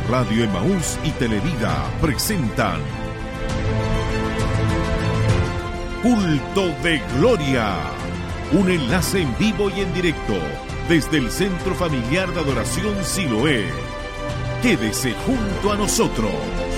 Radio Emaús y Televida presentan Culto de Gloria, un enlace en vivo y en directo desde el Centro Familiar de Adoración Siloé. Quédese junto a nosotros.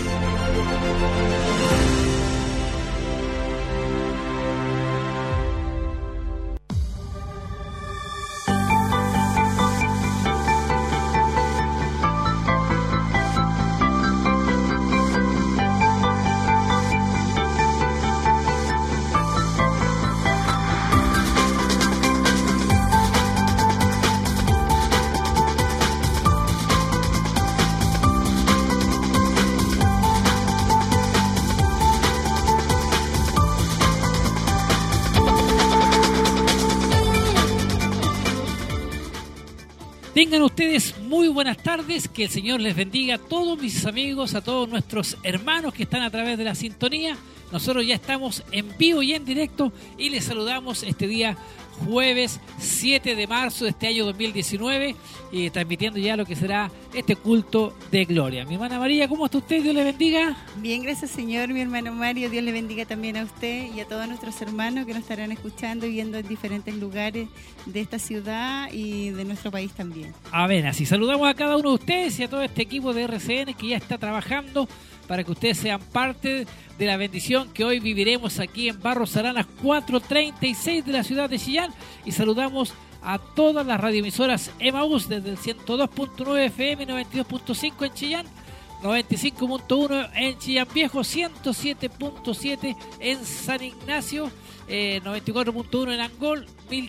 Tengan ustedes muy buenas tardes, que el Señor les bendiga a todos mis amigos, a todos nuestros hermanos que están a través de la sintonía. Nosotros ya estamos en vivo y en directo y les saludamos este día jueves 7 de marzo de este año 2019 y transmitiendo ya lo que será este culto de gloria. Mi hermana María, ¿cómo está usted? Dios le bendiga. Bien, gracias Señor, mi hermano Mario. Dios le bendiga también a usted y a todos nuestros hermanos que nos estarán escuchando y viendo en diferentes lugares de esta ciudad y de nuestro país también. Amén. Así saludamos a cada uno de ustedes y a todo este equipo de RCN que ya está trabajando para que ustedes sean parte de la bendición que hoy viviremos aquí en Barros Aranas 436 de la ciudad de Chillán. Y saludamos a todas las radioemisoras Emaús desde el 102.9 FM, 92.5 en Chillán, 95.1 en Chillán Viejo, 107.7 en San Ignacio, 94.1 en Angol,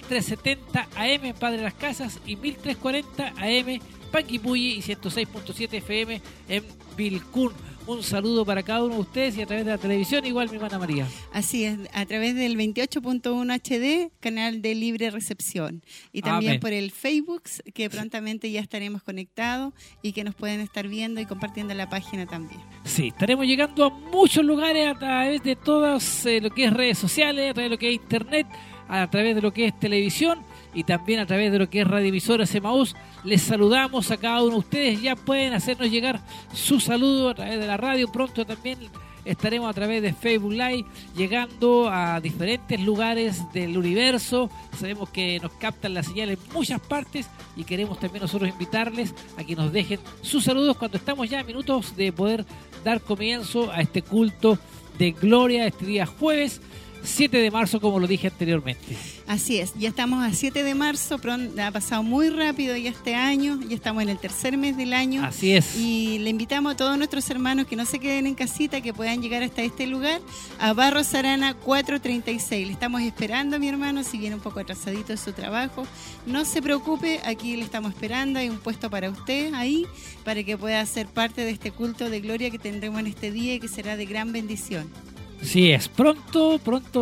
1370 AM en Padre Las Casas y 1340 AM Panguipulli y 106.7 FM en Vilcún. Un saludo para cada uno de ustedes y a través de la televisión, igual mi hermana María. Así es, a través del 28.1 HD, canal de libre recepción. Y también Amén. Por el Facebook, que prontamente ya estaremos conectados y que nos pueden estar viendo y compartiendo la página también. Sí, estaremos llegando a muchos lugares a través de todas lo que es redes sociales, a través de lo que es internet, a través de lo que es televisión y también a través de lo que es radioemisoras Emaús. Les saludamos a cada uno de ustedes. Ya pueden hacernos llegar su saludo a través de la radio. Pronto también estaremos a través de Facebook Live llegando a diferentes lugares del universo. Sabemos que nos captan la señal en muchas partes y queremos también nosotros invitarles a que nos dejen sus saludos cuando estamos ya a minutos de poder dar comienzo a este culto de gloria este día jueves 7 de marzo, como lo dije anteriormente. Así es, ya estamos a 7 de marzo, ha pasado muy rápido ya este año, ya estamos en el tercer mes del año. Así es. Y le invitamos a todos nuestros hermanos que no se queden en casita, que puedan llegar hasta este lugar, a Barros Arana 436. Le estamos esperando, mi hermano, si viene un poco atrasadito de su trabajo. No se preocupe, aquí le estamos esperando, hay un puesto para usted ahí, para que pueda ser parte de este culto de gloria que tendremos en este día y que será de gran bendición. Sí, es pronto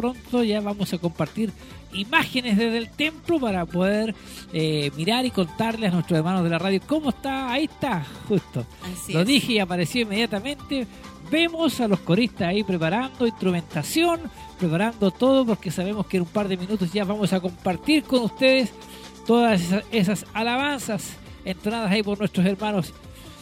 ya vamos a compartir imágenes desde el templo para poder mirar y contarles a nuestros hermanos de la radio cómo está. Ahí está, justo. Así lo dije y apareció inmediatamente. Vemos a los coristas ahí preparando instrumentación, preparando todo, porque sabemos que en un par de minutos ya vamos a compartir con ustedes todas esas alabanzas entonadas ahí por nuestros hermanos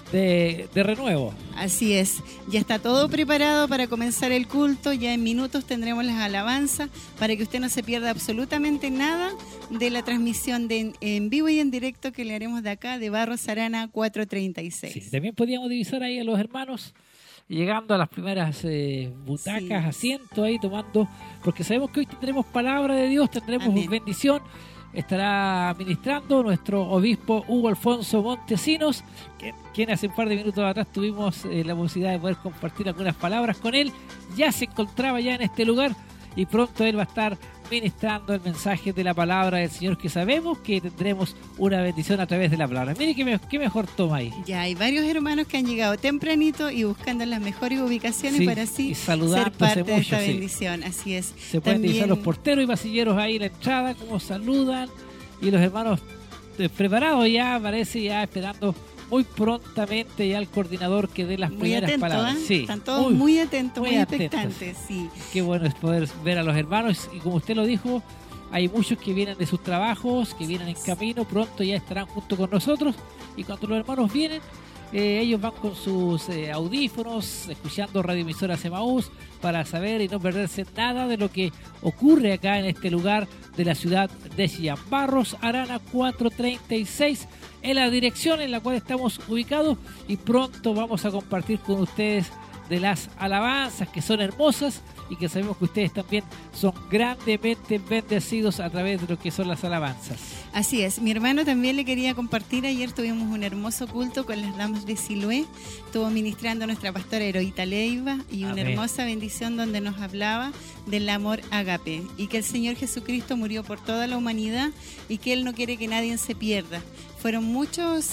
de renuevo. Así es, ya está todo preparado para comenzar el culto. Ya en minutos tendremos las alabanzas para que usted no se pierda absolutamente nada de la transmisión en vivo y en directo que le haremos de acá de Barros Arana 436. Sí, también podíamos divisar ahí a los hermanos llegando a las primeras butacas, asientos ahí tomando, porque sabemos que hoy tendremos palabra de Dios, tendremos Amén. Bendición. Estará ministrando nuestro obispo Hugo Alfonso Montesinos, quien hace un par de minutos atrás tuvimos la posibilidad de poder compartir algunas palabras con él. Ya se encontraba ya en este lugar y pronto él va a estar ministrando el mensaje de la palabra del Señor, que sabemos que tendremos una bendición a través de la palabra. Mire qué mejor toma ahí. Ya hay varios hermanos que han llegado tempranito y buscando las mejores ubicaciones para así ser parte de esta bendición. Así es. Se pueden divisar los porteros y pasilleros ahí en la entrada, como saludan, y los hermanos preparados ya, parece ya esperando muy prontamente ya el coordinador que dé las muy primeras atento, palabras. ¿eh? Sí, están todos muy atentos, muy expectantes. Sí. Qué bueno es poder ver a los hermanos, y como usted lo dijo, hay muchos que vienen de sus trabajos, que vienen en camino, pronto ya estarán junto con nosotros, y cuando los hermanos vienen, ellos van con sus audífonos, escuchando radioemisoras Emaús para saber y no perderse nada de lo que ocurre acá en este lugar de la ciudad de Chillán. Barros Arana 436 es la dirección en la cual estamos ubicados y pronto vamos a compartir con ustedes de las alabanzas que son hermosas y que sabemos que ustedes también son grandemente bendecidos a través de lo que son las alabanzas. Así es, mi hermano también le quería compartir, ayer tuvimos un hermoso culto con las damas de Siloé, estuvo ministrando nuestra pastora Heroíta Leiva y una hermosa bendición donde nos hablaba del amor ágape y que el Señor Jesucristo murió por toda la humanidad y que Él no quiere que nadie se pierda. Fueron muchas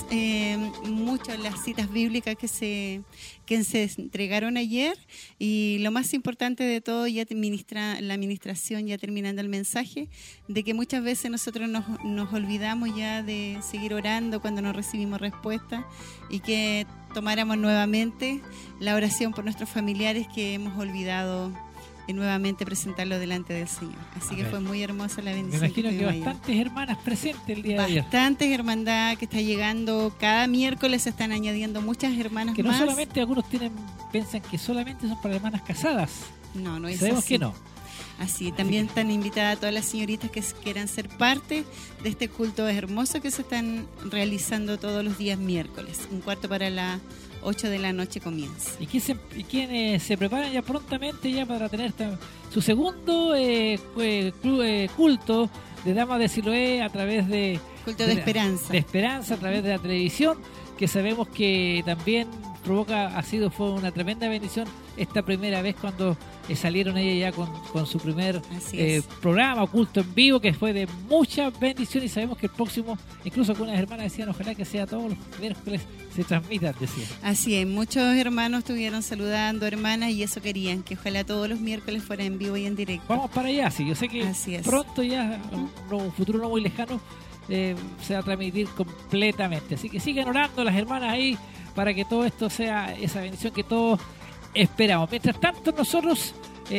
las citas bíblicas que se entregaron ayer y lo más importante de todo, ya la administración, ya terminando el mensaje, de que muchas veces nosotros nos olvidamos ya de seguir orando cuando no recibimos respuesta y que tomáramos nuevamente la oración por nuestros familiares que hemos olvidado nuevamente presentarlo delante del Señor. Así que fue muy hermosa la bendición. Me imagino que bastantes hermanas presentes el día de ayer. Bastantes hermandad que está llegando. Cada miércoles se están añadiendo muchas hermanas que más. No solamente algunos piensan que solamente son para hermanas casadas. No es Sabemos así. que no. Así, también están invitadas todas las señoritas que quieran ser parte de este culto hermoso que se están realizando todos los días miércoles. 8 de la noche comienza. ¿Y quiénes se preparan ya prontamente ya para tener su segundo culto de Damas de Siloé a través de... Culto de esperanza. De esperanza a través de la televisión, que sabemos que también fue una tremenda bendición esta primera vez cuando salieron ella ya con su primer programa, culto en vivo, que fue de mucha bendición y sabemos que el próximo, incluso algunas hermanas decían, ojalá que sea todos los miércoles se transmitan, decían. Así es, muchos hermanos estuvieron saludando, hermanas, y eso querían, que ojalá todos los miércoles fuera en vivo y en directo. Vamos para allá, sí, yo sé que pronto ya, un futuro no muy lejano, se va a transmitir completamente, así que sigan orando las hermanas ahí para que todo esto sea esa bendición que todos esperamos. Mientras tanto nosotros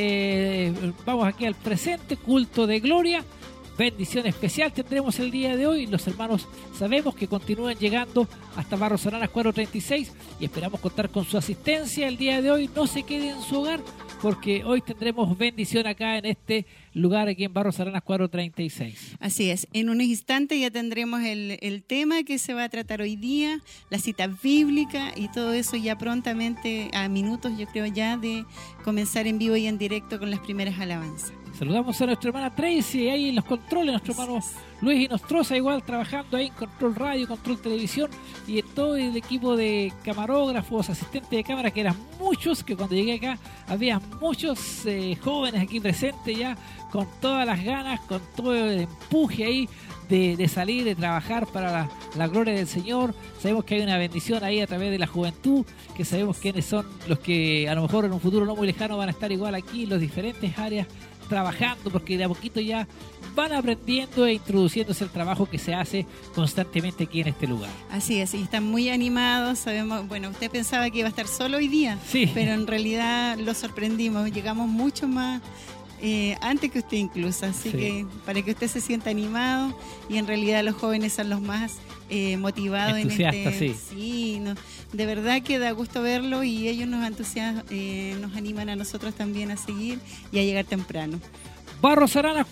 vamos aquí al presente, culto de gloria, bendición especial tendremos el día de hoy. Los hermanos sabemos que continúan llegando hasta Barros Aranas 436 y esperamos contar con su asistencia el día de hoy. No se quede en su hogar porque hoy tendremos bendición acá en este lugar, aquí en Barros Aranas 436. Así es, en un instante ya tendremos el tema que se va a tratar hoy día, la cita bíblica y todo eso ya prontamente, a minutos yo creo ya de comenzar en vivo y en directo con las primeras alabanzas. Saludamos a nuestra hermana Tracy ahí en los controles, nuestro hermano Luis Inostroza igual trabajando ahí en control radio, control televisión y en todo el equipo de camarógrafos, asistentes de cámara, que eran muchos, que cuando llegué acá había muchos jóvenes aquí presentes ya con todas las ganas, con todo el empuje ahí de salir, de trabajar para la gloria del Señor. Sabemos que hay una bendición ahí a través de la juventud, que sabemos quiénes son los que a lo mejor en un futuro no muy lejano van a estar igual aquí en las diferentes áreas trabajando, porque de a poquito ya van aprendiendo e introduciéndose el trabajo que se hace constantemente aquí en este lugar. Así es, y están muy animados, sabemos, bueno, usted pensaba que iba a estar solo hoy día, sí, pero en realidad lo sorprendimos, llegamos mucho más antes que usted incluso, así que para que usted se sienta animado, y en realidad los jóvenes son los más motivados en este... Sí, de verdad que da gusto verlo y ellos nos animan a nosotros también a seguir y a llegar temprano. Barros Aranas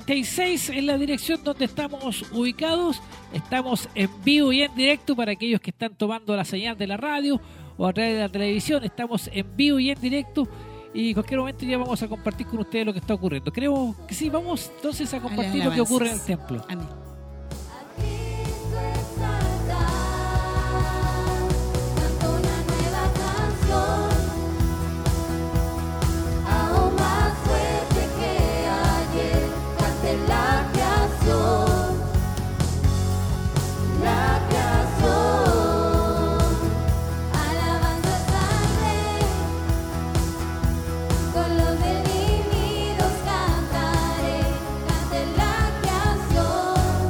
436 es la dirección donde estamos ubicados. Estamos en vivo y en directo para aquellos que están tomando la señal de la radio o a través de la televisión. Estamos en vivo y en directo y en cualquier momento ya vamos a compartir con ustedes lo que está ocurriendo. Creo que sí, vamos entonces a compartir lo que ocurre en el templo. Amén. Con los redimidos cantaré, cante la creación.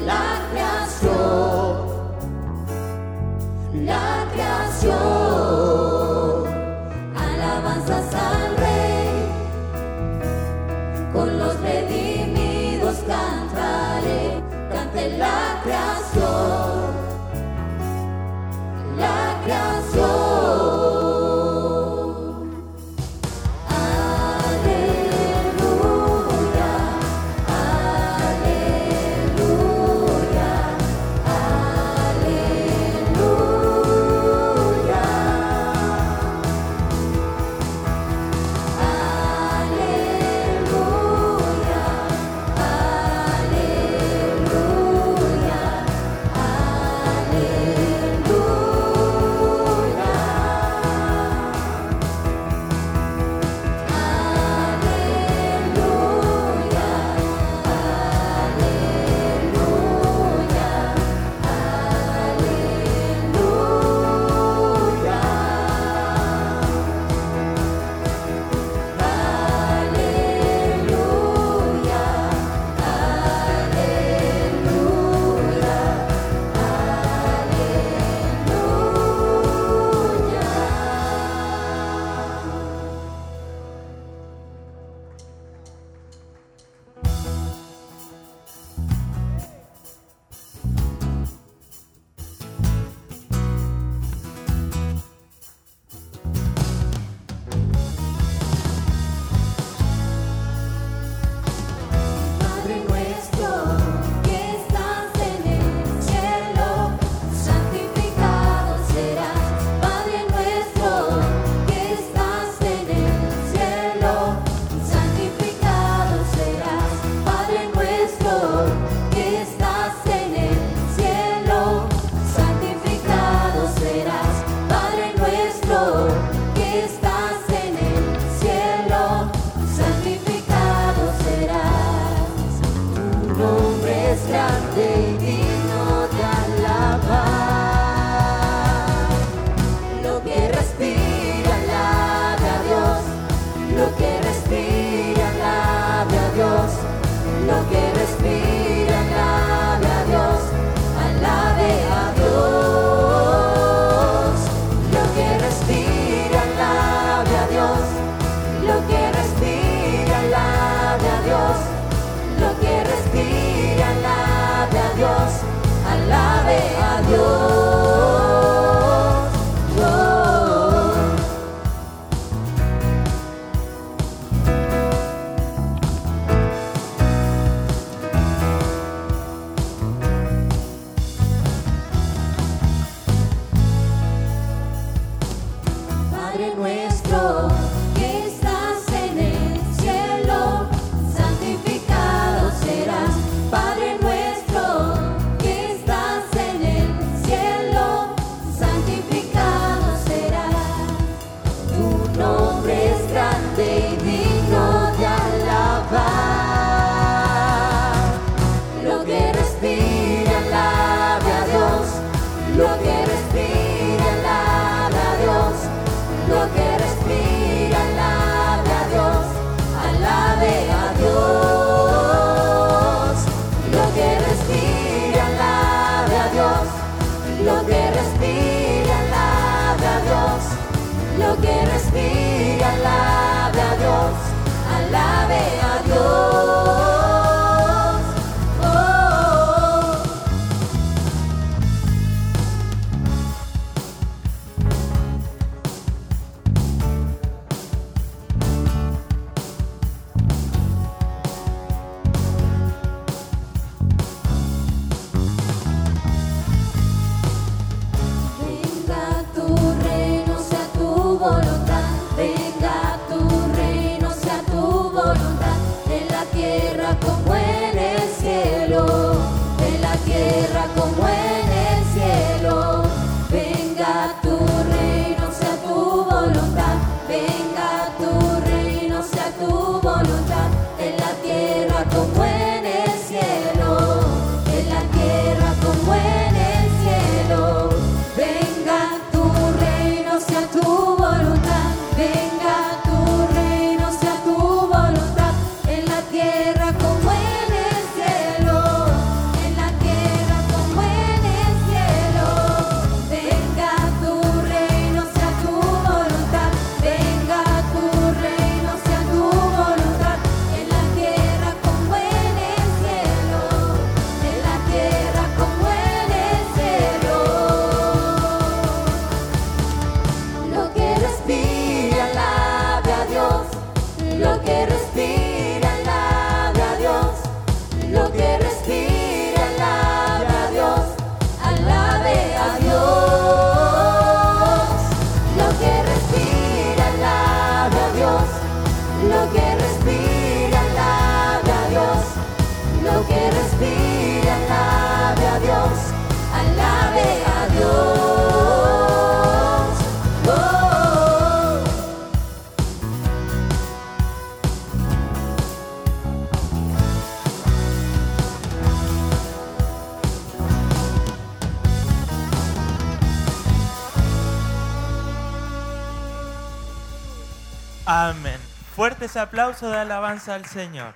la creación, alabanzas al Rey, con los redimidos cantaré, cante la creación, la creación. Como Amén. Fuertes aplausos de alabanza al Señor.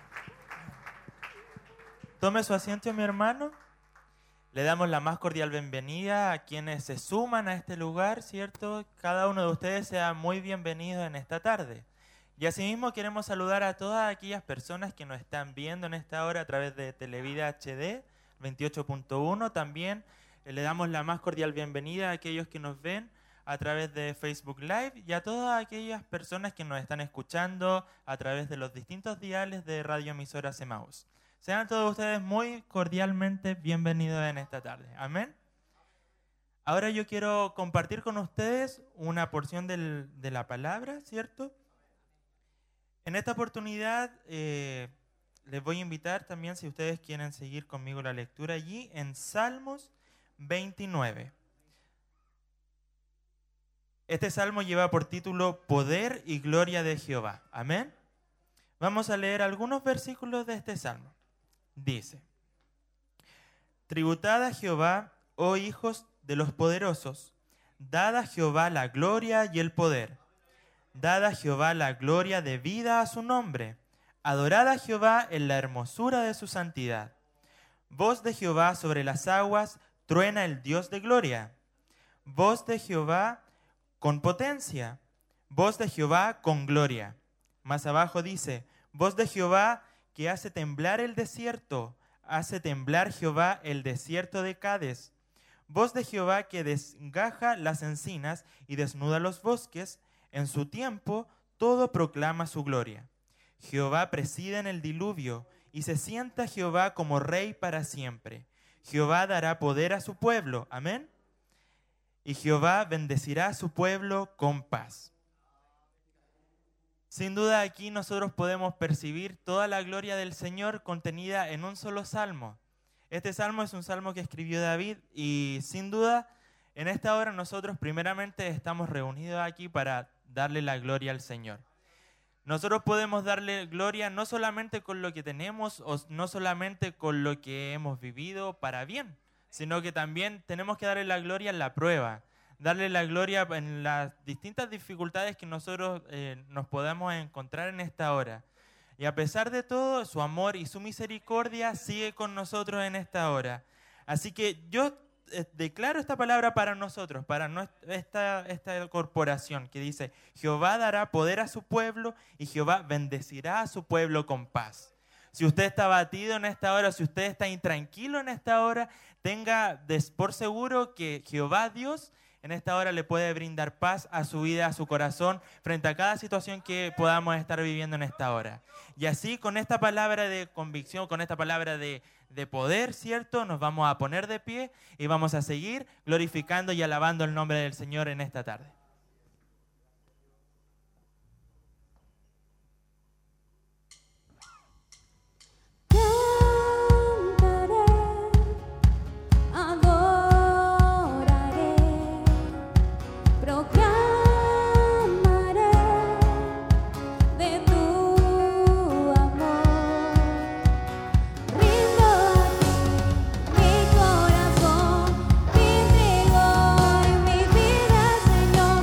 Tome su asiento, mi hermano. Le damos la más cordial bienvenida a quienes se suman a este lugar, ¿cierto? Cada uno de ustedes sea muy bienvenido en esta tarde. Y asimismo queremos saludar a todas aquellas personas que nos están viendo en esta hora a través de Televida HD 28.1. También le damos la más cordial bienvenida a aquellos que nos ven a través de Facebook Live y a todas aquellas personas que nos están escuchando a través de los distintos diales de radioemisoras Emaús. Sean todos ustedes muy cordialmente bienvenidos en esta tarde. Amén. Ahora yo quiero compartir con ustedes una porción de la palabra, ¿cierto? En esta oportunidad les voy a invitar también, si ustedes quieren seguir conmigo la lectura allí, en Salmos 29. Este salmo lleva por título Poder y Gloria de Jehová. Amén. Vamos a leer algunos versículos de este salmo. Dice: Tributad a Jehová, oh hijos de los poderosos, dad a Jehová la gloria y el poder. Dad a Jehová la gloria debida a su nombre. Adorad a Jehová en la hermosura de su santidad. Voz de Jehová sobre las aguas, truena el Dios de gloria. Voz de Jehová con potencia. Voz de Jehová con gloria. Más abajo dice: voz de Jehová que hace temblar el desierto. Hace temblar Jehová el desierto de Cades. Voz de Jehová que desgaja las encinas y desnuda los bosques. En su tiempo todo proclama su gloria. Jehová preside en el diluvio y se sienta Jehová como rey para siempre. Jehová dará poder a su pueblo. Amén. Y Jehová bendecirá a su pueblo con paz. Sin duda aquí nosotros podemos percibir toda la gloria del Señor contenida en un solo salmo. Este salmo es un salmo que escribió David y sin duda en esta hora nosotros primeramente estamos reunidos aquí para darle la gloria al Señor. Nosotros podemos darle gloria no solamente con lo que tenemos o no solamente con lo que hemos vivido para bien, sino que también tenemos que darle la gloria en la prueba, darle la gloria en las distintas dificultades que nosotros nos podamos encontrar en esta hora. Y a pesar de todo, su amor y su misericordia sigue con nosotros en esta hora. Así que yo declaro esta palabra para nosotros, para esta corporación que dice: Jehová dará poder a su pueblo y Jehová bendecirá a su pueblo con paz. Si usted está abatido en esta hora, si usted está intranquilo en esta hora, tenga por seguro que Jehová Dios en esta hora le puede brindar paz a su vida, a su corazón, frente a cada situación que podamos estar viviendo en esta hora. Y así, con esta palabra de convicción, con esta palabra de poder, ¿cierto? Nos vamos a poner de pie y vamos a seguir glorificando y alabando el nombre del Señor en esta tarde. Señor.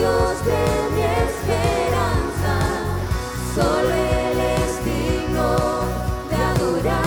Dios de mi esperanza, solo Él es digno de adorar.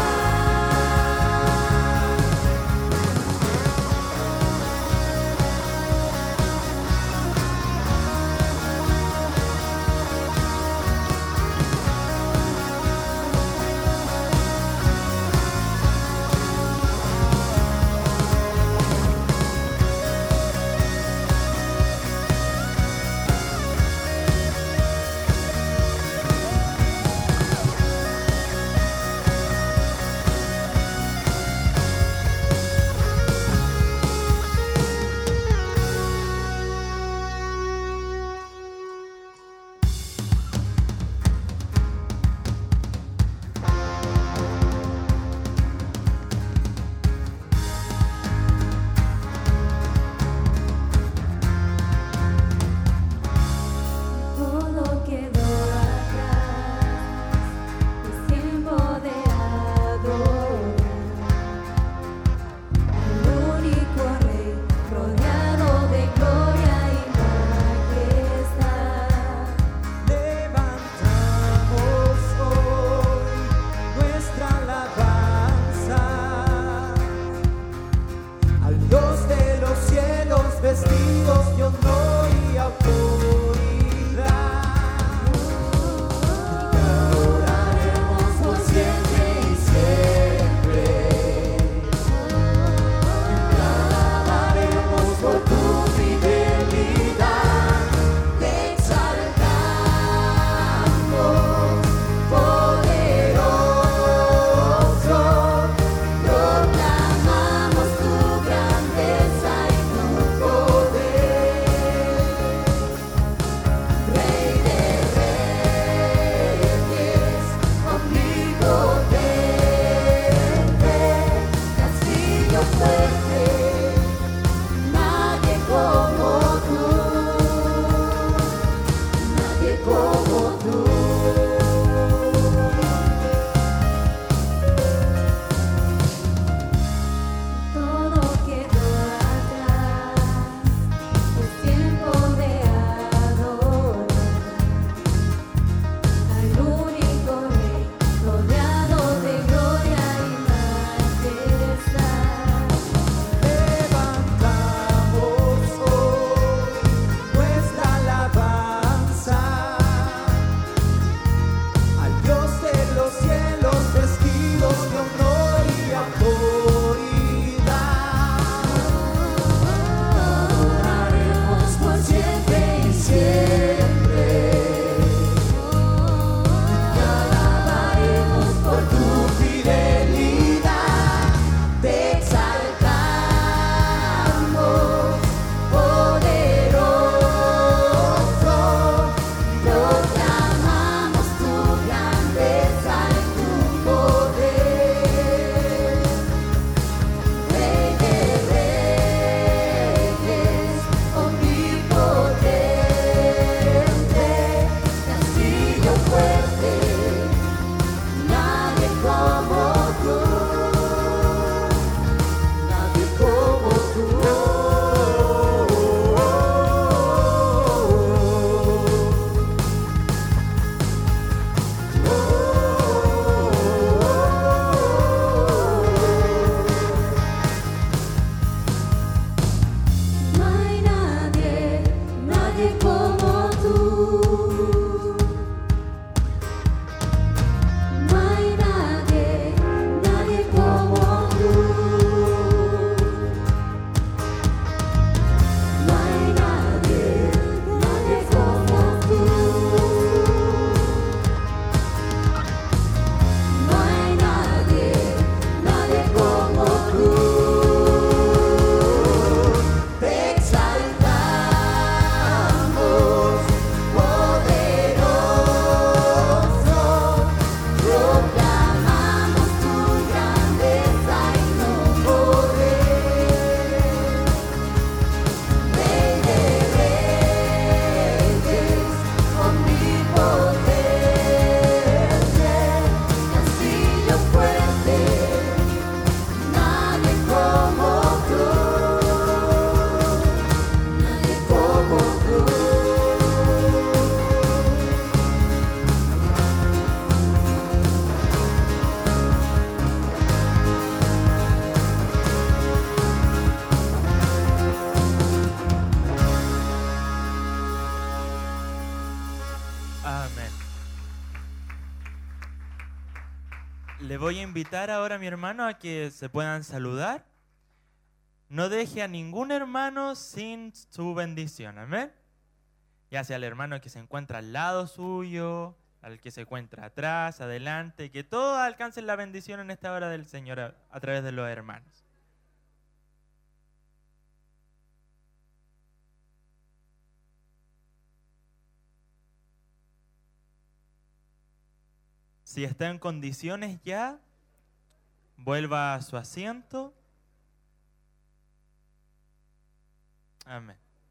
Amén. Le voy a invitar ahora a mi hermano a que se puedan saludar. No deje a ningún hermano sin su bendición. Amén. Ya sea el hermano que se encuentra al lado suyo, al que se encuentra atrás, adelante, que todos alcancen la bendición en esta hora del Señor a través de los hermanos. Si está en condiciones ya, vuelva a su asiento. Amén.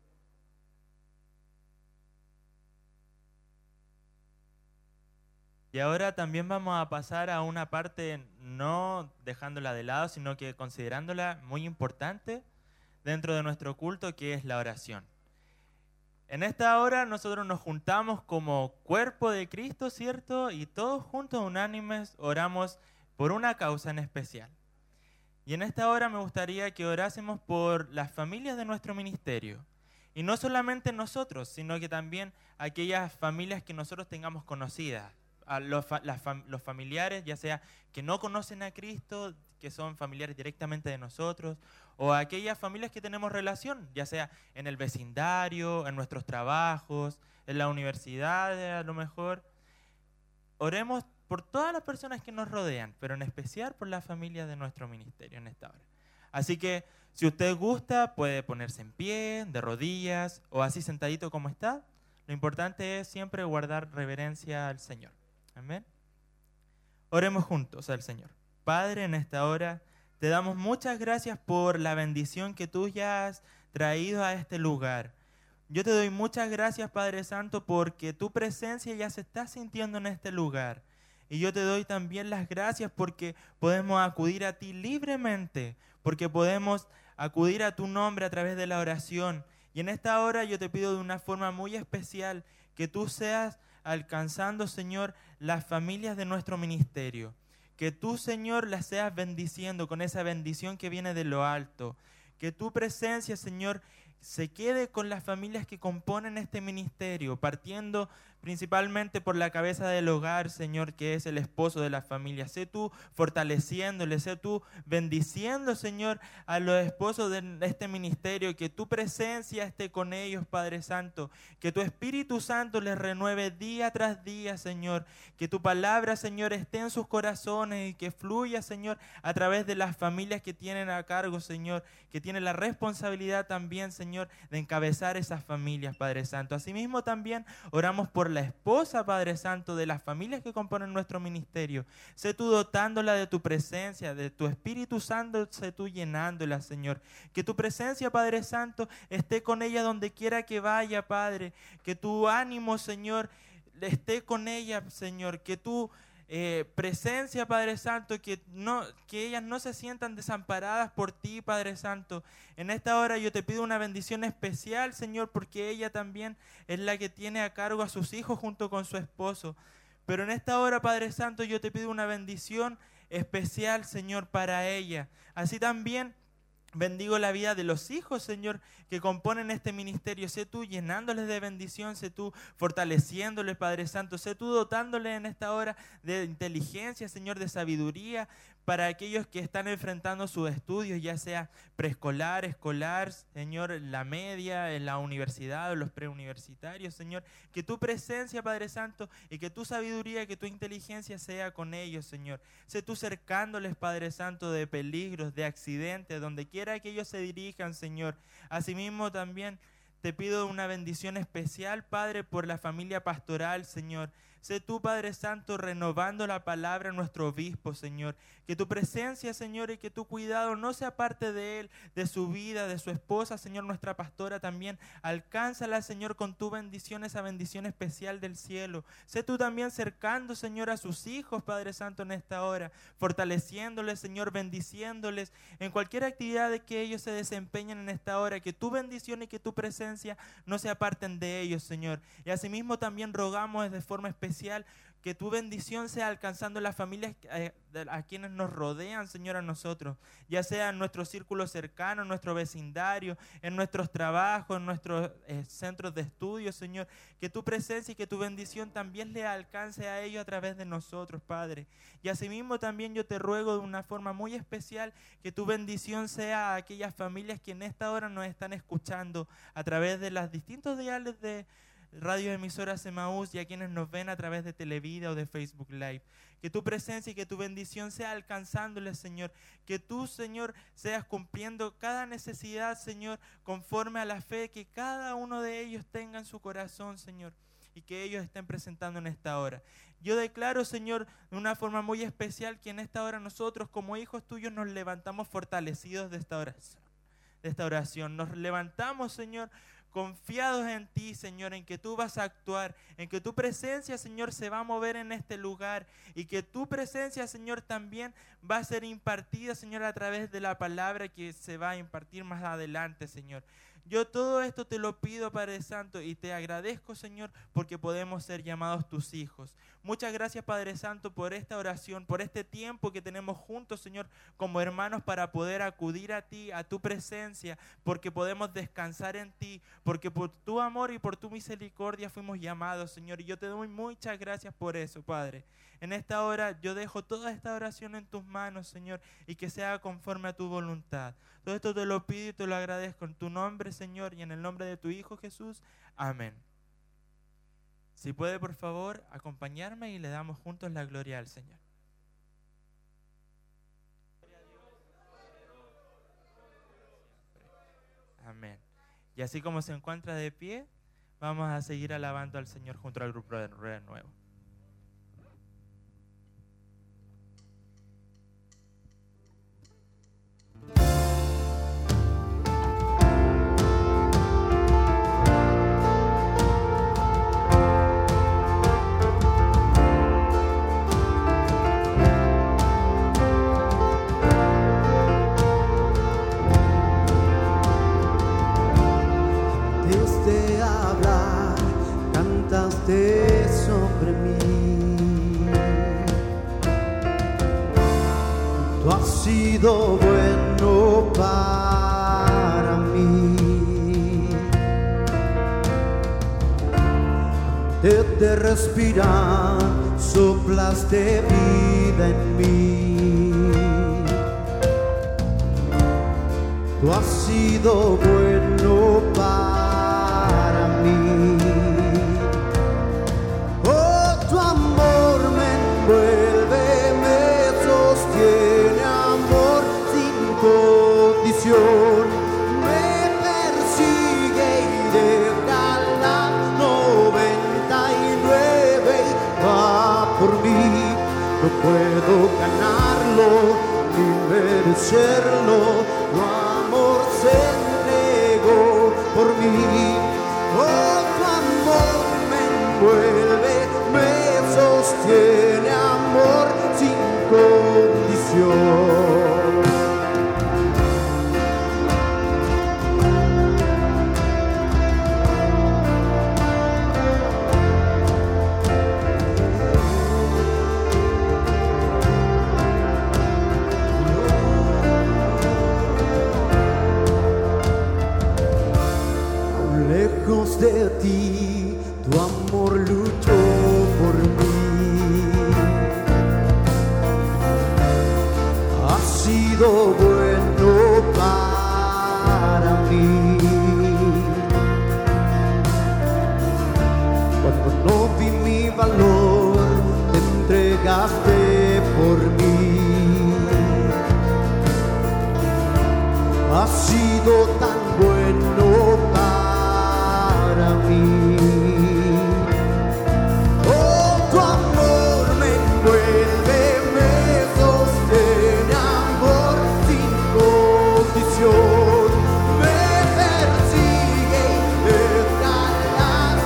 Y ahora también vamos a pasar a una parte no dejándola de lado, sino que considerándola muy importante dentro de nuestro culto, que es la oración. En esta hora nosotros nos juntamos como cuerpo de Cristo, ¿cierto? Y todos juntos, unánimes, oramos por una causa en especial. Y en esta hora me gustaría que orásemos por las familias de nuestro ministerio. Y no solamente nosotros, sino que también aquellas familias que nosotros tengamos conocidas. A los familiares, ya sea que no conocen a Cristo, que son familiares directamente de nosotros, o a aquellas familias que tenemos relación, ya sea en el vecindario, en nuestros trabajos, en la universidad a lo mejor. Oremos por todas las personas que nos rodean, pero en especial por la familia de nuestro ministerio en esta hora. Así que si usted gusta, puede ponerse en pie, de rodillas, o así sentadito como está. Lo importante es siempre guardar reverencia al Señor. Amén. Oremos juntos al Señor. Padre, en esta hora te damos muchas gracias por la bendición que tú ya has traído a este lugar. Yo te doy muchas gracias, Padre Santo, porque tu presencia ya se está sintiendo en este lugar. Y yo te doy también las gracias porque podemos acudir a ti libremente, porque podemos acudir a tu nombre a través de la oración. Y en esta hora yo te pido de una forma muy especial que tú seas alcanzando, Señor, las familias de nuestro ministerio. Que tú, Señor, las seas bendiciendo con esa bendición que viene de lo alto. Que tu presencia, Señor, se quede con las familias que componen este ministerio, partiendo principalmente por la cabeza del hogar, Señor, que es el esposo de la familia. Sé tú fortaleciéndole, sé tú bendiciendo, Señor, a los esposos de este ministerio, que tu presencia esté con ellos, Padre Santo, que tu Espíritu Santo les renueve día tras día, Señor, que tu palabra, Señor, esté en sus corazones y que fluya, Señor, a través de las familias que tienen a cargo, Señor, que tienen la responsabilidad también, Señor, de encabezar esas familias, Padre Santo. Asimismo también oramos por la esposa, Padre Santo, de las familias que componen nuestro ministerio. Sé tú dotándola de tu presencia, de tu Espíritu Santo, sé tú llenándola, Señor. Que tu presencia, Padre Santo, esté con ella donde quiera que vaya, Padre. Que tu ánimo, Señor, esté con ella, Señor. Que tu presencia, Padre Santo, que ellas no se sientan desamparadas por ti, Padre Santo. En esta hora yo te pido una bendición especial, Señor, porque ella también es la que tiene a cargo a sus hijos junto con su esposo. Pero en esta hora, Padre Santo, yo te pido una bendición especial, Señor, para ella. Así también bendigo la vida de los hijos, Señor, que componen este ministerio. Sé tú llenándoles de bendición, sé tú fortaleciéndoles, Padre Santo. Sé tú dotándoles en esta hora de inteligencia, Señor, de sabiduría para aquellos que están enfrentando sus estudios, ya sea preescolar, escolar, Señor, la media, en la universidad o los preuniversitarios, Señor. Que tu presencia, Padre Santo, y que tu sabiduría, que tu inteligencia sea con ellos, Señor. Sé tú cercándoles, Padre Santo, de peligros, de accidentes, donde quiera que ellos se dirijan, Señor. Asimismo también te pido una bendición especial, Padre, por la familia pastoral, Señor. Sé tú, Padre Santo, renovando la palabra en nuestro obispo, Señor. Que tu presencia, Señor, y que tu cuidado no sea parte de él, de su vida, de su esposa, Señor, nuestra pastora también. Alcánzala, Señor, con tu bendición, esa bendición especial del cielo. Sé tú también cercando, Señor, a sus hijos, Padre Santo, en esta hora. Fortaleciéndoles, Señor, bendiciéndoles en cualquier actividad de que ellos se desempeñen en esta hora. Que tu bendición y que tu presencia no se aparten de ellos, Señor. Y asimismo también rogamos de forma especial que tu bendición sea alcanzando las familias a quienes nos rodean, Señor, a nosotros, ya sea en nuestro círculo cercano, en nuestro vecindario, en nuestros trabajos, en nuestros centros de estudio, Señor, que tu presencia y que tu bendición también le alcance a ellos a través de nosotros, Padre. Y asimismo también yo te ruego de una forma muy especial que tu bendición sea a aquellas familias que en esta hora nos están escuchando a través de las distintos diales de radioemisoras Emaús y a quienes nos ven a través de Televida o de Facebook Live. Que tu presencia y que tu bendición sea alcanzándoles, Señor. Que tú, Señor, seas cumpliendo cada necesidad, Señor, conforme a la fe que cada uno de ellos tenga en su corazón, Señor, y que ellos estén presentando en esta hora. Yo declaro, Señor, de una forma muy especial que en esta hora nosotros como hijos tuyos nos levantamos fortalecidos de esta oración. Nos levantamos, Señor, confiados en ti, Señor, en que tú vas a actuar, en que tu presencia, Señor, se va a mover en este lugar y que tu presencia, Señor, también va a ser impartida, Señor, a través de la palabra que se va a impartir más adelante, Señor. Yo todo esto te lo pido, Padre Santo, y te agradezco, Señor, porque podemos ser llamados tus hijos. Muchas gracias, Padre Santo, por esta oración, por este tiempo que tenemos juntos, Señor, como hermanos para poder acudir a ti, a tu presencia, porque podemos descansar en ti, porque por tu amor y por tu misericordia fuimos llamados, Señor. Y yo te doy muchas gracias por eso, Padre. En esta hora yo dejo toda esta oración en tus manos, Señor, y que sea conforme a tu voluntad. Todo esto te lo pido y te lo agradezco en tu nombre, Señor, y en el nombre de tu Hijo Jesús. Amén. Si puede, por favor, acompañarme y le damos juntos la gloria al Señor. Amén. Y así como se encuentra de pie, vamos a seguir alabando al Señor junto al grupo de Nuevo. Desde hablar, cantaste sobre mí. Tú has sido bueno para mí. Antes de respirar, soplaste vida en mí. Tú has sido bueno para mí. Oh, tu amor me envuelve, me sostiene, amor sin condición. Me persigue y deja las 99 y va por mí. No puedo ganarlo ni merecerlo. Tu amor se entregó por mí. Oh, tu amor me envuelve, me sostiene, amor sin condición. Lejos de ti, tu amor luchó por mí. Has sido bueno para mí. Cuando no vi mi valor, te entregaste por mí. Has sido tan bueno para mí. Oh, tu amor me envuelve, me sostiene, amor sin condición. Me persigue y deja las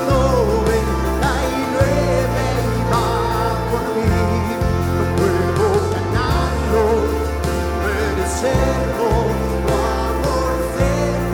99 y va por mí. No puedo ganarlo, merecerlo. Tu amor se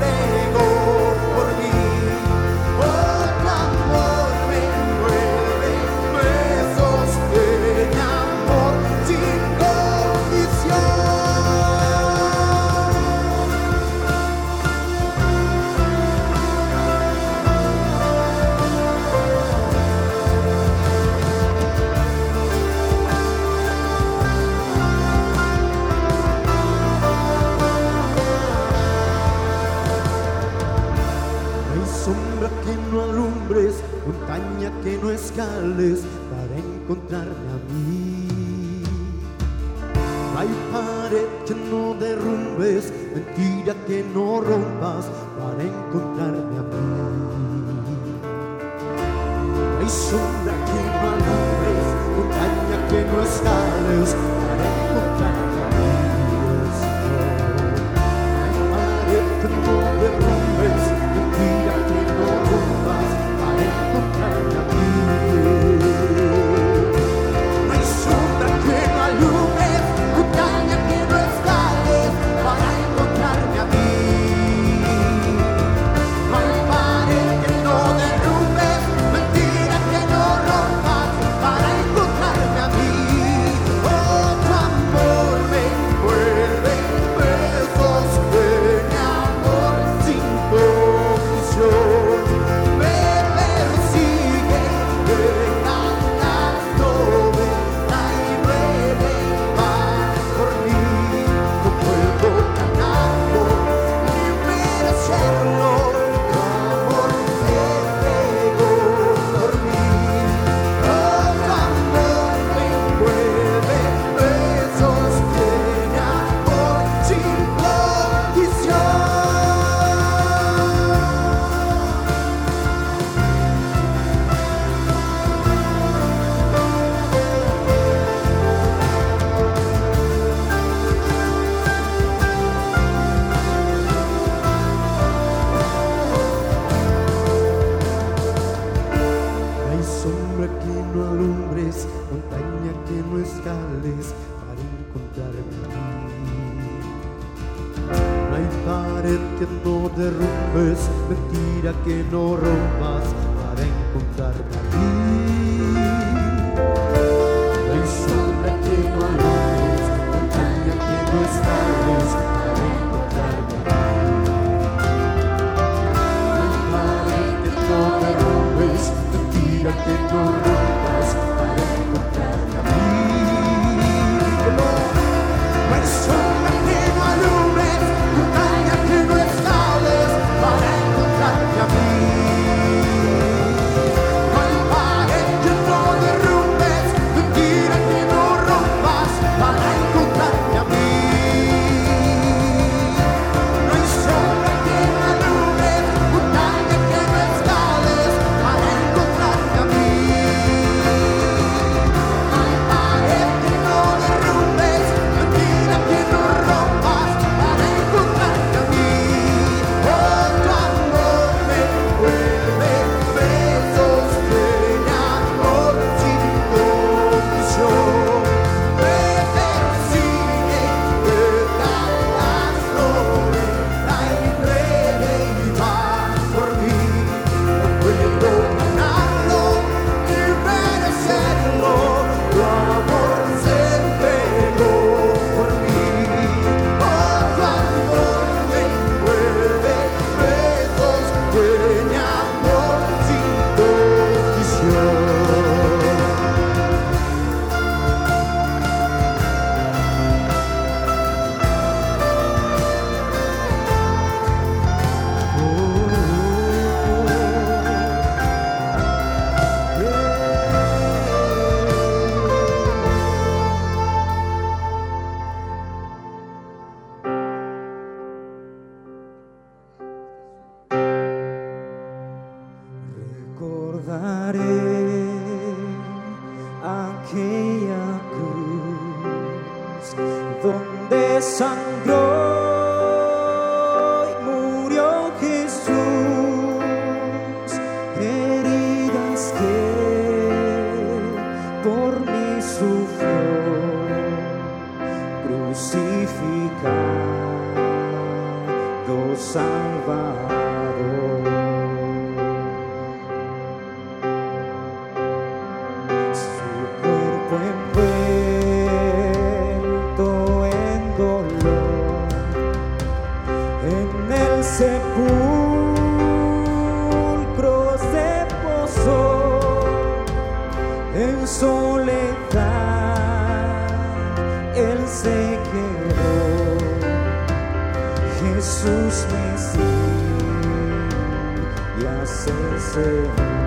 alumbres, montaña que no escales para encontrarme a mí. No hay pared que no derrumbes, mentira que no rompas para encontrarme a mí. No hay sombra que no alumbres, montaña que no escales para encontrarme a mí. No hay pared que no derrumbes, mentira que no rompas para encontrarme a mí. No hay sombra que no alumbres, montaña que no escales para encontrarme a mí. No hay pared que no derrumbes, mentira que no rompas para encontrarme a mí. Oh, tu amor me envuelve, me sostiene, amor sin condición. Me persigue, deja las novelas y vuelve por mí. No puedo ganarlo ni merecerlo, tu amor se entregó por mí. Oh, tu amor me envuelve, me sostiene, amor sin condición. No hay sombra que no alumbres, montaña que no escales para encontrarme a mí. No hay pared que no derrumbes, mentira que no rompas para encontrarme a mí. No hay sombra que no alumbres, montaña que no escales para encontrarme a mí. No hay pared que no derrumbes, mentira que no rompas para encontrarme a mí. No hay sombra que no alumbres, montaña que no escales para encontrarme a mí. No hay pared que no derrumbes, mentira que no rompas para encontrarme a mí. No hay sombra que no alumbres, montaña que no escales para encontrarme a mí. No hay pared que no derrumbes, mentira que no rompas para encontrarme a mí. Oh, tu amor me envuelve, me sostiene, amor sin condición. Me persigue, deja las novelas y breve y va por mí. No puedo ganarlo ni merecerlo, tu amor se entregó por mí. Oh, tu amor me envuelve, me sostiene, amor sin condición. Recordaré aquella cruz donde sangró y murió Jesús, heridas que por mí sufrió, crucificado Salvador. Su cuerpo envuelto en dolor, en el sepulcro se posó, en soledad él se quedó. Jesús Mesías, el Señor.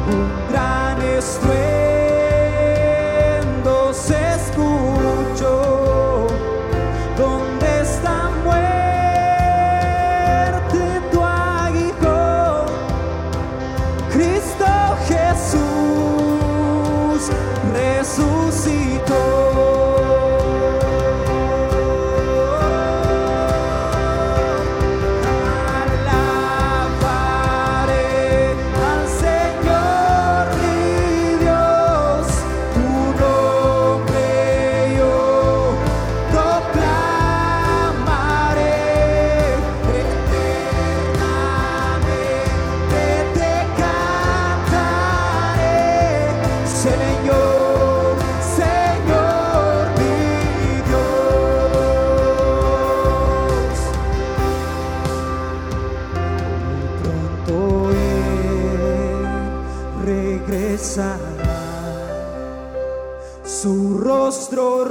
un gran estruendo se escuchó. ¿Dónde está muerte tu aguijón? Cristo Jesús resucitó. Su rostro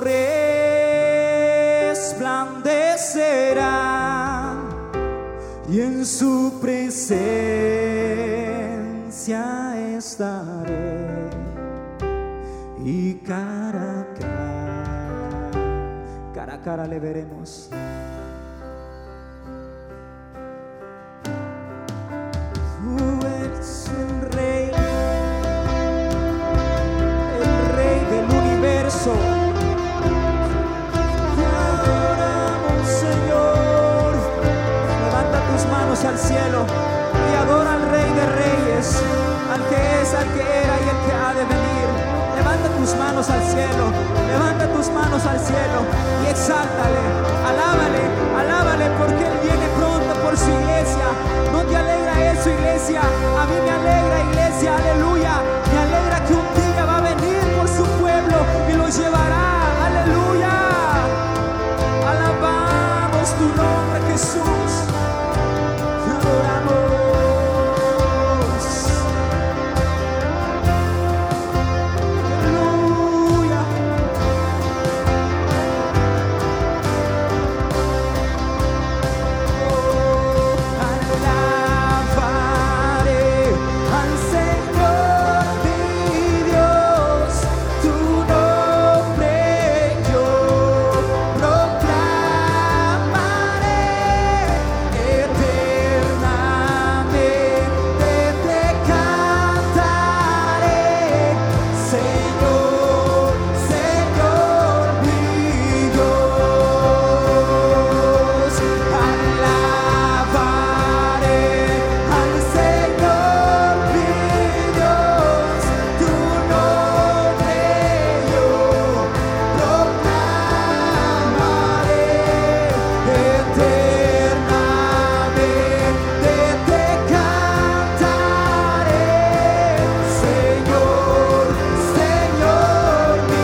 resplandecerá y en su presencia estaré, y cara a cara le veremos. Tú eres el Rey del universo. Te adoramos, Señor. Levanta tus manos al cielo y adora al Rey de Reyes, al que es, al que era y el que ha de venir. Levanta tus manos al cielo, levanta tus manos al cielo y exáltale, alábale, alábale, porque Él viene pronto por su iglesia. ¿No te alegra eso, iglesia? A mí me alegra, iglesia, aleluya. Me alegra que un día va a venir por su pueblo y lo llevará, aleluya. Alabamos tu nombre, Jesús. Te adoramos. Aleluya. Alabaré al Señor mi Dios, tu nombre yo proclamaré eternamente, te cantaré, Señor, Señor mi Dios. Alabaré al Señor mi Dios, tu nombre yo proclamaré eternamente, te cantaré, Señor, Señor mi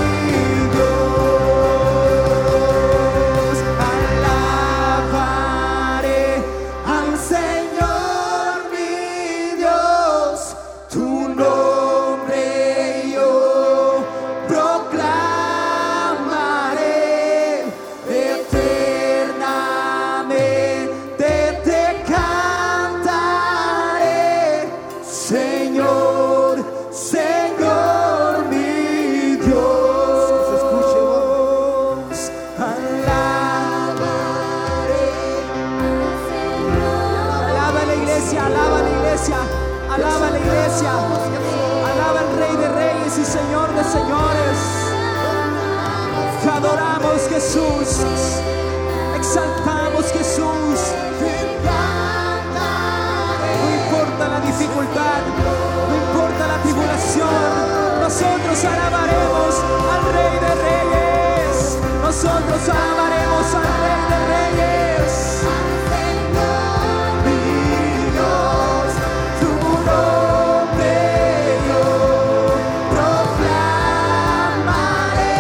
Dios. Alabaré al Señor mi Dios, tu nombre yo proclamaré eternamente, te cantaré, Señor, Señor mi Dios. Se escuche voz. Alabaré. Alaba a la iglesia, alaba a la iglesia, alaba a la iglesia, alaba al Rey de Reyes y Señor de Señores. Te adoramos, Jesús, exaltamos, Jesús. No importa la dificultad, no importa la tribulación, nosotros alabaremos al Rey de Reyes, nosotros alabaremos al Rey de Reyes. Mi Dios, tu nombre yo proclamaré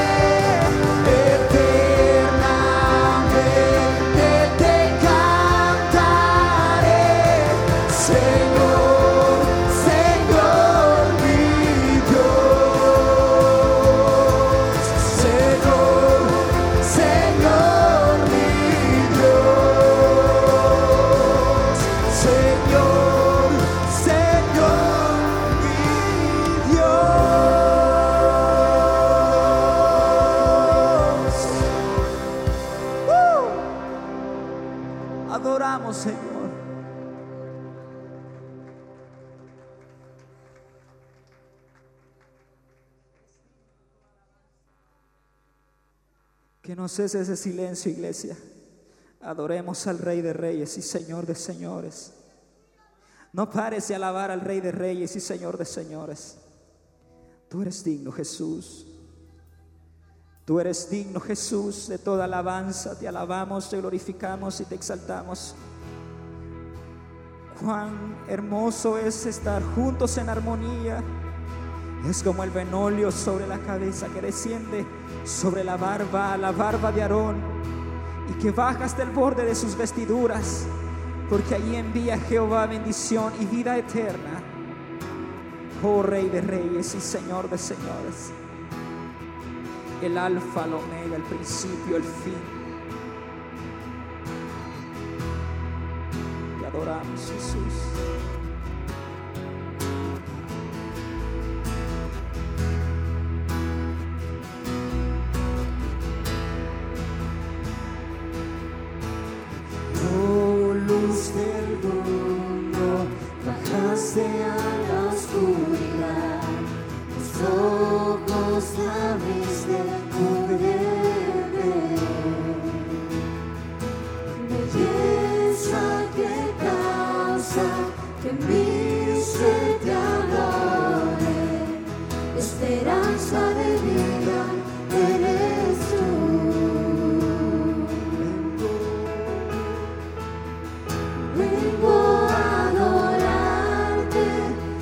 eternamente, te cantaré, Señor, Señor mi Dios, Señor, Señor. adoramos, Señor. Que no cese ese silencio, iglesia. Adoremos al Rey de Reyes y Señor de Señores. No pares de alabar al Rey de Reyes y Señor de Señores. Tú eres digno, Jesús. Tú eres digno, Jesús, de toda alabanza. Te alabamos, te glorificamos y te exaltamos. Cuán hermoso es estar juntos en armonía. Es como el venolio sobre la cabeza que desciende sobre la barba de Aarón, y que baja hasta el borde de sus vestiduras, porque allí envía Jehová bendición y vida eterna. Oh Rey de Reyes y Señor de Señores, el alfa, el omega, el principio, el fin. Te adoramos, Jesús. Del mundo, bajaste a la oscuridad, tus ojos abriste poder ver, belleza que causa que mi ser te adore, esperanza de vida eres tú. Vengo a adorarte,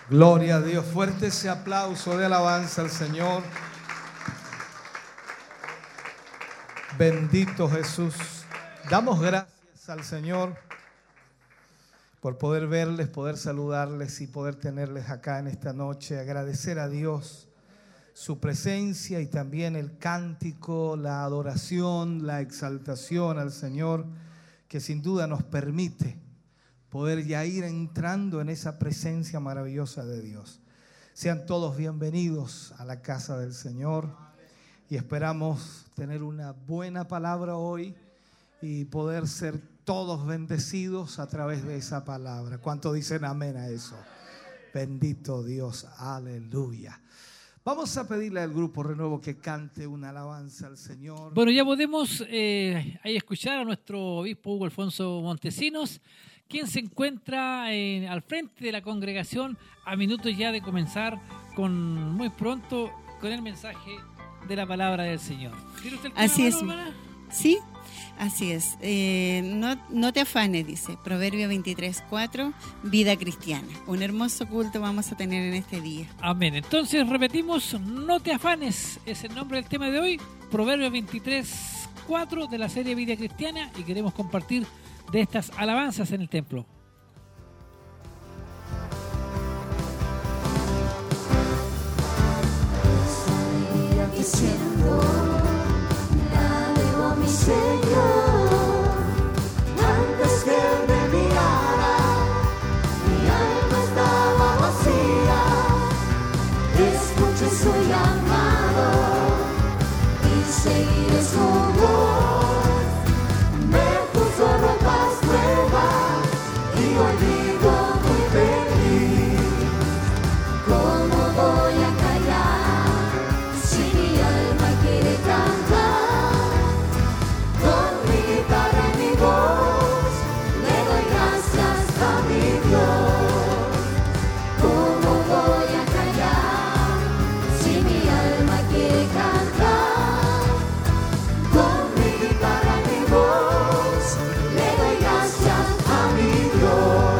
Gloria a Dios. Fuerte ese aplauso de alabanza al Señor. Bendito Jesús. Damos gracias al Señor por poder verles, poder saludarles y poder tenerles acá en esta noche. Agradecer a Dios su presencia y también el cántico, la adoración, la exaltación al Señor, que sin duda nos permite poder ya ir entrando en esa presencia maravillosa de Dios. Sean todos bienvenidos a la casa del Señor y esperamos tener una buena palabra hoy y poder ser todos bendecidos a través de esa palabra. ¿Cuántos dicen amén a eso? Bendito Dios, aleluya. Vamos a pedirle al grupo Renuevo que cante una alabanza al Señor. Bueno, ya podemos ahí escuchar a nuestro obispo Hugo Alfonso Montesinos, quien se encuentra al frente de la congregación a minutos ya de comenzar muy pronto con el mensaje de la palabra del Señor. ¿Tiene usted el tema, Así es. hermana? Sí, así es. No te afanes, dice Proverbio 23:4, vida cristiana. Un hermoso culto vamos a tener en este día. Amén. Entonces repetimos, no te afanes, es el nombre del tema de hoy, Proverbio 23:4 de la serie Vida Cristiana, y queremos compartir de estas alabanzas en el templo. Diciendo, la debo a mi Señor, antes que Él me mirara, mi alma estaba vacía. Escuché su llamado y seguiré su voz. Me puso ropas nuevas y hoy vivo muy feliz. ¿Cómo voy a callar si mi alma quiere cantar? Con mi guitarra y mi voz le doy gracias a mi Dios. ¿Cómo voy a callar si mi alma quiere cantar? Con mi guitarra y mi voz le doy gracias a mi Dios.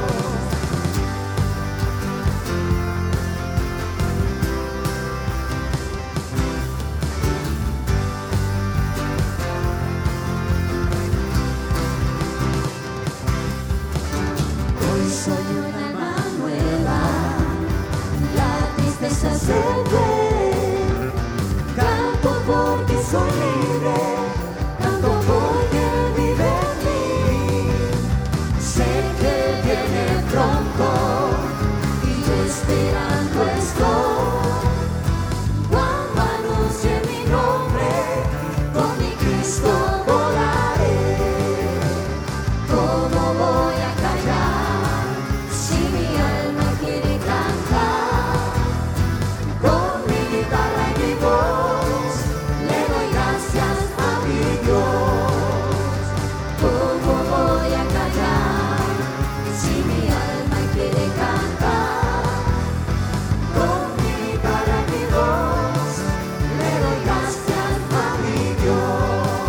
Hoy soy un alma nueva, la tristeza se ve. Canto porque soy libre, canto porque Él vive en mí. Sé que Él viene pronto y yo esperando estoy. Cuando anuncie mi nombre, con mi Cristo volaré. ¿Cómo voy a callar si mi alma quiere cantar? Con mi guitarra y mi voz le doy gracias a mi Dios. ¿Cómo voy a callar si mi alma quiere cantar? Con mi guitarra y mi voz le doy gracias a mi Dios.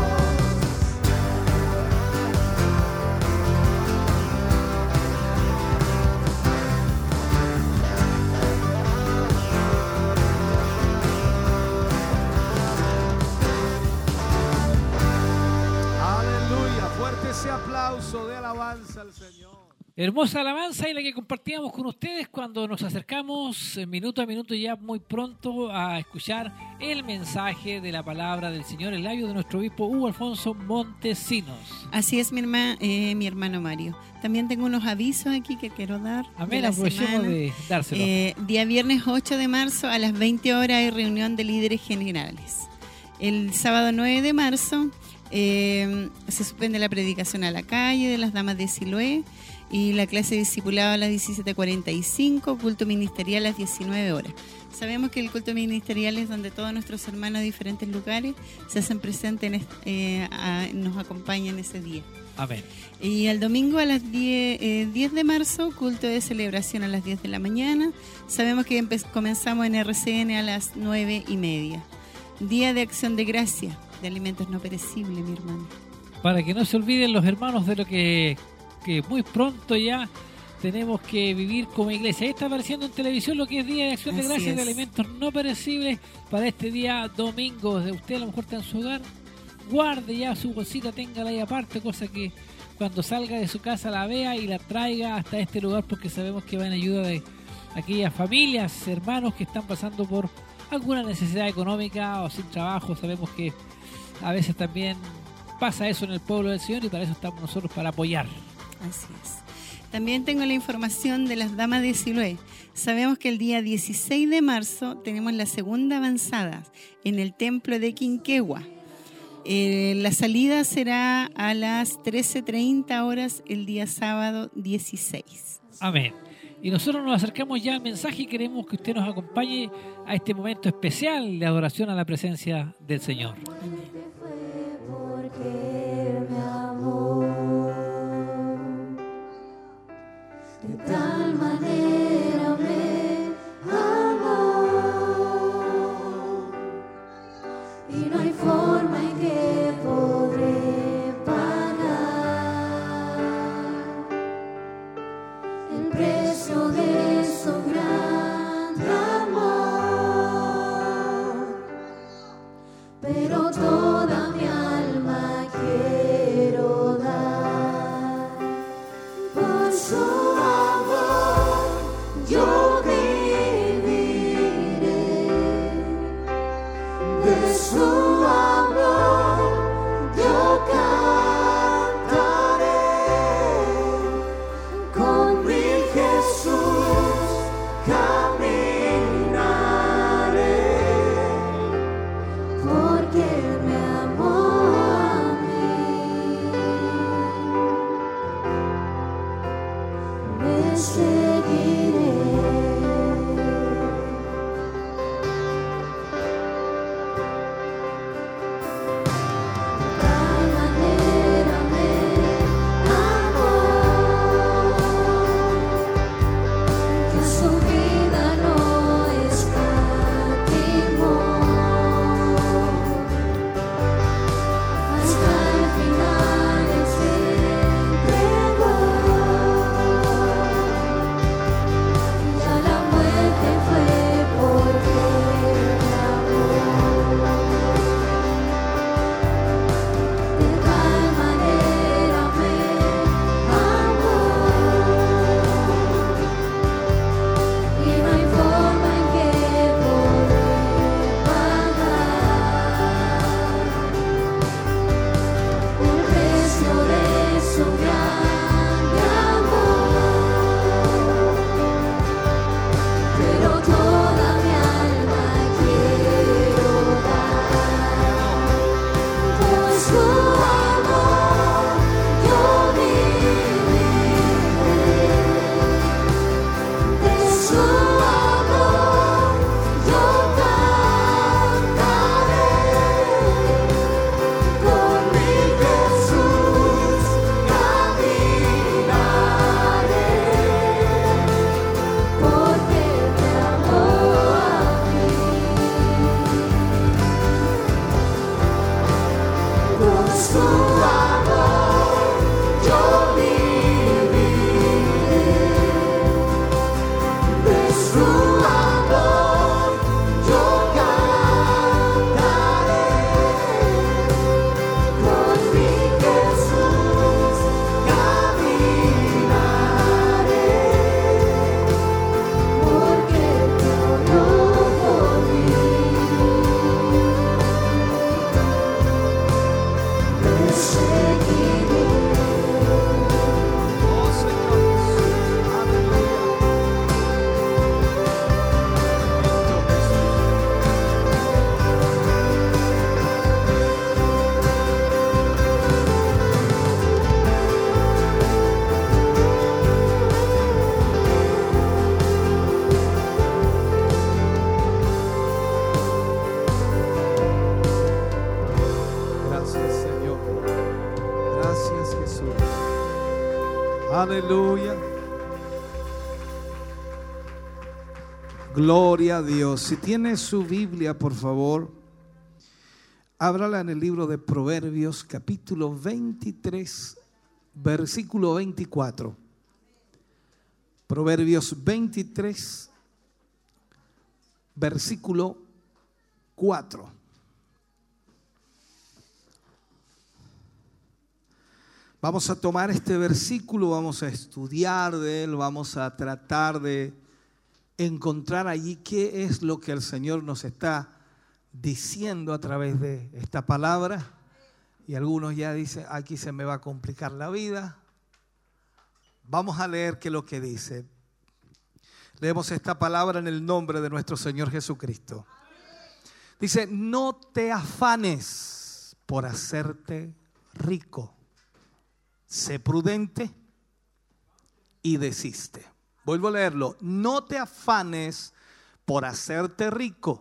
Aleluya. Fuerte ese aplauso de alabanza al Señor. Hermosa alabanza y la que compartíamos con ustedes cuando nos acercamos minuto a minuto ya muy pronto a escuchar el mensaje de la palabra del Señor en labios de nuestro obispo Hugo Alfonso Montesinos. Así es, mi hermano Mario. También tengo unos avisos aquí que quiero dar. Amén, de la aprovechemos semana. de dárselo. Día viernes 8 de marzo a las 20 horas hay reunión de líderes generales. El sábado 9 de marzo se suspende la predicación a la calle de las damas de Siloé y la clase de discipulado a las 17:45, culto ministerial a las 19 horas. Sabemos que el culto ministerial es donde todos nuestros hermanos de diferentes lugares se hacen presentes, nos acompañan ese día. Amén. Y el domingo a las 10 de marzo, culto de celebración a las 10 de la mañana. Sabemos que comenzamos en RCN a las 9:30. Día de acción de gracia, de alimentos no perecibles, mi hermano. Para que no se olviden los hermanos de lo que muy pronto ya tenemos que vivir como iglesia. Ahí está apareciendo en televisión lo que es Día de Acción de Así Gracias de es. Alimentos No Perecibles para este día domingo. De usted a lo mejor está en su hogar, guarde ya su bolsita, téngala ahí aparte, cosa que cuando salga de su casa la vea y la traiga hasta este lugar, porque sabemos que va en ayuda de aquellas familias, hermanos que están pasando por alguna necesidad económica o sin trabajo. Sabemos que a veces también pasa eso en el pueblo del Señor y para eso estamos nosotros, para apoyar. Así es. También tengo la información de las Damas de Siloé. Sabemos que el día 16 de marzo tenemos la segunda avanzada en el templo de Quinquegua. La salida será a las 13:30 horas el día sábado 16. Amén. Y nosotros nos acercamos ya al mensaje y queremos que usted nos acompañe a este momento especial de adoración a la presencia del Señor. Porque me amó de tal manera me amó y no hay forma en que podré pagar el precio de su gran amor, pero toda mi alma quiero dar por su amor. Yo viviré de su amor, yo cantaré con mi Jesús, caminaré porque me amó a mí. Me seguiré. Tal manera me amó que su vida no escatimó. Hasta el final Él se entregó y a la muerte fue porque me amó. De tal manera me amó y no hay forma en que podré pagar el precio de su grande amor, pero toda mi alma quiero dar por su amor. Yo viviré de su amor, yo cantaré con mi Jesús, caminaré porque me amó a mí. Por su amor yo viviré, de su amor yo cantaré con mi Jesús, caminaré porque me amó por mí. Me seguiré. Oh Señor, aleluya. Gracias Señor. Gracias Jesús. Aleluya. Gloria a Dios. Si tiene su Biblia, por favor, ábrala en el libro de Proverbios, capítulo 23, versículo 24. Proverbios 23, versículo 4. Vamos a tomar este versículo, vamos a estudiar de él, vamos a tratar de encontrar allí qué es lo que el Señor nos está diciendo a través de esta palabra. Y algunos ya dicen, aquí se me va a complicar la vida. Vamos a leer qué es lo que dice. Leemos esta palabra en el nombre de nuestro Señor Jesucristo. Dice, no te afanes por hacerte rico. Sé prudente y desiste. Vuelvo a leerlo. No te afanes por hacerte rico.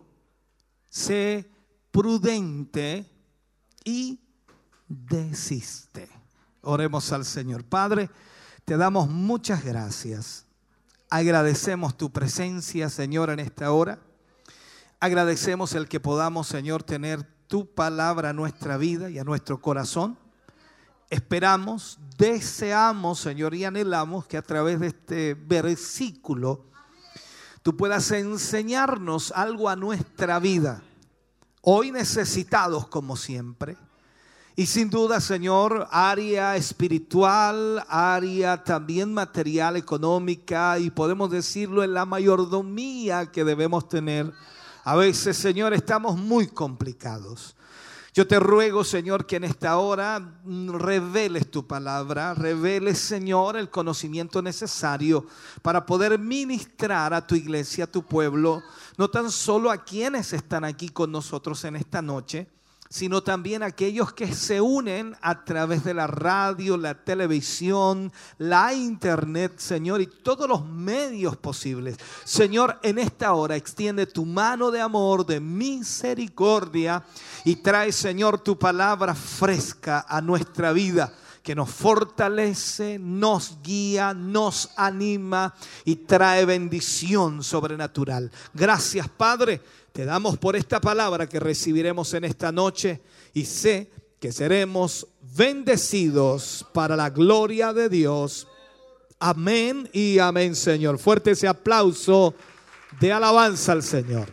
Sé prudente y desiste. Oremos al Señor. Padre, te damos muchas gracias. Agradecemos tu presencia, Señor, en esta hora. Agradecemos el que podamos, Señor, tener tu palabra a nuestra vida y a nuestro corazón. Esperamos, deseamos, Señor, y anhelamos que a través de este versículo tú puedas enseñarnos algo a nuestra vida. Hoy necesitados como siempre. Y sin duda, Señor, área espiritual, área también material, económica, y podemos decirlo en la mayordomía que debemos tener. A veces, Señor, estamos muy complicados. Yo te ruego, Señor, que en esta hora reveles tu palabra, reveles, Señor, el conocimiento necesario para poder ministrar a tu iglesia, a tu pueblo, no tan solo a quienes están aquí con nosotros en esta noche, sino también a aquellos que se unen a través de la radio, la televisión, la internet, Señor, y todos los medios posibles. Señor, en esta hora extiende tu mano de amor, de misericordia, y trae, Señor, tu palabra fresca a nuestra vida, que nos fortalece, nos guía, nos anima y trae bendición sobrenatural. Gracias, Padre. Te damos por esta palabra que recibiremos en esta noche y sé que seremos bendecidos para la gloria de Dios. Amén y amén, Señor. Fuerte ese aplauso de alabanza al Señor.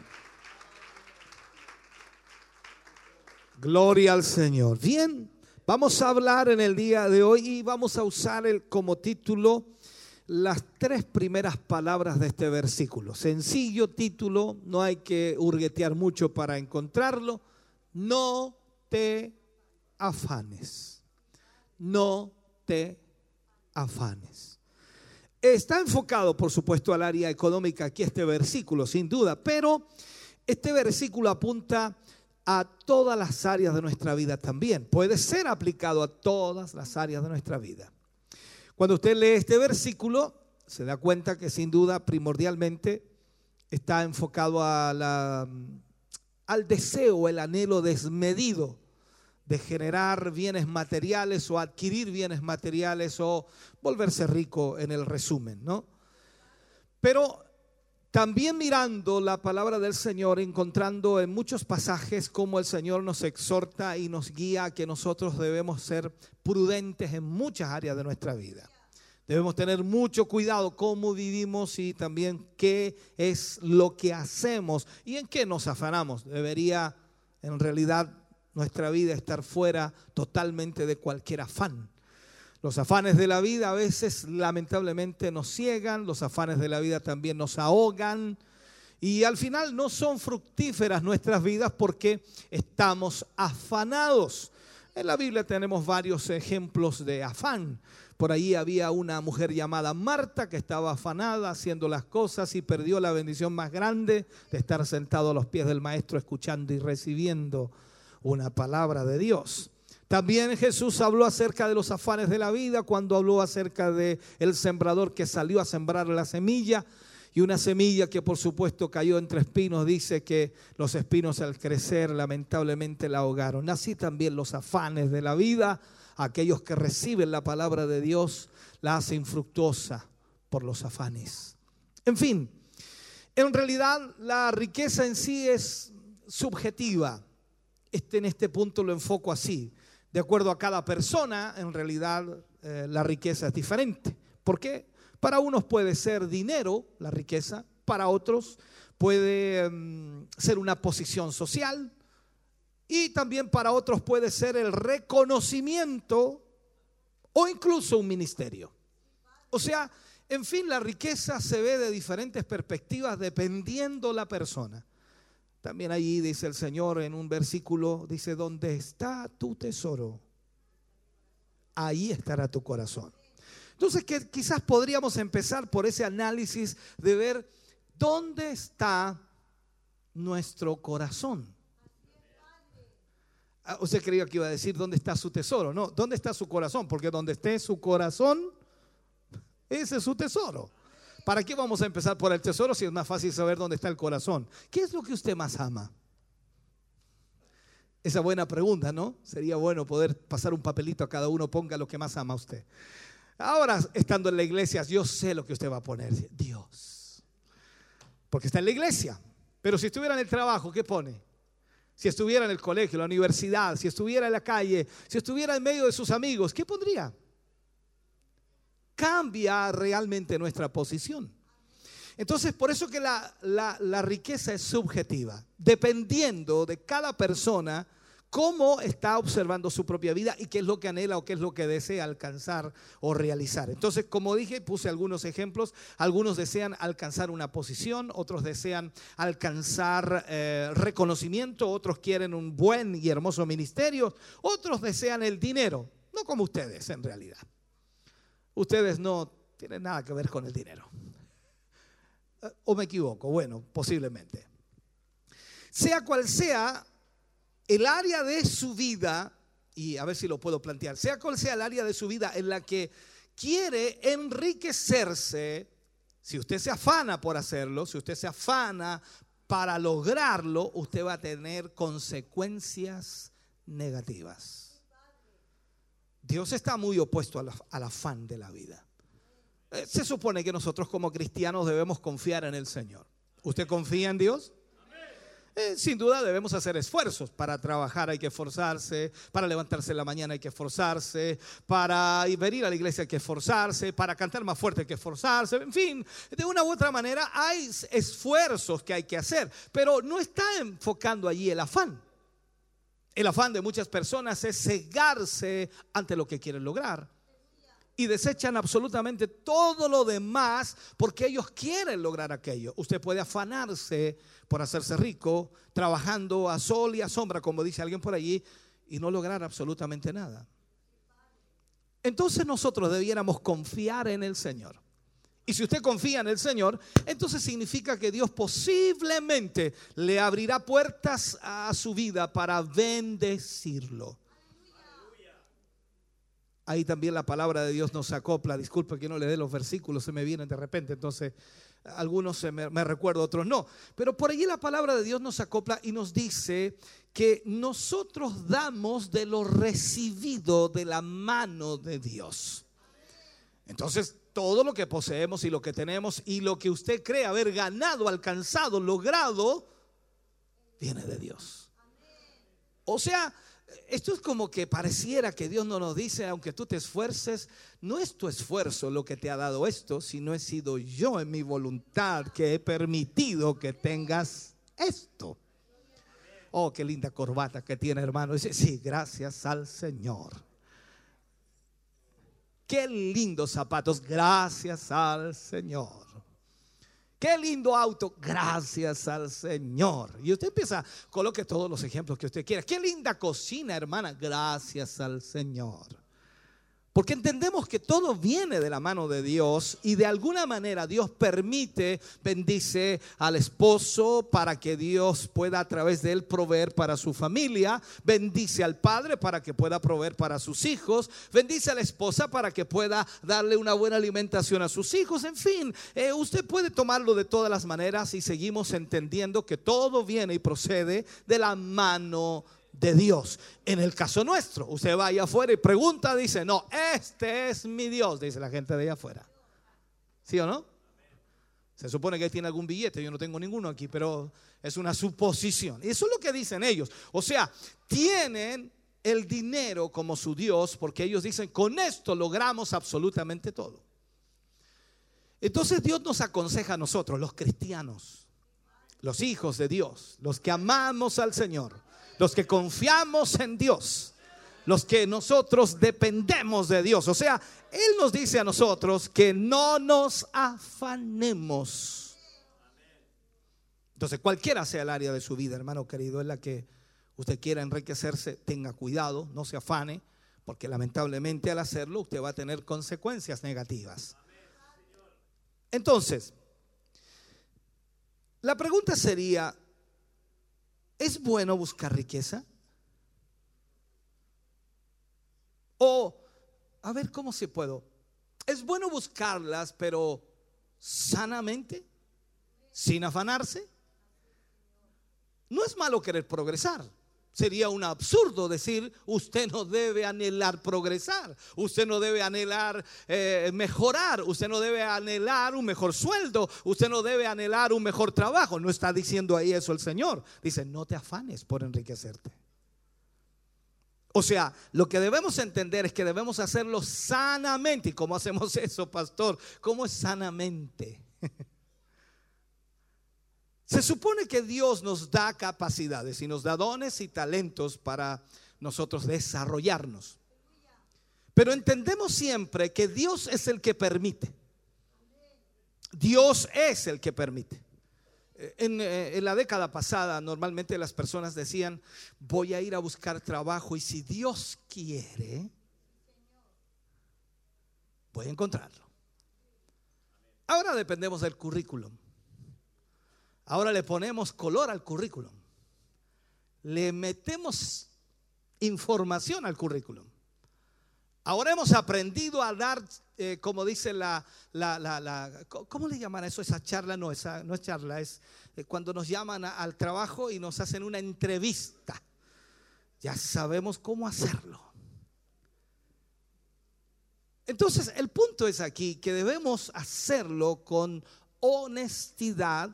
Gloria al Señor. Bien, vamos a hablar en el día de hoy y vamos a usar como título las 3 primeras palabras de este versículo. Sencillo título, no hay que hurguetear mucho para encontrarlo. No te afanes. No te afanes. Está enfocado, por supuesto, al área económica aquí este versículo, sin duda, pero este versículo apunta a todas las áreas de nuestra vida también. Puede ser aplicado a todas las áreas de nuestra vida. Cuando usted lee este versículo, se da cuenta que sin duda primordialmente está enfocado al deseo, el anhelo desmedido de generar bienes materiales o adquirir bienes materiales o volverse rico en el resumen, ¿no? Pero también mirando la palabra del Señor, encontrando en muchos pasajes cómo el Señor nos exhorta y nos guía a que nosotros debemos ser prudentes en muchas áreas de nuestra vida. Debemos tener mucho cuidado cómo vivimos y también qué es lo que hacemos y en qué nos afanamos. Debería en realidad nuestra vida estar fuera totalmente de cualquier afán. Los afanes de la vida a veces lamentablemente nos ciegan, los afanes de la vida también nos ahogan y al final no son fructíferas nuestras vidas porque estamos afanados. En la Biblia tenemos varios ejemplos de afán. Por ahí había una mujer llamada Marta que estaba afanada haciendo las cosas y perdió la bendición más grande de estar sentado a los pies del Maestro escuchando y recibiendo una palabra de Dios. También Jesús habló acerca de los afanes de la vida cuando habló acerca del sembrador que salió a sembrar la semilla y una semilla que por supuesto cayó entre espinos. Dice que los espinos al crecer lamentablemente la ahogaron. Así también los afanes de la vida, aquellos que reciben la palabra de Dios la hacen infructuosa por los afanes. En fin, en realidad la riqueza en sí es subjetiva. En este punto lo enfoco así. De acuerdo a cada persona, en realidad la riqueza es diferente. ¿Por qué? Para unos puede ser dinero, la riqueza. Para otros puede ser una posición social. Y también para otros puede ser el reconocimiento o incluso un ministerio. O sea, en fin, la riqueza se ve de diferentes perspectivas dependiendo la persona. También allí dice el Señor en un versículo, dice, donde está tu tesoro, ahí estará tu corazón. Entonces que quizás podríamos empezar por ese análisis de ver dónde está nuestro corazón. Usted creía que iba a decir dónde está su tesoro. No, dónde está su corazón, porque donde esté su corazón, ese es su tesoro. ¿Para qué vamos a empezar por el tesoro si es más fácil saber dónde está el corazón? ¿Qué es lo que usted más ama? Esa buena pregunta, ¿no? Sería bueno poder pasar un papelito a cada uno, ponga lo que más ama usted. Ahora, estando en la iglesia, yo sé lo que usted va a poner. Dios. Porque está en la iglesia. Pero si estuviera en el trabajo, ¿qué pone? Si estuviera en el colegio, la universidad, si estuviera en la calle, si estuviera en medio de sus amigos, ¿qué pondría? Cambia realmente nuestra posición. Entonces, por eso que la riqueza es subjetiva, dependiendo de cada persona cómo está observando su propia vida y qué es lo que anhela o qué es lo que desea alcanzar o realizar. Entonces, como dije, puse algunos ejemplos. Algunos desean alcanzar una posición, otros desean alcanzar reconocimiento, otros quieren un buen y hermoso ministerio, otros desean el dinero, no como ustedes en realidad. Ustedes no tienen nada que ver con el dinero. ¿O me equivoco? Bueno, posiblemente. Sea cual sea el área de su vida, y a ver si lo puedo plantear, sea cual sea el área de su vida en la que quiere enriquecerse, si usted se afana por hacerlo, si usted se afana para lograrlo, usted va a tener consecuencias negativas. Dios está muy opuesto al afán de la vida. Se supone que nosotros como cristianos debemos confiar en el Señor. ¿Usted confía en Dios? Sin duda debemos hacer esfuerzos. Para trabajar hay que esforzarse, para levantarse en la mañana hay que esforzarse, para venir a la iglesia hay que esforzarse, para cantar más fuerte hay que esforzarse. En fin, de una u otra manera hay esfuerzos que hay que hacer, pero no está enfocando allí el afán. El afán de muchas personas es cegarse ante lo que quieren lograr y desechan absolutamente todo lo demás porque ellos quieren lograr aquello. Usted puede afanarse por hacerse rico trabajando a sol y a sombra, como dice alguien por allí, y no lograr absolutamente nada. Entonces nosotros debiéramos confiar en el Señor. Y si usted confía en el Señor, entonces significa que Dios posiblemente le abrirá puertas a su vida para bendecirlo. Ahí también la palabra de Dios nos acopla. Disculpe que no le dé los versículos, se me vienen de repente, entonces algunos me recuerdo, otros no. Pero por allí la palabra de Dios nos acopla y nos dice que nosotros damos de lo recibido de la mano de Dios. Entonces, todo lo que poseemos y lo que tenemos y lo que usted cree haber ganado, alcanzado, logrado, viene de Dios. O sea, esto es como que pareciera que Dios no nos dice, aunque tú te esfuerces, no es tu esfuerzo lo que te ha dado esto, sino he sido yo en mi voluntad que he permitido que tengas esto. Oh, qué linda corbata que tiene, hermano. Dice, sí, gracias al Señor. Qué lindos zapatos, gracias al Señor. Qué lindo auto, gracias al Señor. Y usted empieza, coloque todos los ejemplos que usted quiera. Qué linda cocina, hermana, gracias al Señor. Porque entendemos que todo viene de la mano de Dios y de alguna manera Dios permite, bendice al esposo para que Dios pueda a través de él proveer para su familia, bendice al padre para que pueda proveer para sus hijos, bendice a la esposa para que pueda darle una buena alimentación a sus hijos. En fin, usted puede tomarlo de todas las maneras y seguimos entendiendo que todo viene y procede de la mano de Dios. En el caso nuestro, usted va allá afuera y pregunta, dice, no, este es mi Dios, dice la gente de allá afuera. ¿Sí o no? Se supone que tiene algún billete, yo no tengo ninguno aquí, pero es una suposición. Y eso es lo que dicen ellos. O sea, tienen el dinero como su Dios porque ellos dicen, con esto logramos absolutamente todo. Entonces Dios nos aconseja a nosotros, los cristianos, los hijos de Dios, los que amamos al Señor, los que confiamos en Dios, los que nosotros dependemos de Dios. O sea, Él nos dice a nosotros que no nos afanemos. Entonces, cualquiera sea el área de su vida, hermano querido, en la que usted quiera enriquecerse, tenga cuidado, no se afane, porque lamentablemente al hacerlo usted va a tener consecuencias negativas. Entonces, la pregunta sería, ¿es bueno buscar riqueza? O, a ver, ¿cómo se puedo? ¿Es bueno buscarlas, pero sanamente, sin afanarse? No es malo querer progresar. Sería un absurdo decir, usted no debe anhelar progresar, usted no debe anhelar mejorar, usted no debe anhelar un mejor sueldo, usted no debe anhelar un mejor trabajo. No está diciendo ahí eso el Señor. Dice, no te afanes por enriquecerte. O sea, lo que debemos entender es que debemos hacerlo sanamente. ¿Y cómo hacemos eso, pastor? ¿Cómo es sanamente? Se supone que Dios nos da capacidades y nos da dones y talentos para nosotros desarrollarnos. Pero entendemos siempre que Dios es el que permite. Dios es el que permite. En la década pasada normalmente las personas decían, voy a ir a buscar trabajo y si Dios quiere, voy a encontrarlo. Ahora dependemos del currículum. Ahora le ponemos color al currículum. Le metemos información al currículum. Ahora hemos aprendido a dar, como dice ¿cómo le llaman a eso? Esa charla, no es charla, es cuando nos llaman al trabajo y nos hacen una entrevista. Ya sabemos cómo hacerlo. Entonces, el punto es aquí que debemos hacerlo con honestidad,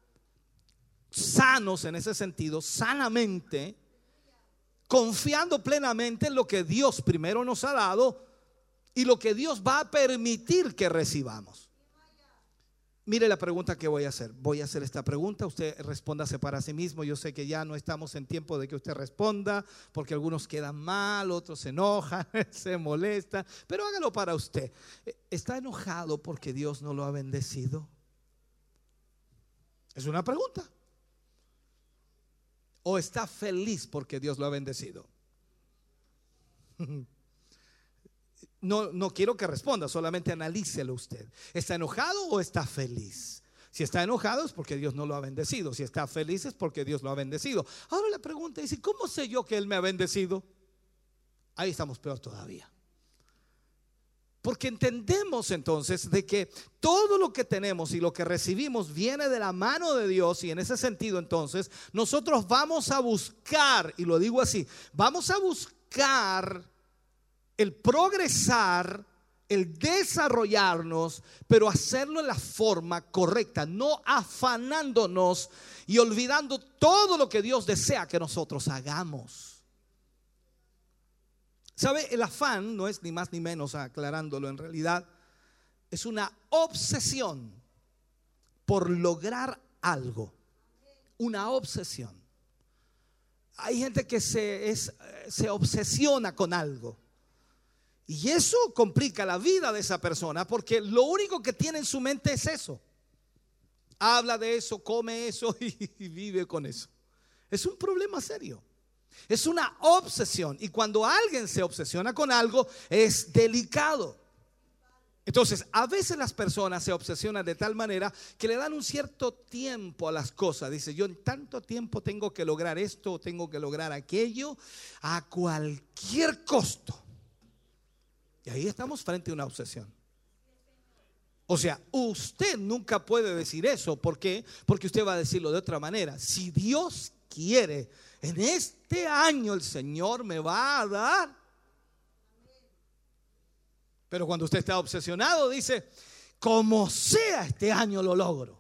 sanos en ese sentido, sanamente, confiando plenamente en lo que Dios primero nos ha dado y lo que Dios va a permitir que recibamos. Mire la pregunta que voy a hacer. Voy a hacer esta pregunta, usted respóndase para sí mismo. Yo sé que ya no estamos en tiempo de que usted responda, porque algunos quedan mal, otros se enojan, se molestan, pero hágalo para usted. ¿Está enojado porque Dios no lo ha bendecido? Es una pregunta. ¿O está feliz porque Dios lo ha bendecido? No quiero que responda, solamente analícelo usted. ¿Está enojado o está feliz? Si está enojado es porque Dios no lo ha bendecido. Si está feliz es porque Dios lo ha bendecido. Ahora la pregunta es, ¿cómo sé yo que Él me ha bendecido? Ahí estamos peor todavía. Porque entendemos entonces de que todo lo que tenemos y lo que recibimos viene de la mano de Dios. Y en ese sentido entonces nosotros vamos a buscar, y lo digo así, vamos a buscar el progresar, el desarrollarnos, pero hacerlo en la forma correcta, no afanándonos y olvidando todo lo que Dios desea que nosotros hagamos. ¿Sabe? El afán no es ni más ni menos, aclarándolo, en realidad es una obsesión por lograr algo. Una obsesión. Hay gente que se obsesiona con algo. Y eso complica la vida de esa persona, porque lo único que tiene en su mente es eso. Habla de eso, come eso y vive con eso. Es un problema serio. Es una obsesión. Y cuando alguien se obsesiona con algo, es delicado. Entonces, a veces las personas se obsesionan de tal manera que le dan un cierto tiempo a las cosas. Dice, yo en tanto tiempo tengo que lograr esto, tengo que lograr aquello, a cualquier costo. Y ahí estamos frente a una obsesión. O sea, usted nunca puede decir eso. ¿Por qué? Porque usted va a decirlo de otra manera. Si Dios quiere, en este año el Señor me va a dar. Pero cuando usted está obsesionado, dice, como sea este año lo logro.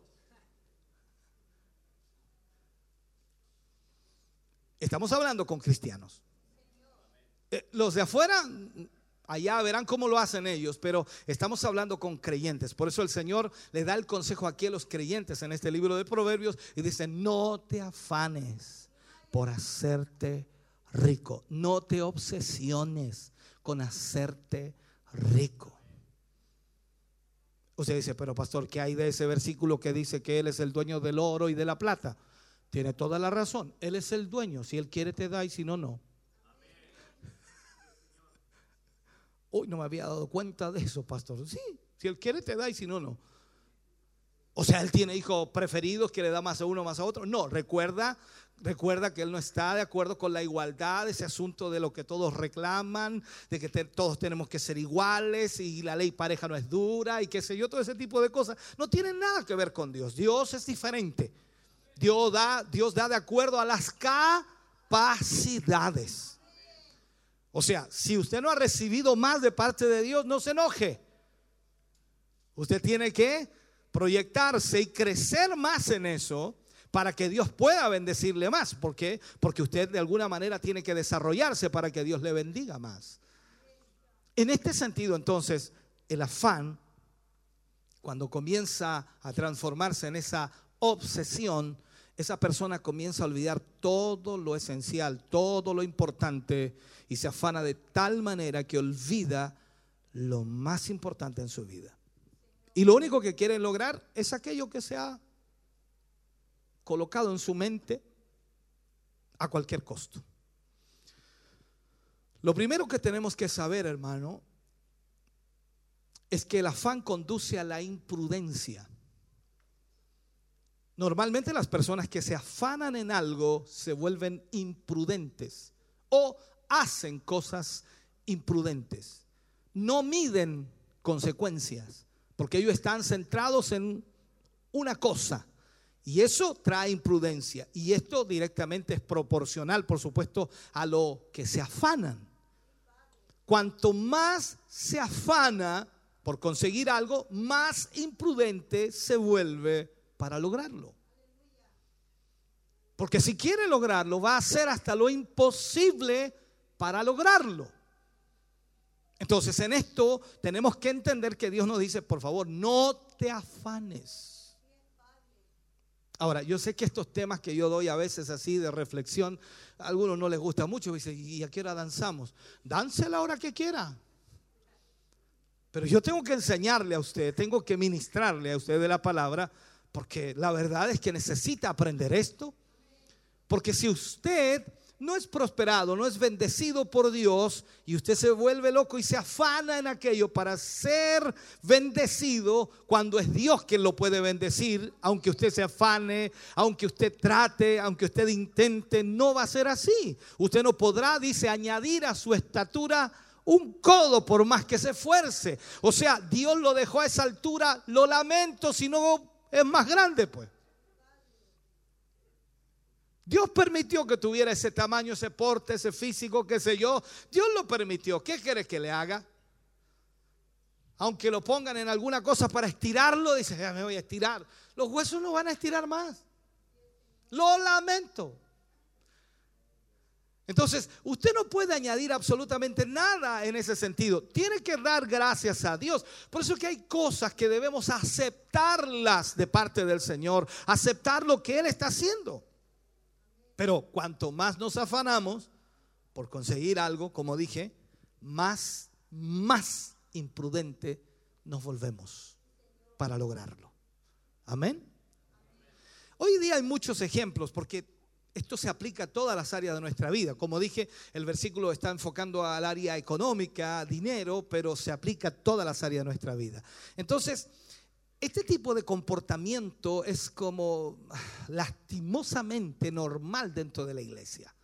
Estamos hablando con cristianos. Los de afuera Allá verán cómo lo hacen ellos, pero estamos hablando con creyentes. Por eso el Señor le da el consejo aquí a los creyentes en este libro de Proverbios y dice: no te afanes por hacerte rico. No te obsesiones con hacerte rico. Usted dice: pero pastor, ¿qué hay de ese versículo que dice que Él es el dueño del oro y de la plata? Tiene toda la razón. Él es el dueño. Si Él quiere te da y si no, no. Uy, no me había dado cuenta de eso, pastor. Sí, si Él quiere te da y si no, no. O sea, Él tiene hijos preferidos que le da más a uno, más a otro. No, recuerda que Él no está de acuerdo con la igualdad, ese asunto de lo que todos reclaman, de que todos tenemos que ser iguales y la ley pareja no es dura y qué sé yo, todo ese tipo de cosas. No tienen nada que ver con Dios. Dios es diferente. Dios da de acuerdo a las capacidades. O sea, si usted no ha recibido más de parte de Dios, no se enoje. Usted tiene que proyectarse y crecer más en eso para que Dios pueda bendecirle más. ¿Por qué? Porque usted de alguna manera tiene que desarrollarse para que Dios le bendiga más. En este sentido, entonces, el afán, cuando comienza a transformarse en esa obsesión, esa persona comienza a olvidar todo lo esencial, todo lo importante, y se afana de tal manera que olvida lo más importante en su vida. Y lo único que quiere lograr es aquello que se ha colocado en su mente a cualquier costo. Lo primero que tenemos que saber, hermano, es que el afán conduce a la imprudencia. Normalmente las personas que se afanan en algo se vuelven imprudentes o hacen cosas imprudentes. No miden consecuencias porque ellos están centrados en una cosa y eso trae imprudencia. Y esto directamente es proporcional, por supuesto, a lo que se afanan. Cuanto más se afana por conseguir algo, más imprudente se vuelve para lograrlo. Porque si quiere lograrlo, va a hacer hasta lo imposible para lograrlo. Entonces, en esto tenemos que entender que Dios nos dice: por favor, no te afanes. Ahora, yo sé que estos temas que yo doy a veces así de reflexión, a algunos no les gusta mucho. Dicen: ¿y a qué hora danzamos? Dance a la hora que quiera. Pero yo tengo que enseñarle a usted, tengo que ministrarle a usted de la palabra, porque la verdad es que necesita aprender esto. Porque si usted no es prosperado, no es bendecido por Dios, y usted se vuelve loco y se afana en aquello para ser bendecido, cuando es Dios quien lo puede bendecir, aunque usted se afane, aunque usted trate, aunque usted intente, no va a ser así. Usted no podrá, dice, añadir a su estatura un codo por más que se esfuerce. O sea, Dios lo dejó a esa altura, lo lamento si no es más grande, pues. Dios permitió que tuviera ese tamaño, ese porte, ese físico, qué sé yo. Dios lo permitió. ¿Qué quiere que le haga? Aunque lo pongan en alguna cosa para estirarlo, dice: ya me voy a estirar. Los huesos no van a estirar más. Lo lamento. Entonces, usted no puede añadir absolutamente nada en ese sentido. Tiene que dar gracias a Dios. Por eso es que hay cosas que debemos aceptarlas de parte del Señor, aceptar lo que Él está haciendo. Pero cuanto más nos afanamos por conseguir algo, como dije, más imprudente nos volvemos para lograrlo. Amén. Hoy día hay muchos ejemplos, porque esto se aplica a todas las áreas de nuestra vida. Como dije, el versículo está enfocando al área económica, dinero, pero se aplica a todas las áreas de nuestra vida. Entonces, este tipo de comportamiento es como lastimosamente normal dentro de la iglesia.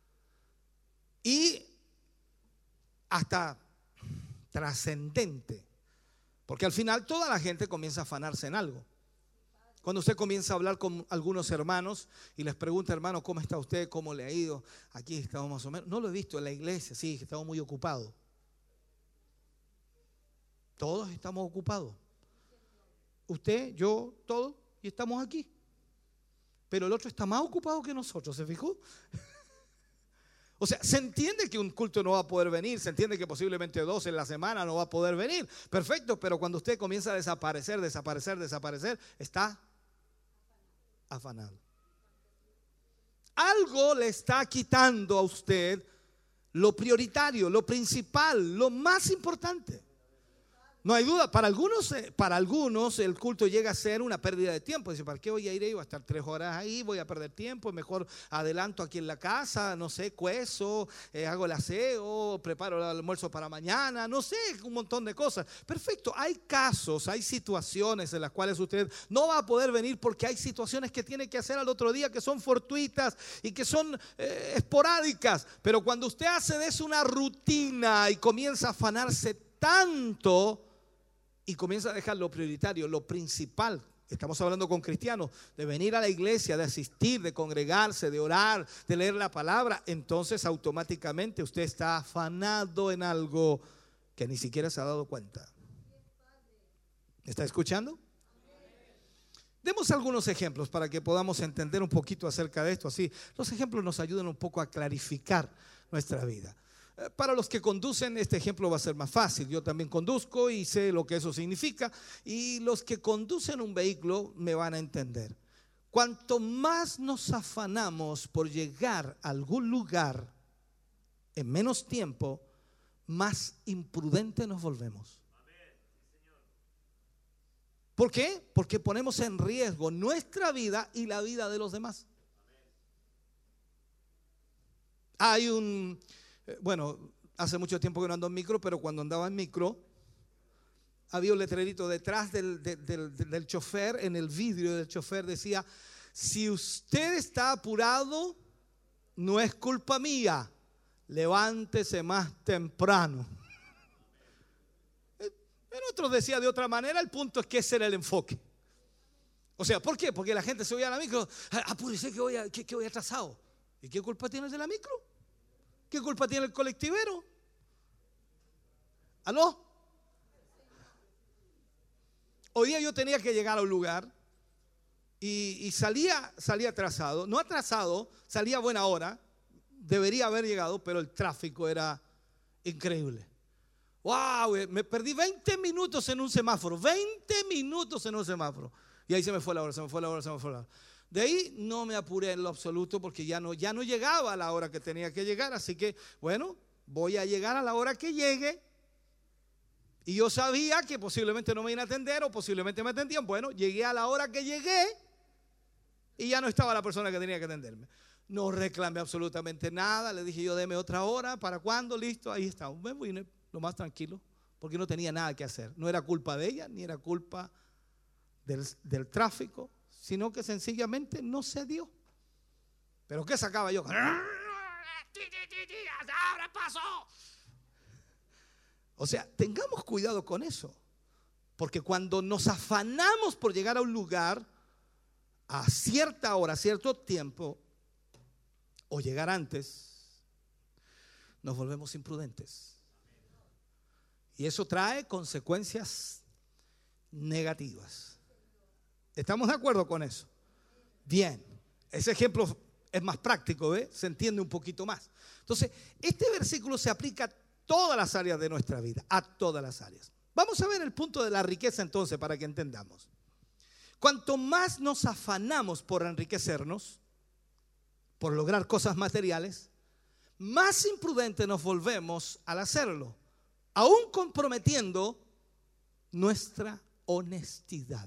Y hasta trascendente. Porque al final toda la gente comienza a afanarse en algo. Cuando usted comienza a hablar con algunos hermanos y les pregunta: hermano, ¿cómo está usted? ¿Cómo le ha ido? Aquí estamos más o menos. No lo he visto en la iglesia, sí, estamos muy ocupados. Todos estamos ocupados. Usted, yo, todos, y estamos aquí. Pero el otro está más ocupado que nosotros, ¿se fijó? O sea, se entiende que un culto no va a poder venir, se entiende que posiblemente 2 en la semana no va a poder venir. Perfecto, pero cuando usted comienza a desaparecer, está afanado. Algo le está quitando a usted lo prioritario, lo principal, lo más importante. No hay duda, para algunos el culto llega a ser una pérdida de tiempo. Dice, ¿para qué voy a ir ahí? Voy a estar 3 horas ahí, voy a perder tiempo. Mejor adelanto aquí en la casa, no sé, cuezo, hago el aseo, preparo el almuerzo para mañana, no sé, un montón de cosas. Perfecto, hay casos, hay situaciones en las cuales usted no va a poder venir porque hay situaciones que tiene que hacer al otro día que son fortuitas y que son esporádicas. Pero cuando usted hace de eso una rutina y comienza a afanarse tanto y comienza a dejar lo prioritario, lo principal, estamos hablando con cristianos, de venir a la iglesia, de asistir, de congregarse, de orar, de leer la palabra, entonces automáticamente usted está afanado en algo que ni siquiera se ha dado cuenta. ¿Me está escuchando? Demos algunos ejemplos para que podamos entender un poquito acerca de esto. Así, los ejemplos nos ayudan un poco a clarificar nuestra vida. Para los que conducen, este ejemplo va a ser más fácil. Yo también conduzco y sé lo que eso significa. Y los que conducen un vehículo me van a entender. Cuanto más nos afanamos por llegar a algún lugar en menos tiempo, más imprudentes nos volvemos. ¿Por qué? Porque ponemos en riesgo nuestra vida y la vida de los demás. Hay bueno, hace mucho tiempo que no ando en micro, pero cuando andaba en micro, había un letrerito detrás del chofer, en el vidrio del chofer decía, si usted está apurado, no es culpa mía, levántese más temprano. En otros decía de otra manera, el punto es que ese era el enfoque. O sea, ¿por qué? Porque la gente se subía a la micro, apúrese que voy atrasado. ¿Y qué culpa tienes de la micro? ¿Qué culpa tiene el colectivero? ¿Aló? Hoy día yo tenía que llegar a un lugar y salía atrasado. No atrasado, salía a buena hora. Debería haber llegado, pero el tráfico era increíble. ¡Wow! Me perdí 20 minutos en un semáforo. 20 minutos en un semáforo. Y ahí se me fue la hora. De ahí no me apuré en lo absoluto porque ya no llegaba a la hora que tenía que llegar. Así que, bueno, voy a llegar a la hora que llegue. Y yo sabía que posiblemente no me iban a atender o posiblemente me atendían. Bueno, llegué a la hora que llegué y ya no estaba la persona que tenía que atenderme. No reclamé absolutamente nada. Le dije yo, deme otra hora. ¿Para cuándo? Listo, ahí está. Me vine lo más tranquilo porque no tenía nada que hacer. No era culpa de ella ni era culpa del tráfico, sino que sencillamente no se dio. ¿Pero qué sacaba yo? ¡Ahora pasó! O sea, tengamos cuidado con eso, porque cuando nos afanamos por llegar a un lugar a cierta hora, a cierto tiempo, o llegar antes, nos volvemos imprudentes. Y eso trae consecuencias negativas. ¿Estamos de acuerdo con eso? Bien, ese ejemplo es más práctico, ¿ve? Se entiende un poquito más. Entonces, este versículo se aplica a todas las áreas de nuestra vida, a todas las áreas. Vamos a ver el punto de la riqueza entonces para que entendamos. Cuanto más nos afanamos por enriquecernos, por lograr cosas materiales, más imprudentes nos volvemos al hacerlo, aún comprometiendo nuestra honestidad.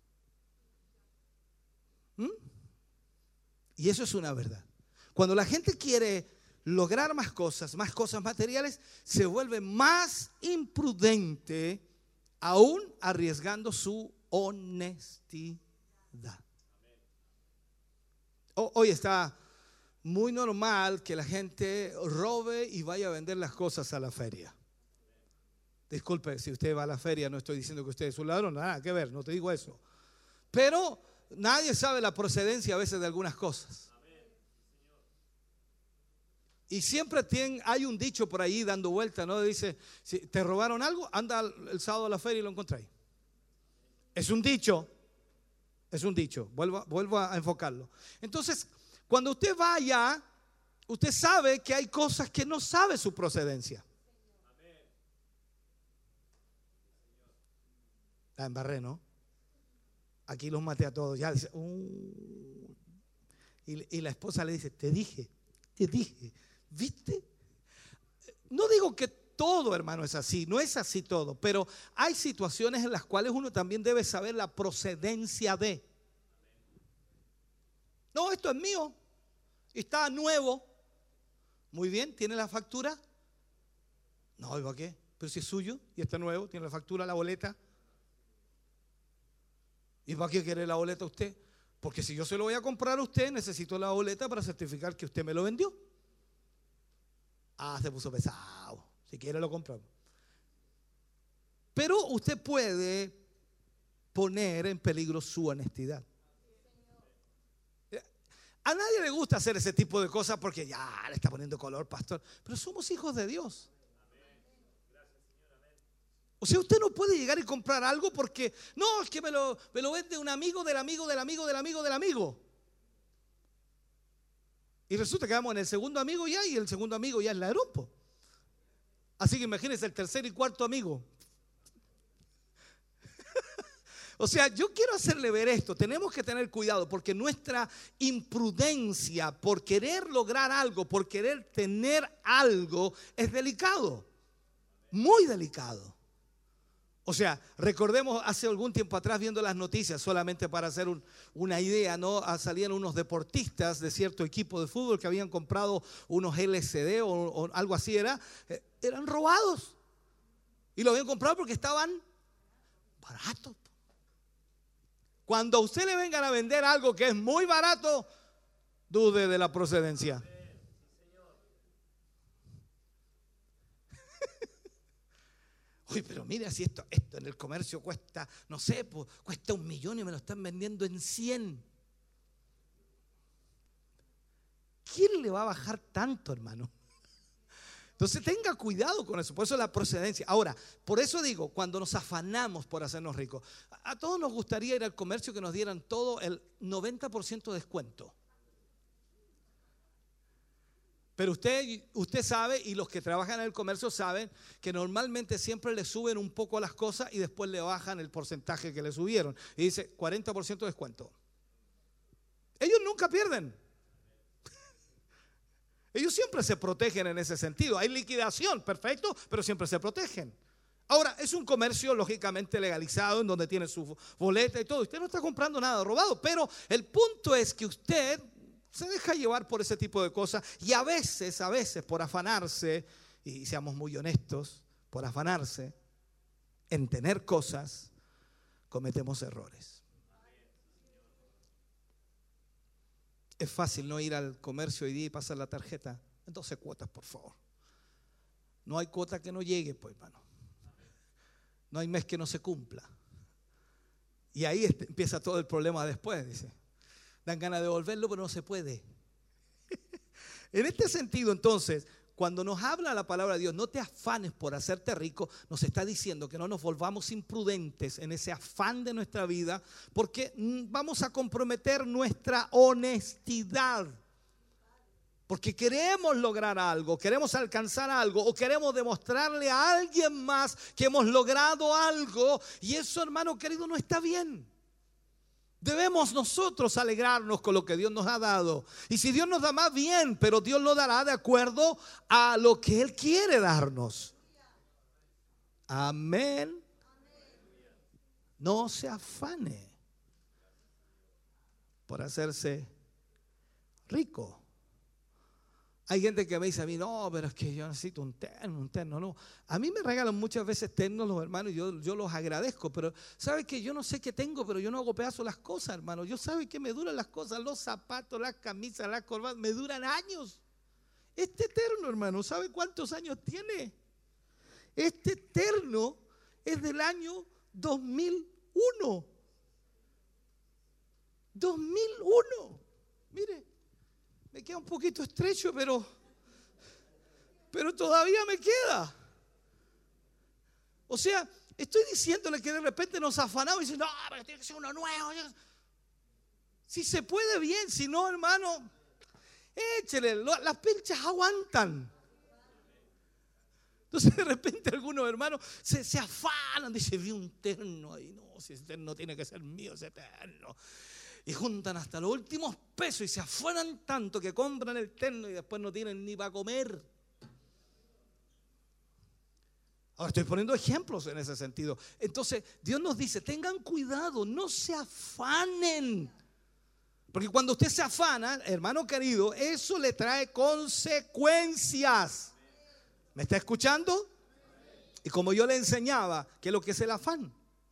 Y eso es una verdad. Cuando la gente quiere lograr más cosas materiales, se vuelve más imprudente, aún arriesgando su honestidad. Hoy está muy normal que la gente robe y vaya a vender las cosas a la feria. Disculpe, si usted va a la feria, no estoy diciendo que usted es un ladrón, nada que ver, no te digo eso. Pero nadie sabe la procedencia a veces de algunas cosas. Y siempre hay un dicho por ahí dando vuelta, ¿no? Dice, si te robaron algo, anda el sábado a la feria y lo encontráis. Es un dicho. Vuelvo a enfocarlo. Entonces, cuando usted vaya usted sabe que hay cosas que no sabe su procedencia. La embarré, ¿no? Aquí los maté a todos. Ya dice, y la esposa le dice, te dije, ¿viste? No digo que todo, hermano, es así, no es así todo, pero hay situaciones en las cuales uno también debe saber la procedencia de. No, esto es mío, está nuevo. Muy bien, ¿tiene la factura? No, ¿y para qué? Pero si es suyo y está nuevo, tiene la factura, la boleta. ¿Y para qué quiere la boleta usted? Porque si yo se lo voy a comprar a usted, necesito la boleta para certificar que usted me lo vendió. Ah, se puso pesado. Si quiere lo compramos. Pero usted puede poner en peligro su honestidad. A nadie le gusta hacer ese tipo de cosas porque ya le está poniendo color, pastor. Pero somos hijos de Dios. O sea, usted no puede llegar y comprar algo porque no, es que me lo vende un amigo del amigo del amigo del amigo del amigo. Y resulta que vamos en el segundo amigo ya, y el segundo amigo ya es ladrón. Así que imagínense el tercer y cuarto amigo. O sea, yo quiero hacerle ver esto. Tenemos que tener cuidado porque nuestra imprudencia por querer lograr algo, por querer tener algo, es delicado. Muy delicado. O sea, recordemos hace algún tiempo atrás viendo las noticias, solamente para hacer una idea, ¿no? Salían unos deportistas de cierto equipo de fútbol que habían comprado unos LCD o algo así eran robados. Y lo habían comprado porque estaban baratos. Cuando a usted le vengan a vender algo que es muy barato, dude de la procedencia. Uy, pero mira, si esto en el comercio cuesta, no sé, pues, cuesta 1 millón y me lo están vendiendo en 100. ¿Quién le va a bajar tanto, hermano? Entonces tenga cuidado con eso, por eso la procedencia. Ahora, por eso digo, cuando nos afanamos por hacernos ricos, a todos nos gustaría ir al comercio que nos dieran todo el 90% de descuento. Pero usted sabe, y los que trabajan en el comercio saben, que normalmente siempre le suben un poco las cosas y después le bajan el porcentaje que le subieron. Y dice 40% de descuento. Ellos nunca pierden. Ellos siempre se protegen en ese sentido. Hay liquidación, perfecto, pero siempre se protegen. Ahora, es un comercio lógicamente legalizado en donde tiene su boleta y todo. Usted no está comprando nada robado, pero el punto es que usted se deja llevar por ese tipo de cosas y a veces por afanarse, y seamos muy honestos, por afanarse en tener cosas, cometemos errores. Es fácil no ir al comercio hoy día y pasar la tarjeta en 12 cuotas, por favor. No hay cuota que no llegue, pues, hermano. No hay mes que no se cumpla. Y ahí empieza todo el problema después, dice. Dan ganas de devolverlo, pero no se puede. En este sentido, entonces, cuando nos habla la palabra de Dios, no te afanes por hacerte rico, nos está diciendo que no nos volvamos imprudentes en ese afán de nuestra vida, porque vamos a comprometer nuestra honestidad. Porque queremos lograr algo, queremos alcanzar algo o queremos demostrarle a alguien más que hemos logrado algo, y eso, hermano querido, no está bien. Debemos nosotros alegrarnos con lo que Dios nos ha dado. Y si Dios nos da más, bien, pero Dios lo dará de acuerdo a lo que Él quiere darnos. Amén. No se afane por hacerse rico. Hay gente que me dice a mí, no, pero es que yo necesito un terno, no. A mí me regalan muchas veces ternos los hermanos y yo los agradezco, pero ¿sabe que yo no sé qué tengo, pero yo no hago pedazos las cosas, hermano? Yo sabe que me duran las cosas, los zapatos, las camisas, las corbatas, me duran años. Este terno, hermano, ¿sabe cuántos años tiene? Este terno es del año 2001. 2001. Mire. Me queda un poquito estrecho, pero todavía me queda. O sea, estoy diciéndole que de repente nos afanamos y dicen, no, pero tiene que ser uno nuevo. Si se puede, bien, si no, hermano, échele, las pinchas aguantan. Entonces de repente algunos hermanos se afanan, dicen, vi un terno ahí, no, si ese terno tiene que ser mío, ese terno. Y juntan hasta los últimos pesos y se afanan tanto que compran el terno y después no tienen ni para comer. Ahora estoy poniendo ejemplos en ese sentido. Entonces Dios nos dice, tengan cuidado, no se afanen. Porque cuando usted se afana, hermano querido, eso le trae consecuencias. ¿Me está escuchando? Y como yo le enseñaba, ¿qué es lo que es el afán?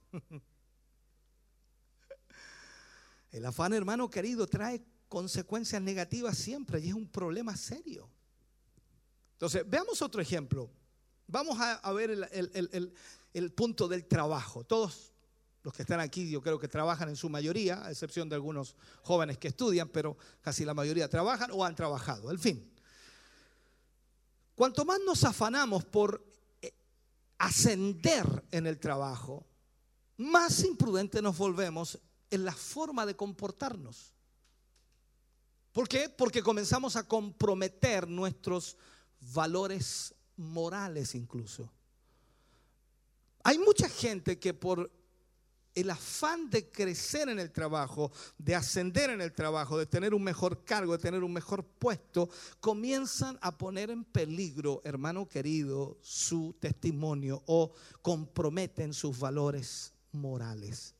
El afán, hermano querido, trae consecuencias negativas siempre y es un problema serio. Entonces, veamos otro ejemplo. Vamos a ver el punto del trabajo. Todos los que están aquí, yo creo que trabajan en su mayoría, a excepción de algunos jóvenes que estudian, pero casi la mayoría trabajan o han trabajado. En fin. Cuanto más nos afanamos por ascender en el trabajo, más imprudentes nos volvemos en la forma de comportarnos. ¿Por qué? Porque comenzamos a comprometer nuestros valores morales incluso. Hay mucha gente que por el afán de crecer en el trabajo, de ascender en el trabajo, de tener un mejor cargo, de tener un mejor puesto, comienzan a poner en peligro, hermano querido, su testimonio o comprometen sus valores morales.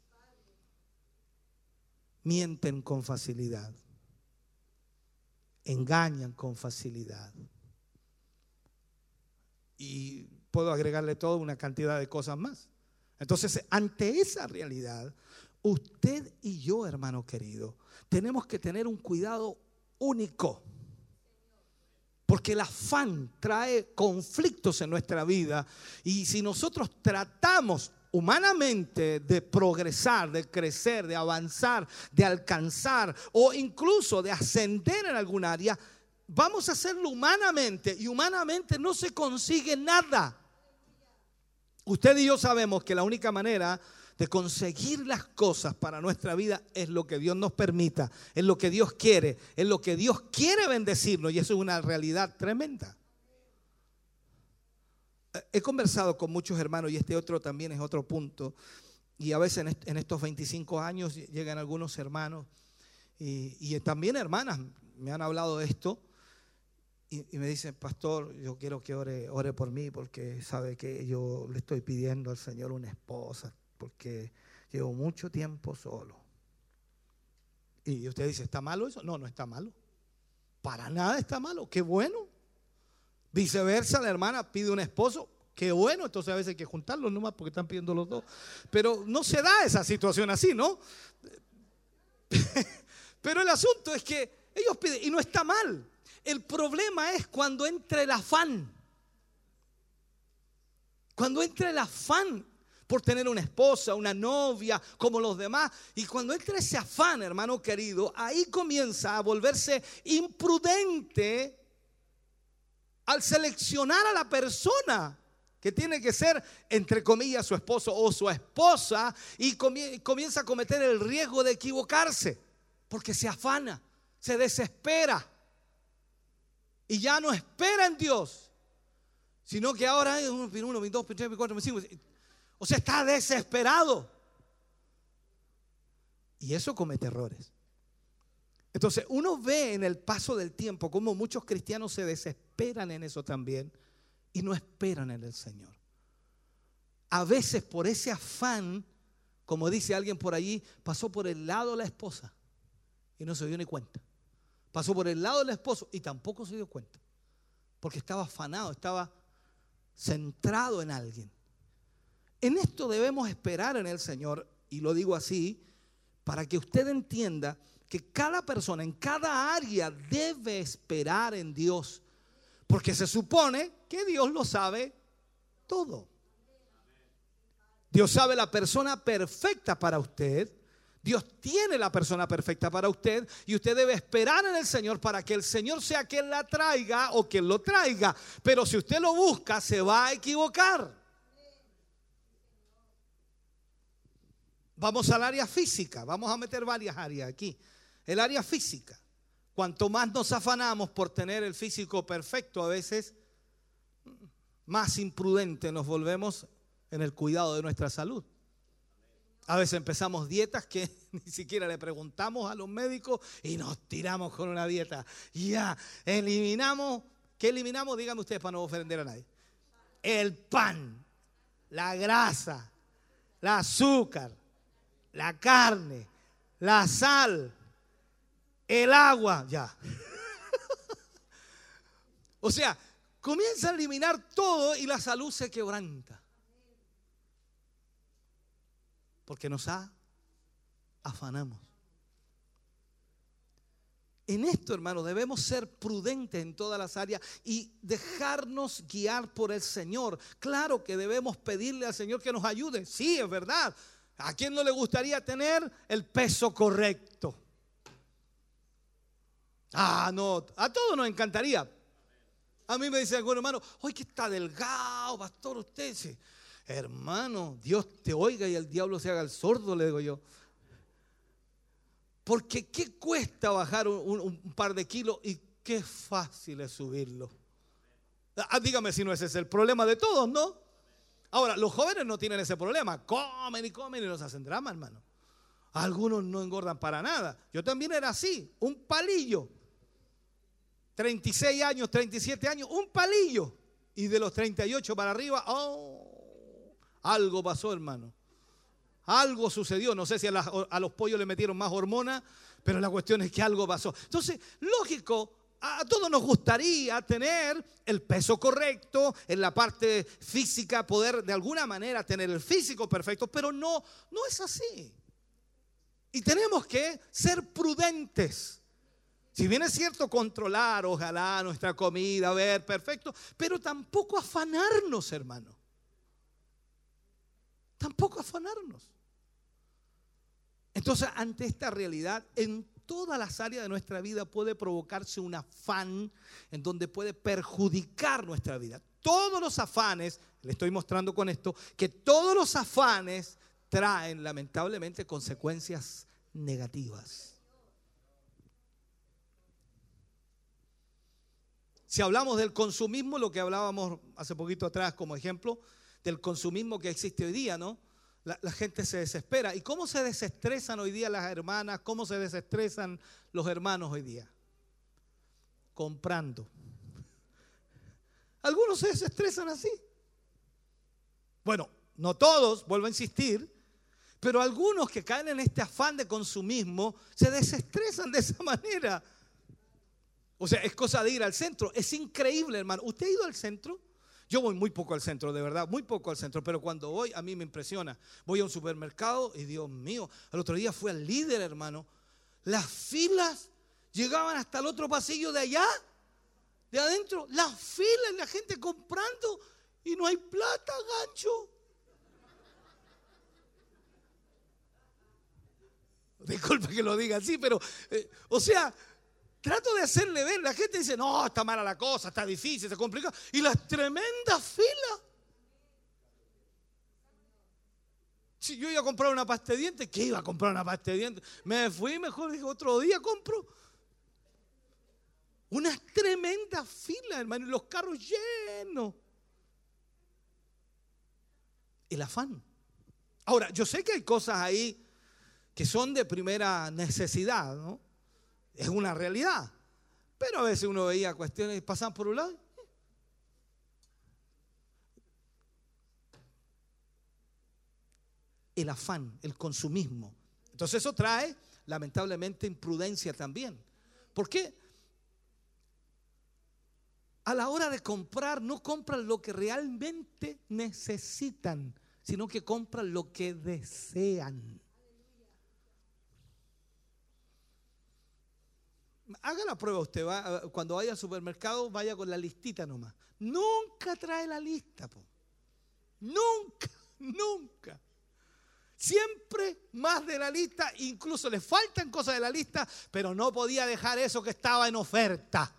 Mienten con facilidad, engañan con facilidad. Y puedo agregarle toda una cantidad de cosas más. Entonces, ante esa realidad, usted y yo, hermano querido, tenemos que tener un cuidado único. Porque el afán trae conflictos en nuestra vida. Y si nosotros tratamos humanamente de progresar, de crecer, de avanzar, de alcanzar o incluso de ascender en algún área, vamos a hacerlo humanamente y humanamente no se consigue nada. Usted y yo sabemos que la única manera de conseguir las cosas para nuestra vida es lo que Dios nos permita, es lo que Dios quiere, es lo que Dios quiere bendecirnos y eso es una realidad tremenda. He conversado con muchos hermanos y este otro también es otro punto y a veces en estos 25 años llegan algunos hermanos y también hermanas me han hablado de esto. Y me dicen, pastor, yo quiero que ore por mí porque sabe que yo le estoy pidiendo al Señor una esposa porque llevo mucho tiempo solo. Y usted dice, ¿está malo eso? No, no está malo. Para nada está malo, qué bueno. Viceversa, la hermana pide un esposo, qué bueno. Entonces a veces hay que juntarlos nomás porque están pidiendo los dos. Pero no se da esa situación así, ¿no? Pero el asunto es que ellos piden y no está mal. El problema es cuando entra el afán. Cuando entra el afán por tener una esposa, una novia, como los demás. Y cuando entra ese afán, hermano querido, ahí comienza a volverse imprudente al seleccionar a la persona que tiene que ser, entre comillas, su esposo o su esposa. Y comienza a cometer el riesgo de equivocarse. Porque se afana, se desespera. Y ya no espera en Dios, sino que ahora hay 1, 2, 3, 4, 5. O sea, está desesperado. Y eso comete errores. Entonces, uno ve en el paso del tiempo cómo muchos cristianos se desesperan en eso también y no esperan en el Señor. A veces por ese afán, como dice alguien por allí, pasó por el lado de la esposa y no se dio ni cuenta. Pasó por el lado del esposo y tampoco se dio cuenta. Porque estaba afanado, estaba centrado en alguien. En esto debemos esperar en el Señor. Y lo digo así, para que usted entienda que cada persona en cada área debe esperar en Dios. Porque se supone que Dios lo sabe todo. Dios sabe la persona perfecta para usted. Dios tiene la persona perfecta para usted y usted debe esperar en el Señor para que el Señor sea quien la traiga o quien lo traiga. Pero si usted lo busca, se va a equivocar. Vamos al área física. Vamos a meter varias áreas aquí. El área física. Cuanto más nos afanamos por tener el físico perfecto, a veces más imprudentes nos volvemos en el cuidado de nuestra salud. A veces empezamos dietas que ni siquiera le preguntamos a los médicos y nos tiramos con una dieta. Ya, eliminamos, ¿qué eliminamos? Díganme ustedes para no ofender a nadie. El pan, la grasa, el azúcar, la carne, la sal, el agua, ya. O sea, comienza a eliminar todo y la salud se quebranta. Porque nos afanamos. En esto, hermano, debemos ser prudentes en todas las áreas y dejarnos guiar por el Señor. Claro que debemos pedirle al Señor que nos ayude. Sí, es verdad. ¿A quién no le gustaría tener el peso correcto? No, a todos nos encantaría. A mí me dice algún hermano, hoy que está delgado, pastor, usted. Sí. Hermano, Dios te oiga y el diablo se haga el sordo, le digo yo. Porque ¿qué cuesta bajar un par de kilos y qué fácil es subirlo? Dígame si no ese es el problema de todos, ¿no? Ahora, los jóvenes no tienen ese problema. Comen y nos hacen drama, hermano. Algunos no engordan para nada. Yo también era así, un palillo. 36 años, 37 años, un palillo. Y de los 38 para arriba, algo pasó, hermano. Algo sucedió. No sé si a los pollos le metieron más hormonas, pero la cuestión es que algo pasó. Entonces, lógico, a todos nos gustaría tener el peso correcto, en la parte física, poder de alguna manera tener el físico perfecto, pero no es así. Y tenemos que ser prudentes. Si bien es cierto controlar, ojalá, nuestra comida, ver, perfecto, pero tampoco afanarnos, hermano. Tampoco afanarnos. Entonces, ante esta realidad, en todas las áreas de nuestra vida puede provocarse un afán en donde puede perjudicar nuestra vida. Todos los afanes, le estoy mostrando con esto, que todos los afanes traen lamentablemente consecuencias negativas. Si hablamos del consumismo, lo que hablábamos hace poquito atrás como ejemplo, del consumismo que existe hoy día, ¿no? La gente se desespera. ¿Y cómo se desestresan hoy día las hermanas? ¿Cómo se desestresan los hermanos hoy día? Comprando. Algunos se desestresan así. Bueno, no todos, vuelvo a insistir, pero algunos que caen en este afán de consumismo se desestresan de esa manera. O sea, es cosa de ir al centro. Es increíble, hermano. ¿Usted ha ido al centro? Yo voy muy poco al centro, de verdad, muy poco al centro. Pero cuando voy, a mí me impresiona. Voy a un supermercado y Dios mío, el otro día fui al Líder, hermano. Las filas llegaban hasta el otro pasillo de allá, de adentro. Las filas, la gente comprando y no hay plata, gancho. Disculpe que lo diga así, pero, o sea, trato de hacerle ver. La gente dice, no, está mala la cosa, está difícil, está complicado. Y las tremendas filas. Si yo iba a comprar una pasta de dientes, ¿qué iba a comprar una pasta de dientes? Me fui, mejor dije, otro día compro. Unas tremendas filas, hermano, y los carros llenos. El afán. Ahora, yo sé que hay cosas ahí que son de primera necesidad, ¿no? Es una realidad. Pero a veces uno veía cuestiones y pasaban por un lado. El afán, el consumismo. Entonces eso trae, lamentablemente, imprudencia también. ¿Por qué? A la hora de comprar, no compran lo que realmente necesitan, sino que compran lo que desean. Haga la prueba usted, cuando vaya al supermercado, vaya con la listita nomás. Nunca trae la lista, po. Nunca. Siempre más de la lista, incluso le faltan cosas de la lista, pero no podía dejar eso que estaba en oferta.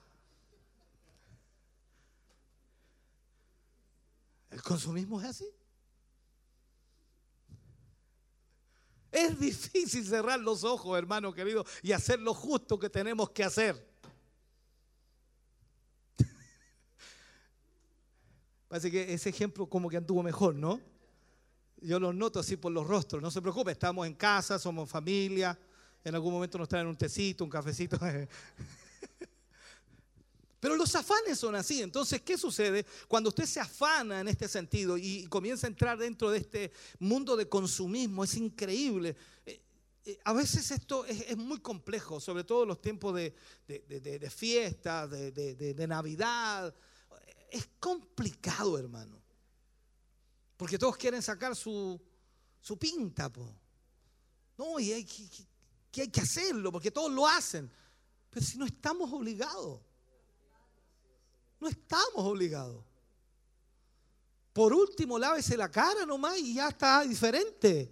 ¿El consumismo es así? Es difícil cerrar los ojos, hermano querido, y hacer lo justo que tenemos que hacer. Parece que ese ejemplo como que anduvo mejor, ¿no? Yo los noto así por los rostros. No se preocupe, estamos en casa, somos familia. En algún momento nos traen un tecito, un cafecito. Pero los afanes son así. Entonces, ¿qué sucede? Cuando usted se afana en este sentido y comienza a entrar dentro de este mundo de consumismo, es increíble. A veces esto es muy complejo, sobre todo en los tiempos de fiestas, de Navidad. Es complicado, hermano. Porque todos quieren sacar su pinta, po. No, y hay que hacerlo, porque todos lo hacen. Pero si no estamos obligados. No estamos obligados. Por último, lávese la cara nomás y ya está diferente.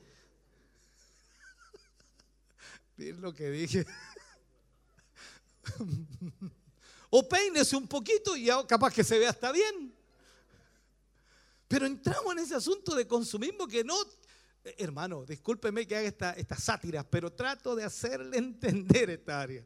Miren lo que dije. O peínese un poquito y ya capaz que se vea hasta bien. Pero entramos en ese asunto de consumismo que no... Hermano, discúlpeme que haga estas sátiras, pero trato de hacerle entender esta área.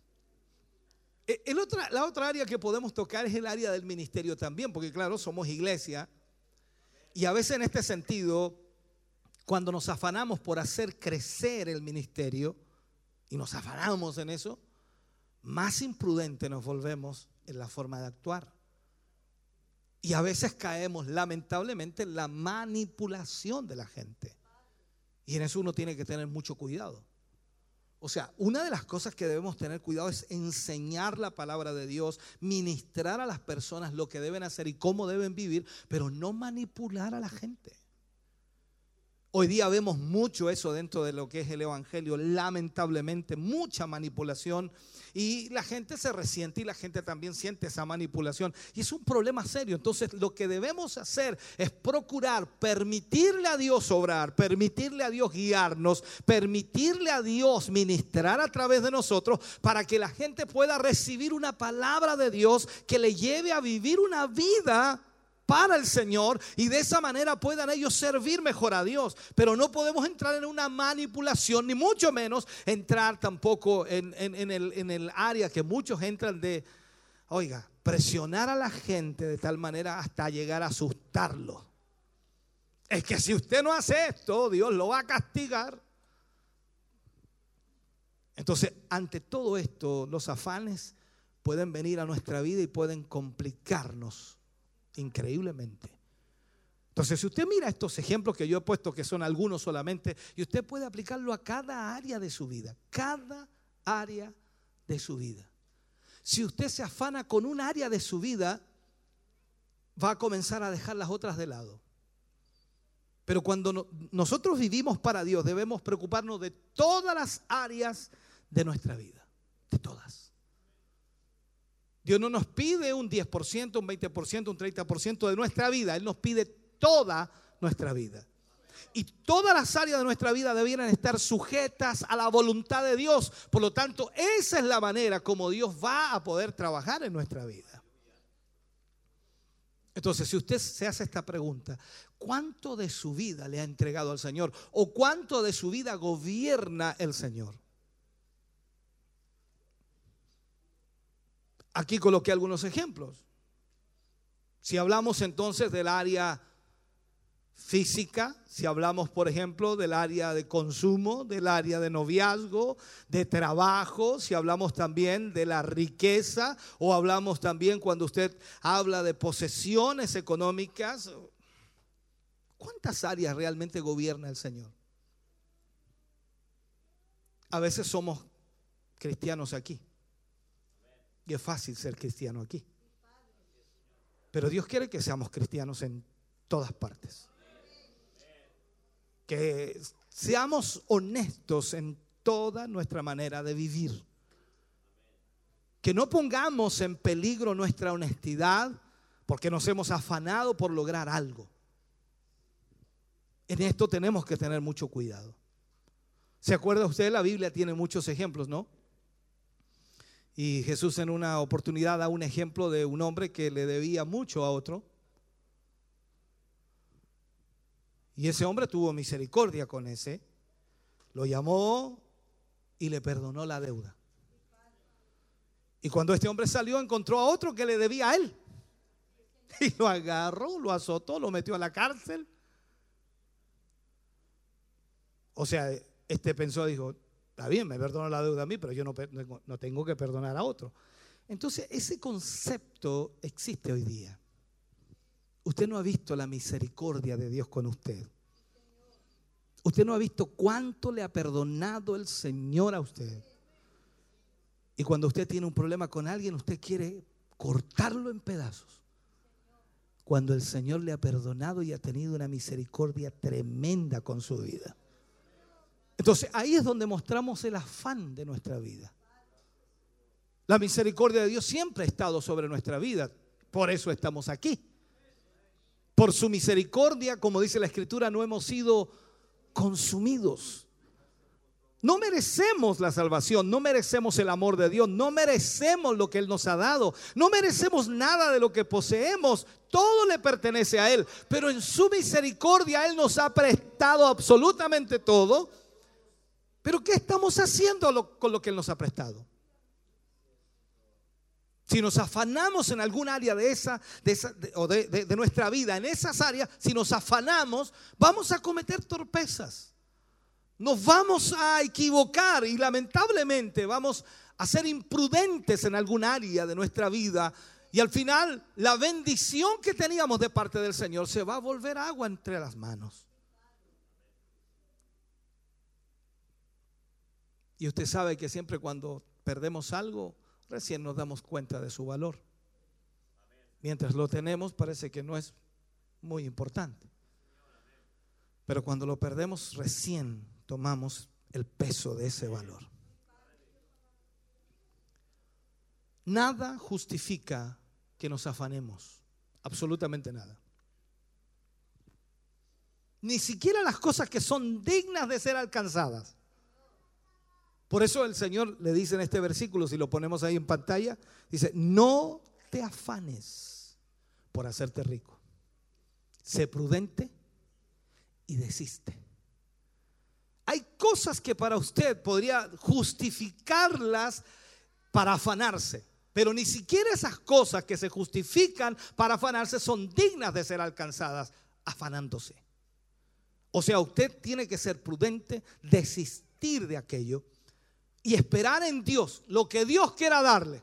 La otra área que podemos tocar es el área del ministerio también, porque claro, somos iglesia y a veces en este sentido, cuando nos afanamos por hacer crecer el ministerio y nos afanamos en eso, más imprudente nos volvemos en la forma de actuar. Y a veces caemos lamentablemente en la manipulación de la gente. Y en eso uno tiene que tener mucho cuidado. O sea, una de las cosas que debemos tener cuidado es enseñar la palabra de Dios, ministrar a las personas lo que deben hacer y cómo deben vivir, pero no manipular a la gente. Hoy día vemos mucho eso dentro de lo que es el evangelio, lamentablemente, mucha manipulación y la gente se resiente y la gente también siente esa manipulación y es un problema serio. Entonces lo que debemos hacer es procurar permitirle a Dios obrar, permitirle a Dios guiarnos, permitirle a Dios ministrar a través de nosotros para que la gente pueda recibir una palabra de Dios que le lleve a vivir una vida para el Señor y de esa manera puedan ellos servir mejor a Dios. Pero no podemos entrar en una manipulación, ni mucho menos entrar tampoco en el área que muchos entran de, oiga, presionar a la gente de tal manera hasta llegar a asustarlo. Es que si usted no hace esto, Dios lo va a castigar. Entonces, ante todo esto, los afanes pueden venir a nuestra vida y pueden complicarnos increíblemente. Entonces, si usted mira estos ejemplos que yo he puesto, que son algunos solamente, y usted puede aplicarlo a cada área de su vida, cada área de su vida. Si usted se afana con un área de su vida, va a comenzar a dejar las otras de lado. Pero cuando nosotros vivimos para Dios, debemos preocuparnos de todas las áreas de nuestra vida, de todas. Dios no nos pide un 10%, un 20%, un 30% de nuestra vida. Él nos pide toda nuestra vida. Y todas las áreas de nuestra vida debieran estar sujetas a la voluntad de Dios. Por lo tanto, esa es la manera como Dios va a poder trabajar en nuestra vida. Entonces, si usted se hace esta pregunta, ¿cuánto de su vida le ha entregado al Señor? ¿O cuánto de su vida gobierna el Señor? Aquí coloqué algunos ejemplos. Si hablamos entonces del área física, si hablamos por ejemplo del área de consumo, del área de noviazgo, de trabajo, si hablamos también de la riqueza o hablamos también cuando usted habla de posesiones económicas, ¿cuántas áreas realmente gobierna el Señor? A veces somos cristianos aquí. Y es fácil ser cristiano aquí. Pero Dios quiere que seamos cristianos en todas partes. Que seamos honestos en toda nuestra manera de vivir. Que no pongamos en peligro nuestra honestidad porque nos hemos afanado por lograr algo. En esto tenemos que tener mucho cuidado. ¿Se acuerda usted? La Biblia tiene muchos ejemplos, ¿no? Y Jesús en una oportunidad da un ejemplo de un hombre que le debía mucho a otro. Y ese hombre tuvo misericordia con ese. Lo llamó y le perdonó la deuda. Y cuando este hombre salió, encontró a otro que le debía a él. Y lo agarró, lo azotó, lo metió a la cárcel. O sea, pensó, dijo, está bien, me perdonó la deuda a mí, pero yo no tengo que perdonar a otro. Entonces, ese concepto existe hoy día. Usted no ha visto la misericordia de Dios con usted. Usted no ha visto cuánto le ha perdonado el Señor a usted. Y cuando usted tiene un problema con alguien, usted quiere cortarlo en pedazos. Cuando el Señor le ha perdonado y ha tenido una misericordia tremenda con su vida. Entonces ahí es donde mostramos el afán de nuestra vida. La misericordia de Dios siempre ha estado sobre nuestra vida. Por eso estamos aquí. Por su misericordia, como dice la Escritura, no hemos sido consumidos. No merecemos la salvación, no merecemos el amor de Dios, no merecemos lo que Él nos ha dado, no merecemos nada de lo que poseemos, todo le pertenece a Él, pero en su misericordia Él nos ha prestado absolutamente todo. Pero ¿qué estamos haciendo con lo que Él nos ha prestado? Si nos afanamos en algún área de nuestra vida, en esas áreas, si nos afanamos, vamos a cometer torpezas. Nos vamos a equivocar y lamentablemente vamos a ser imprudentes en algún área de nuestra vida. Y al final la bendición que teníamos de parte del Señor se va a volver agua entre las manos. Y usted sabe que siempre cuando perdemos algo, recién nos damos cuenta de su valor. Mientras lo tenemos parece que no es muy importante. Pero cuando lo perdemos recién tomamos el peso de ese valor. Nada justifica que nos afanemos, absolutamente nada. Ni siquiera las cosas que son dignas de ser alcanzadas. Por eso el Señor le dice en este versículo, si lo ponemos ahí en pantalla, dice, no te afanes por hacerte rico. Sé prudente y desiste. Hay cosas que para usted podría justificarlas para afanarse, pero ni siquiera esas cosas que se justifican para afanarse son dignas de ser alcanzadas afanándose. O sea, usted tiene que ser prudente, desistir de aquello y esperar en Dios lo que Dios quiera darle.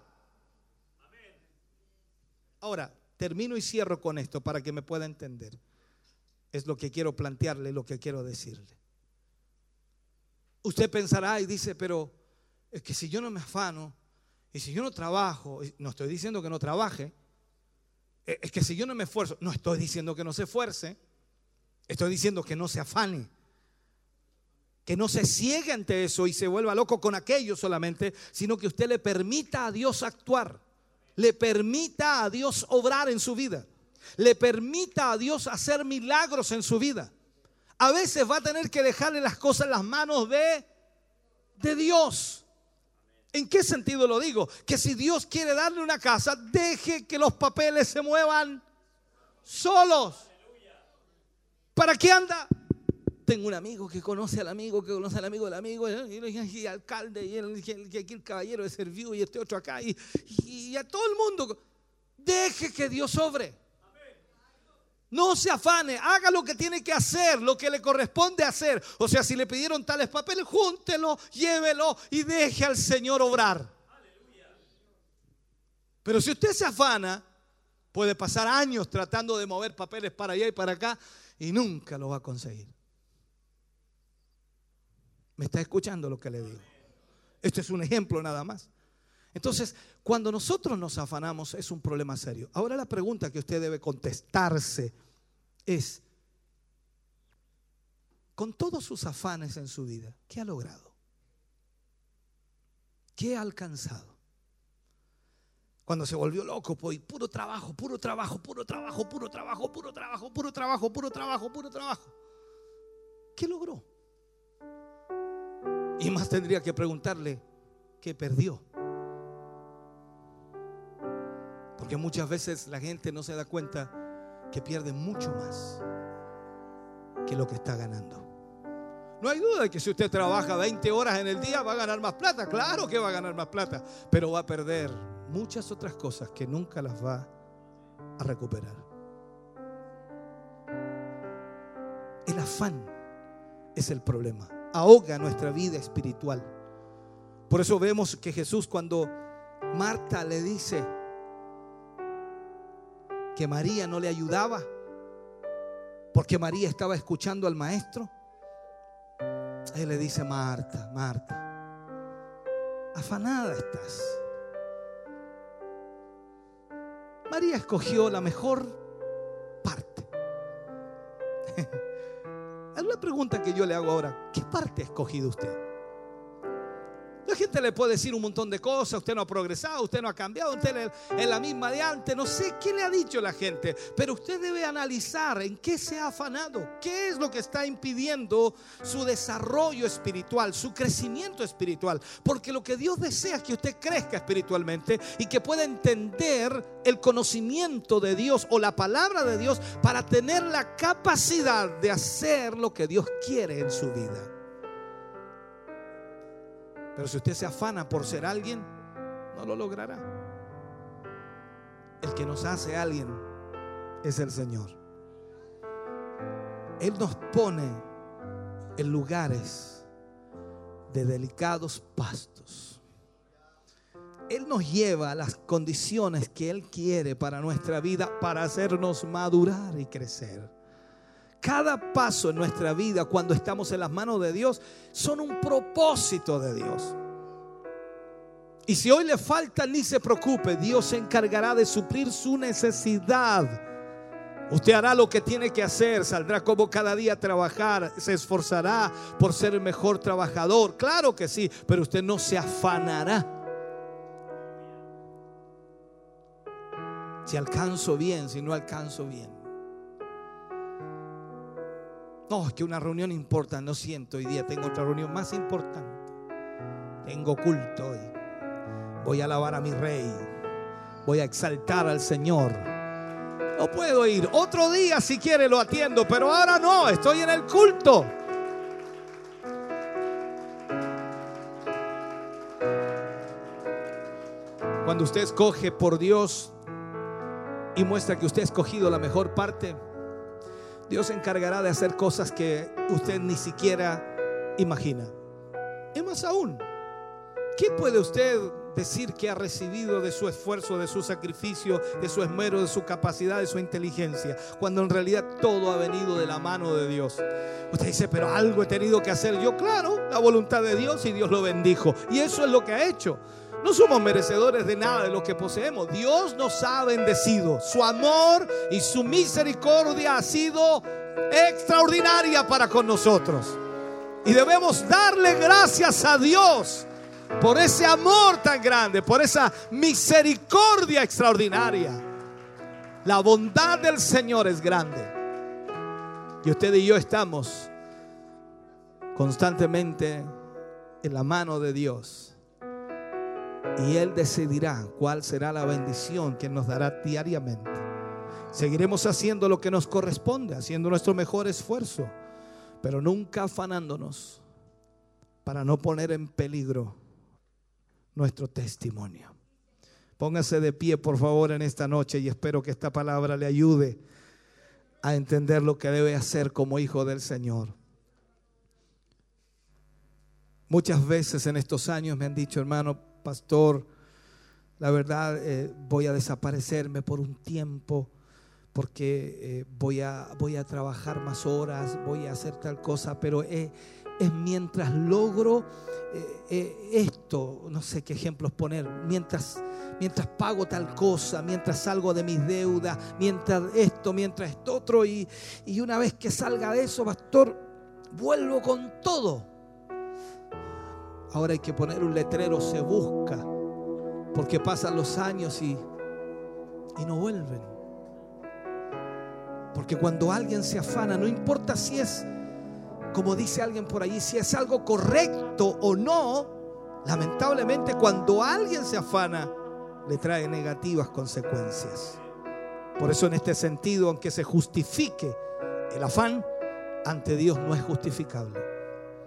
Ahora, termino y cierro con esto para que me pueda entender. Es lo que quiero plantearle, lo que quiero decirle. Usted pensará y dice, pero es que si yo no me afano y si yo no trabajo, no estoy diciendo que no trabaje, es que si yo no me esfuerzo, no estoy diciendo que no se esfuerce, estoy diciendo que no se afane, que no se ciegue ante eso y se vuelva loco con aquello solamente, sino que usted le permita a Dios actuar, le permita a Dios obrar en su vida, le permita a Dios hacer milagros en su vida. A veces va a tener que dejarle las cosas en las manos de Dios. ¿En qué sentido lo digo? Que si Dios quiere darle una casa, deje que los papeles se muevan solos. ¿Para qué anda? Tengo un amigo que conoce al amigo, que conoce al amigo del amigo, y alcalde, y el caballero de Serviu, y este otro acá, y a todo el mundo. Deje que Dios obre. No se afane, haga lo que tiene que hacer, lo que le corresponde hacer. O sea, si le pidieron tales papeles, júntelo, llévelo y deje al Señor obrar. Pero si usted se afana, puede pasar años tratando de mover papeles para allá y para acá y nunca lo va a conseguir. ¿Me está escuchando lo que le digo? Esto es un ejemplo nada más. Entonces, cuando nosotros nos afanamos es un problema serio. Ahora la pregunta que usted debe contestarse es, con todos sus afanes en su vida, ¿qué ha logrado? ¿Qué ha alcanzado? Cuando se volvió loco, pues puro trabajo, puro trabajo, puro trabajo, puro trabajo, puro trabajo, puro trabajo, puro trabajo, puro trabajo. ¿Qué logró? Y más tendría que preguntarle, ¿qué perdió? Porque muchas veces la gente no se da cuenta que pierde mucho más que lo que está ganando. No hay duda de que si usted trabaja 20 horas en el día va a ganar más plata. Claro que va a ganar más plata, pero va a perder muchas otras cosas que nunca las va a recuperar. El afán es el problema. Ahoga nuestra vida espiritual. Por eso vemos que Jesús, cuando Marta le dice que María no le ayudaba porque María estaba escuchando al maestro, él le dice: Marta, Marta, afanada estás. María escogió la mejor parte. Una pregunta que yo le hago ahora: ¿qué parte ha escogido usted? La gente le puede decir un montón de cosas. Usted no ha progresado, usted no ha cambiado, usted es la misma de antes. No sé qué le ha dicho la gente, pero usted debe analizar en qué se ha afanado. ¿Qué es lo que está impidiendo su desarrollo espiritual, su crecimiento espiritual? Porque lo que Dios desea es que usted crezca espiritualmente y que pueda entender el conocimiento de Dios o la palabra de Dios para tener la capacidad de hacer lo que Dios quiere en su vida. Pero si usted se afana por ser alguien, no lo logrará. El que nos hace alguien es el Señor. Él nos pone en lugares de delicados pastos. Él nos lleva a las condiciones que Él quiere para nuestra vida, para hacernos madurar y crecer. Cada paso en nuestra vida, cuando estamos en las manos de Dios, son un propósito de Dios. Y si hoy le falta, ni se preocupe, Dios se encargará de suplir su necesidad. Usted hará lo que tiene que hacer, saldrá como cada día a trabajar, se esforzará por ser el mejor trabajador, claro que sí, pero usted no se afanará. Si alcanzo bien, si no alcanzo bien. No, es que una reunión importa, no siento, hoy día tengo otra reunión más importante. Tengo culto hoy. Voy a alabar a mi Rey. Voy a exaltar al Señor. No puedo ir. Otro día si quiere lo atiendo, pero ahora no, estoy en el culto. Cuando usted escoge por Dios y muestra que usted ha escogido la mejor parte, Dios se encargará de hacer cosas que usted ni siquiera imagina. Y más aún, ¿qué puede usted decir que ha recibido de su esfuerzo, de su sacrificio, de su esmero, de su capacidad, de su inteligencia, cuando en realidad todo ha venido de la mano de Dios? Usted dice: pero algo he tenido que hacer yo. Claro, la voluntad de Dios, y Dios lo bendijo. Y eso es lo que ha hecho. No somos merecedores de nada de lo que poseemos. Dios nos ha bendecido. Su amor y su misericordia ha sido extraordinaria para con nosotros. Y debemos darle gracias a Dios por ese amor tan grande, por esa misericordia extraordinaria. La bondad del Señor es grande. Y usted y yo estamos constantemente en la mano de Dios. Y Él decidirá cuál será la bendición que nos dará diariamente. Seguiremos haciendo lo que nos corresponde, haciendo nuestro mejor esfuerzo, pero nunca afanándonos para no poner en peligro nuestro testimonio. Póngase de pie, por favor, en esta noche, y espero que esta palabra le ayude a entender lo que debe hacer como hijo del Señor. Muchas veces en estos años me han dicho: hermano pastor, la verdad voy a desaparecerme por un tiempo porque voy a trabajar más horas, voy a hacer tal cosa, pero es mientras logro esto, no sé qué ejemplos poner, mientras pago tal cosa, mientras salgo de mis deudas, mientras esto otro, y una vez que salga de eso, pastor, vuelvo con todo. Ahora hay que poner un letrero: se busca, porque pasan los años y no vuelven. Porque cuando alguien se afana, no importa si es, como dice alguien por allí, si es algo correcto o no, lamentablemente cuando alguien se afana, le trae negativas consecuencias. Por eso, en este sentido, aunque se justifique el afán, ante Dios no es justificable.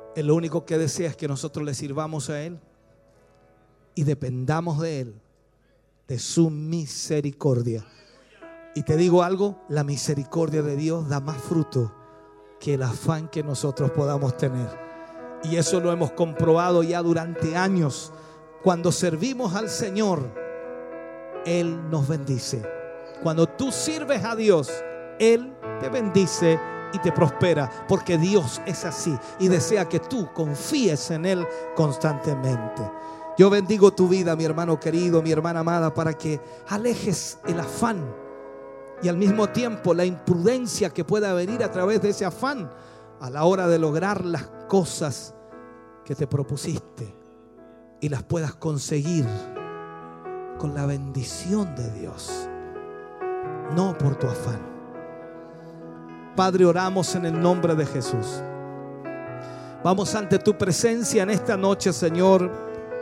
Él lo único que desea es que nosotros le sirvamos a Él y dependamos de Él, de su misericordia. Y te digo algo, la misericordia de Dios da más fruto que el afán que nosotros podamos tener. Y eso lo hemos comprobado ya durante años. Cuando servimos al Señor, Él nos bendice. Cuando tú sirves a Dios, Él te bendice y te prospera, porque Dios es así y desea que tú confíes en Él constantemente. Yo bendigo tu vida, mi hermano querido, mi hermana amada, para que alejes el afán y al mismo tiempo la imprudencia que pueda venir a través de ese afán a la hora de lograr las cosas que te propusiste y las puedas conseguir con la bendición de Dios, no por tu afán. Padre, oramos en el nombre de Jesús. Vamos ante tu presencia en esta noche, Señor.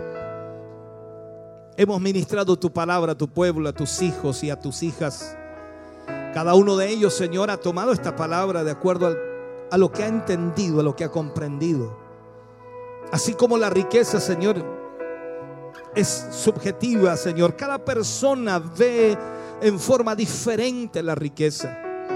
Hemos ministrado tu palabra a tu pueblo, a tus hijos y a tus hijas. Cada uno de ellos, Señor, ha tomado esta palabra de acuerdo a lo que ha entendido, a lo que ha comprendido. Así como la riqueza, Señor, es subjetiva, Señor. Cada persona ve en forma diferente la riqueza.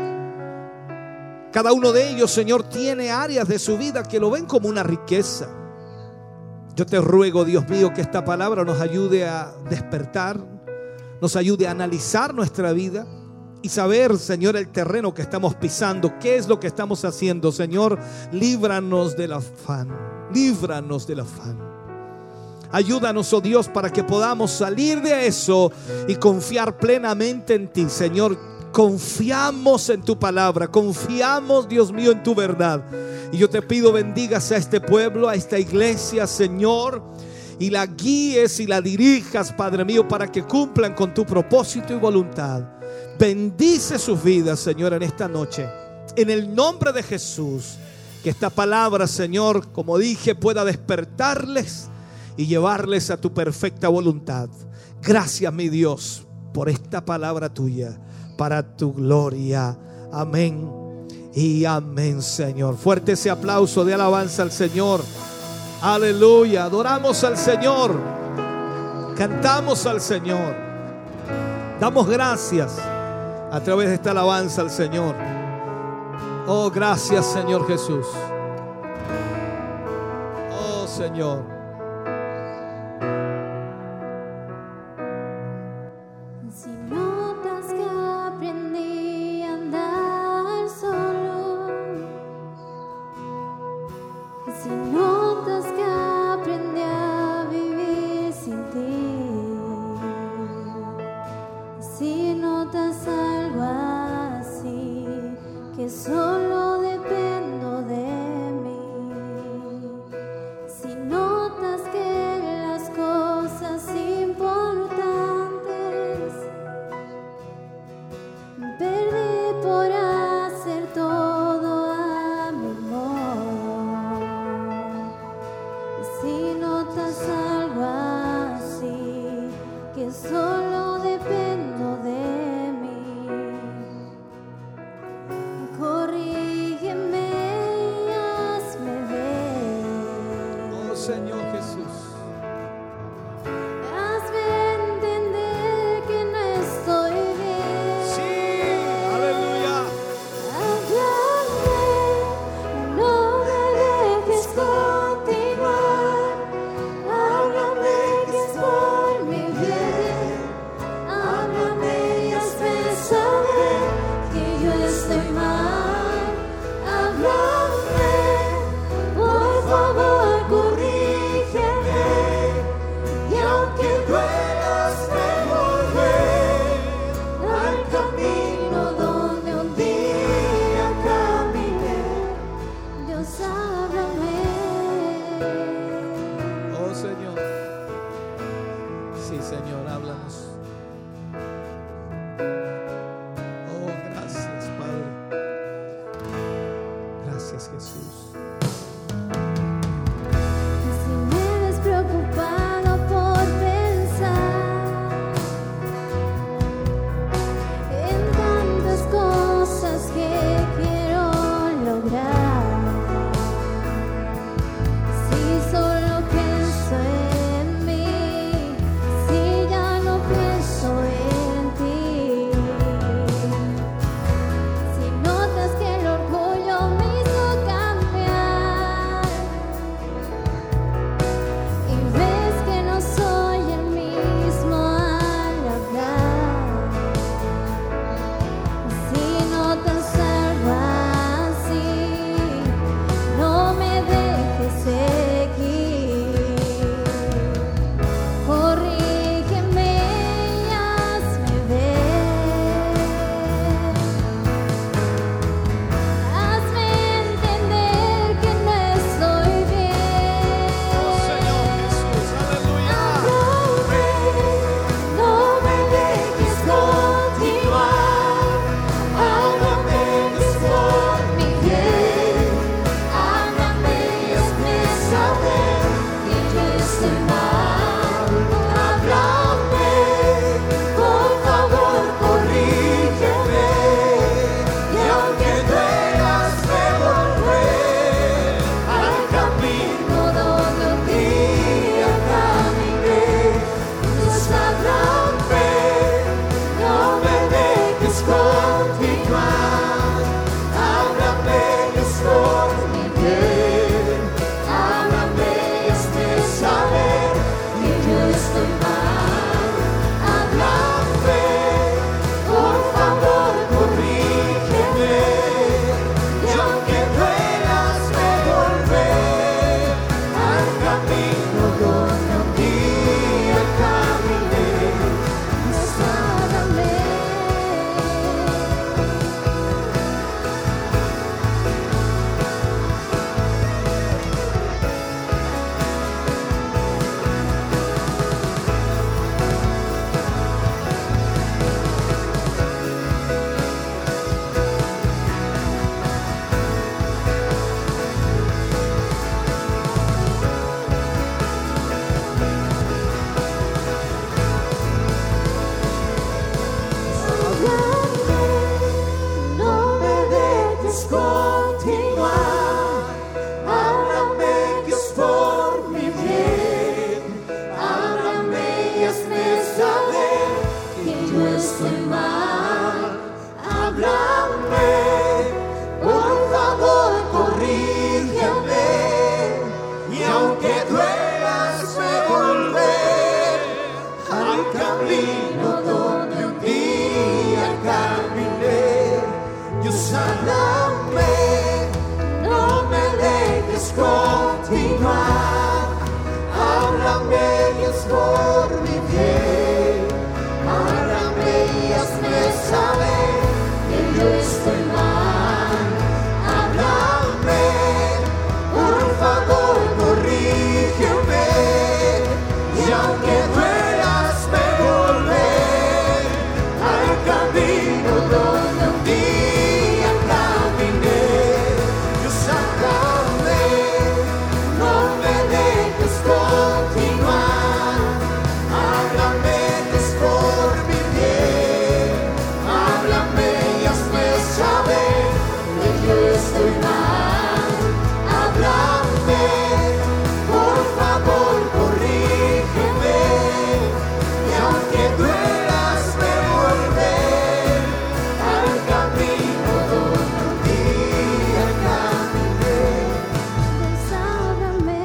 Cada uno de ellos, Señor, tiene áreas de su vida que lo ven como una riqueza. Yo te ruego, Dios mío, que esta palabra nos ayude a despertar, nos ayude a analizar nuestra vida y saber, Señor, el terreno que estamos pisando, qué es lo que estamos haciendo. Señor, líbranos del afán, líbranos del afán. Ayúdanos, oh Dios, para que podamos salir de eso y confiar plenamente en ti, Señor. Confiamos en tu palabra, confiamos, Dios mío, en tu verdad. Y yo te pido, bendigas a este pueblo, a esta iglesia, Señor, y la guíes y la dirijas, Padre mío, para que cumplan con tu propósito y voluntad. Bendice sus vidas, Señor, en esta noche, en el nombre de Jesús. Que esta palabra, Señor, como dije, pueda despertarles y llevarles a tu perfecta voluntad. Gracias, mi Dios, por esta palabra tuya, para tu gloria. Amén y amén, Señor. Fuerte ese aplauso de alabanza al Señor. Aleluya. Adoramos al Señor. Cantamos al Señor. Damos gracias a través de esta alabanza al Señor. Oh, gracias, Señor Jesús. Oh, Señor. Si notas que aprendí a andar solo, si notas que aprendí a vivir sin ti, si notas algo así, que solo dependo de mí, si notas que las cosas importantes perdí por hacer todo a mi modo, si notas algo así, que solo dependo de mí, corrígeme y hazme ver. Oh, Señor Jesús. Hazme entender que no estoy bien. Sí, aleluya. Háblame, no me dejes continuar. Háblame que es por mi bien. Háblame y hazme saber que yo estoy mal. Háblame, por favor, corrígeme. Y aunque duela, hazme volver al camino donde un día caminé. Dios, háblame. Oh, Señor. Sí, Señor, háblanos. Oh, gracias, Padre. Gracias, Jesús. Si me ves preocupado por pensar en tantas cosas que quiero lograr, camino donde un día caminé. Dios, háblame, no me dejes continuar. Háblame, Dios, por mi bien. Háblame y hazme saber que yo estoy mal. Háblame, por favor, corrígeme. Y aunque duela, hazme volver al camino donde un día caminé. Dios, háblame, no me dejes continuar. Háblame, Dios, por mi bien. Háblame y hazme saber que yo estoy mal. Háblame, por favor, corrígeme. Y aunque duela, hazme volver al camino donde un día caminé. Háblame.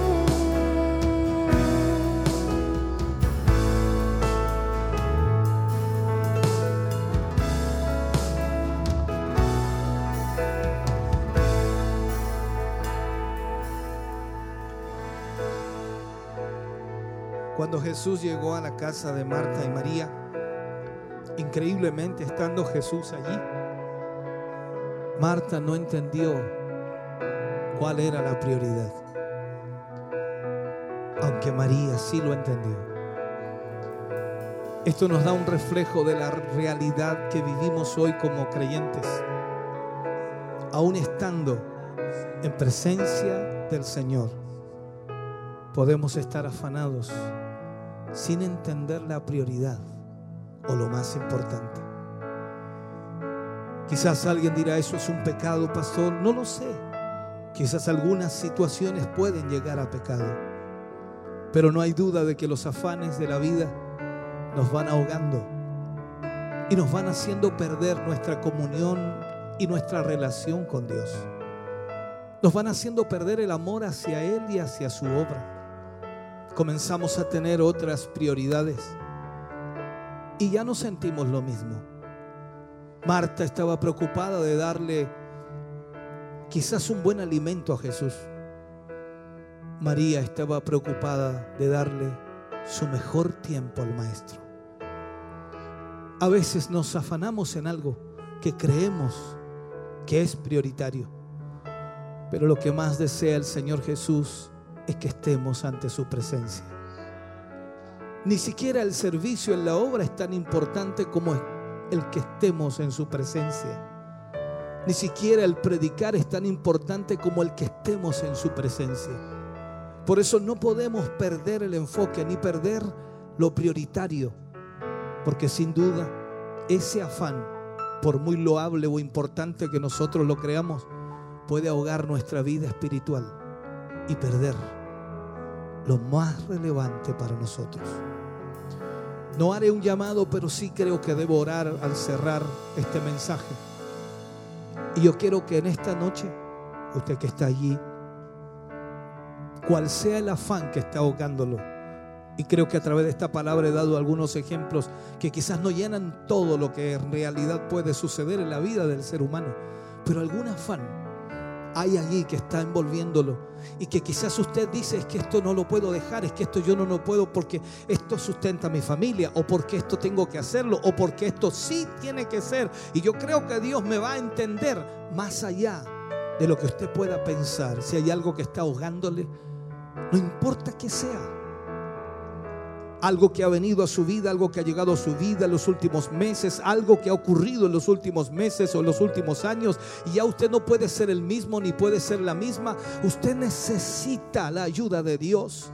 Cuando Jesús llegó a la casa de Marta y María, increíblemente estando Jesús allí, Marta no entendió cuál era la prioridad, aunque María sí lo entendió. Esto nos da un reflejo de la realidad que vivimos hoy como creyentes, aún estando en presencia del Señor. Podemos estar afanados sin entender la prioridad o lo más importante. Quizás alguien dirá, eso es un pecado, pastor. No lo sé. Quizás algunas situaciones pueden llegar a pecado, pero no hay duda de que los afanes de la vida nos van ahogando y nos van haciendo perder nuestra comunión y nuestra relación con Dios. Nos van haciendo perder el amor hacia Él y hacia su obra. Comenzamos a tener otras prioridades y ya no sentimos lo mismo. Marta estaba preocupada de darle quizás un buen alimento a Jesús. María estaba preocupada de darle su mejor tiempo al Maestro. A veces nos afanamos en algo que creemos que es prioritario, pero lo que más desea el Señor Jesús es que estemos ante su presencia. Ni siquiera el servicio en la obra es tan importante como el que estemos en su presencia. Ni siquiera el predicar es tan importante como el que estemos en su presencia. Por eso no podemos perder el enfoque ni perder lo prioritario, porque sin duda ese afán, por muy loable o importante que nosotros lo creamos, puede ahogar nuestra vida espiritual y perder lo más relevante para nosotros. No haré un llamado, pero sí creo que debo orar al cerrar este mensaje. Y yo quiero que en esta noche, usted que está allí, cual sea el afán que está ahogándolo, y creo que a través de esta palabra he dado algunos ejemplos que quizás no llenan todo lo que en realidad puede suceder en la vida del ser humano, pero algún afán hay allí que está envolviéndolo y que quizás usted dice, es que esto no lo puedo dejar, es que esto yo no lo puedo porque esto sustenta a mi familia, o porque esto tengo que hacerlo, o porque esto sí tiene que ser. Y yo creo que Dios me va a entender más allá de lo que usted pueda pensar. Si hay algo que está ahogándole, no importa qué sea, algo que ha venido a su vida, algo que ha llegado a su vida en los últimos meses, algo que ha ocurrido en los últimos meses o en los últimos años, y ya usted no puede ser el mismo ni puede ser la misma. Usted necesita la ayuda de Dios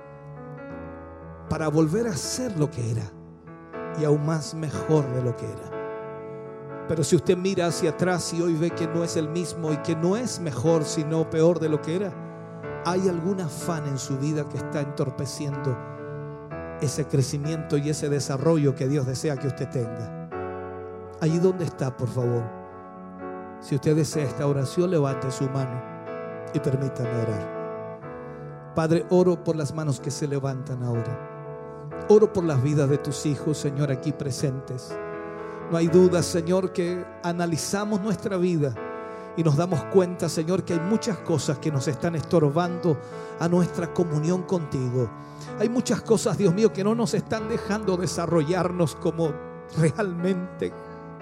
para volver a ser lo que era y aún más mejor de lo que era. Pero si usted mira hacia atrás y hoy ve que no es el mismo y que no es mejor sino peor de lo que era, hay algún afán en su vida que está entorpeciendo ese crecimiento y ese desarrollo que Dios desea que usted tenga. Allí donde está, por favor, si usted desea esta oración, levante su mano y permítame orar. Padre, oro por las manos que se levantan ahora. Oro por las vidas de tus hijos, Señor, aquí presentes. No hay duda, Señor, que analizamos nuestra vida y nos damos cuenta, Señor, que hay muchas cosas que nos están estorbando a nuestra comunión contigo. Hay muchas cosas, Dios mío, que no nos están dejando desarrollarnos como realmente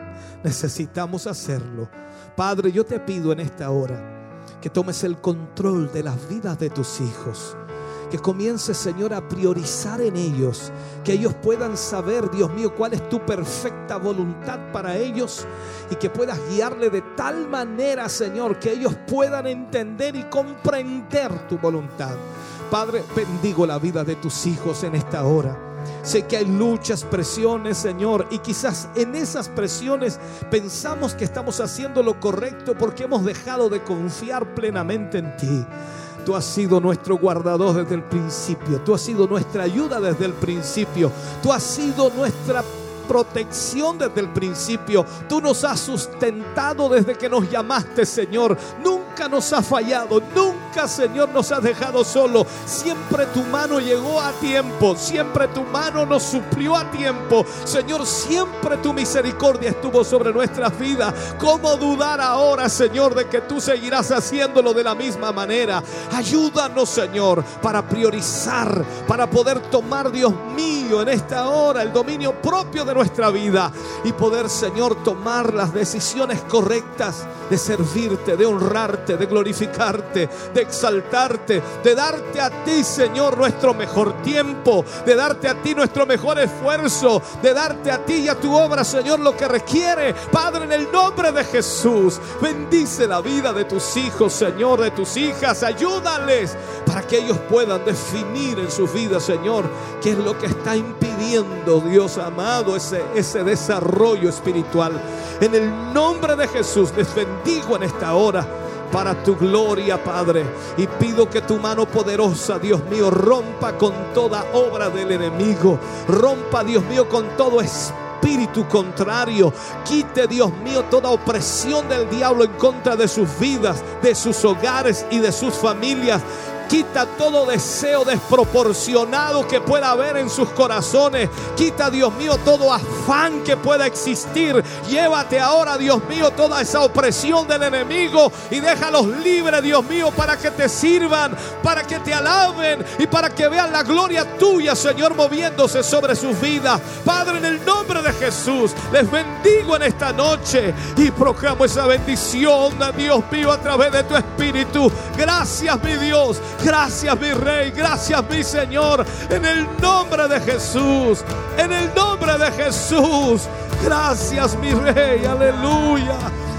necesitamos hacerlo. Padre, yo te pido en esta hora que tomes el control de las vidas de tus hijos. Que comiences, Señor, a priorizar en ellos, que ellos puedan saber, Dios mío, cuál es tu perfecta voluntad para ellos, y que puedas guiarle de tal manera, Señor, que ellos puedan entender y comprender tu voluntad. Padre, bendigo la vida de tus hijos en esta hora. Sé que hay luchas, presiones, Señor, y quizás en esas presiones pensamos que estamos haciendo lo correcto porque hemos dejado de confiar plenamente en ti. Tú has sido nuestro guardador desde el principio. Tú has sido nuestra ayuda desde el principio. Tú has sido nuestra protección desde el principio. Tú nos has sustentado desde que nos llamaste, Señor. Nunca nos has fallado. Nunca, Señor, nos has dejado solo. Siempre tu mano llegó a tiempo. Siempre tu mano nos suplió a tiempo. Señor, siempre tu misericordia estuvo sobre nuestras vidas. ¿Cómo dudar ahora, Señor, de que tú seguirás haciéndolo de la misma manera? Ayúdanos, Señor, para priorizar, para poder tomar, Dios mío, en esta hora el dominio propio de nuestra vida y poder, Señor, tomar las decisiones correctas de servirte, de honrarte, de glorificarte, de exaltarte, de darte a ti, Señor, nuestro mejor tiempo, de darte a ti nuestro mejor esfuerzo, de darte a ti y a tu obra, Señor, lo que requiere. Padre, en el nombre de Jesús, bendice la vida de tus hijos, Señor, de tus hijas. Ayúdales para que ellos puedan definir en sus vidas, Señor, qué es lo que está impidiendo, Dios amado, ese desarrollo espiritual. En el nombre de Jesús les bendigo en esta hora para tu gloria, Padre, y pido que tu mano poderosa, Dios mío, rompa con toda obra del enemigo. Rompa, Dios mío, con todo espíritu contrario. Quite, Dios mío, toda opresión del diablo en contra de sus vidas, de sus hogares y de sus familias. Quita todo deseo desproporcionado que pueda haber en sus corazones. Quita, Dios mío, todo afán que pueda existir. Llévate ahora, Dios mío, toda esa opresión del enemigo y déjalos libres, Dios mío, para que te sirvan, para que te alaben y para que vean la gloria tuya, Señor, moviéndose sobre sus vidas. Padre, en el nombre de Jesús, les bendigo en esta noche y proclamo esa bendición, Dios mío, a través de tu Espíritu. Gracias, mi Dios. Gracias, mi Rey, gracias, mi Señor, en el nombre de Jesús, en el nombre de Jesús. Gracias, mi Rey, aleluya,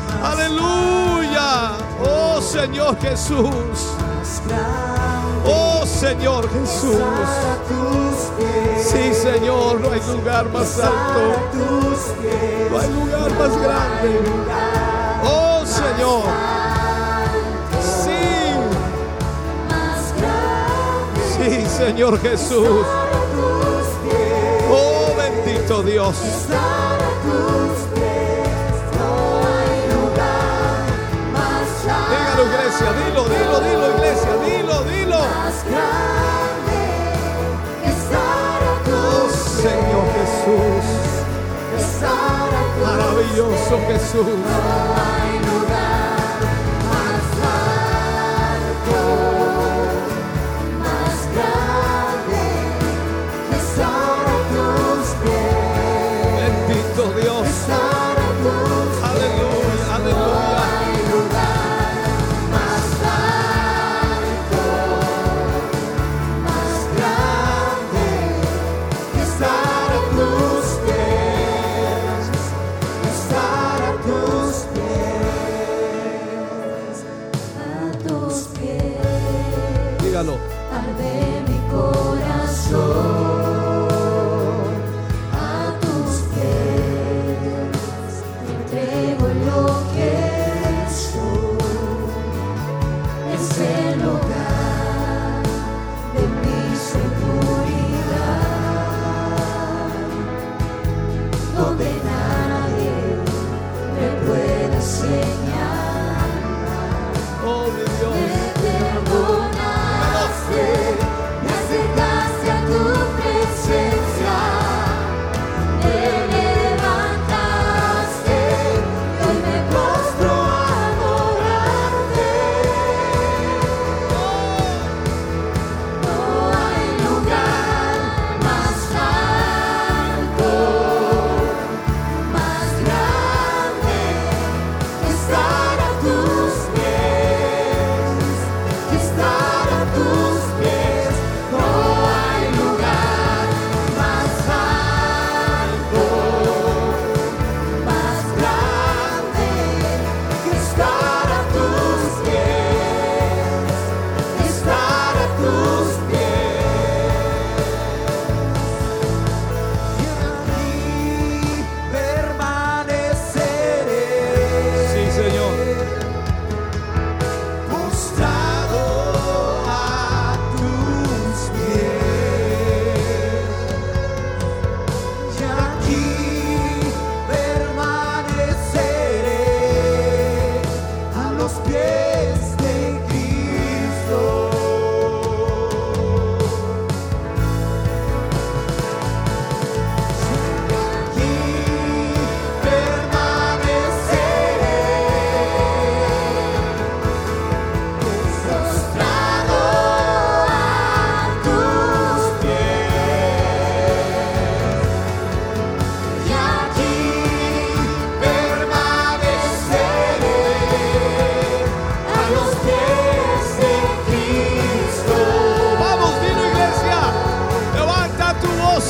aleluya. Oh, Señor Jesús, oh, Señor Jesús. Sí, Señor, no hay lugar más alto, no hay lugar más grande. Oh, Señor. Sí, Señor Jesús. Oh, bendito Dios. Dígalo, iglesia, dilo, iglesia, dilo. Oh, Señor Jesús. Maravilloso Jesús. Arde mi corazón a tus pies, te entrego lo que soy. Es el hogar de mi seguridad, donde nadie me pueda señalar. Oh, mi Dios. Me acercaste a tu presencia.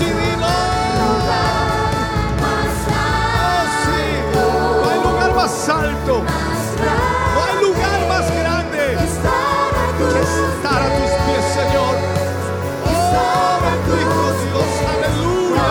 dilo. más Sí, no hay lugar más alto, no hay lugar más grande que estar a tus pies, Señor. Oh, tu Hijo Dios, aleluya.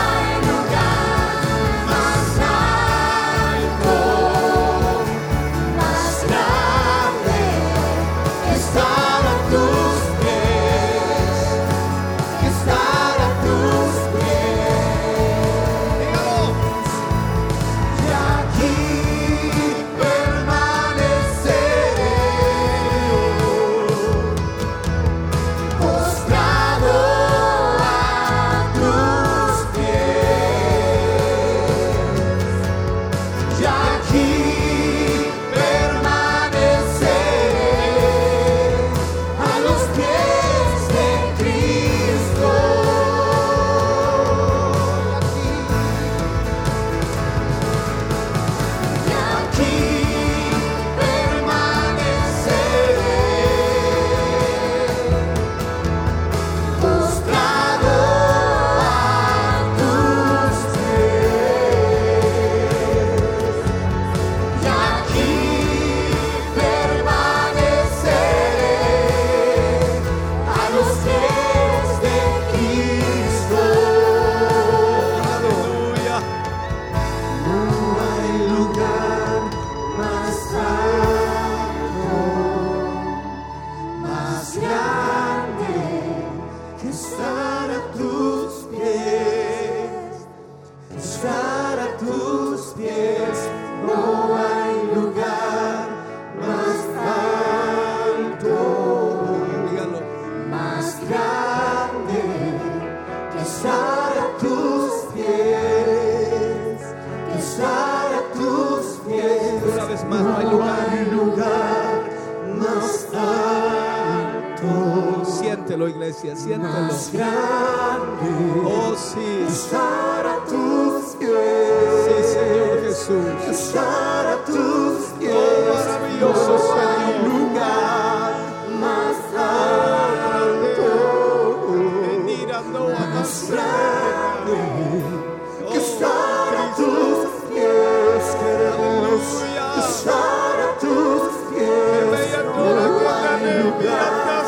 Siéntelo, iglesia, siéntelo. Oh, sí. Estar a tus pies. Sí, Señor Jesús. Estar a tus pies. Oh, maravilloso Señor. Lugar más alto. Más grande. Que estar a tus pies. Queremos estar a tus pies. No hay lugar.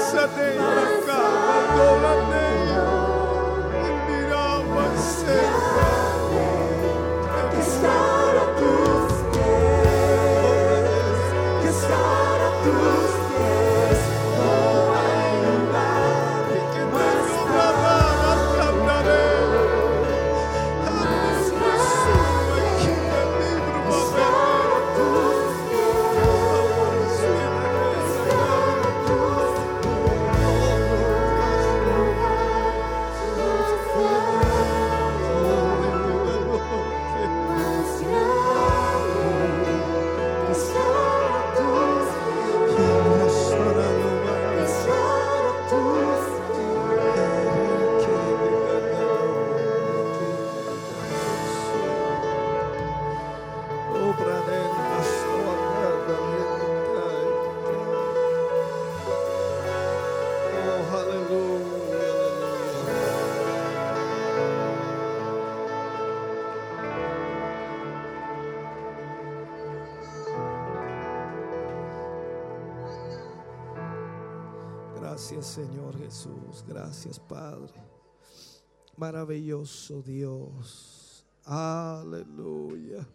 Gracias, Señor Jesús. Gracias, Padre. Maravilloso Dios. Aleluya.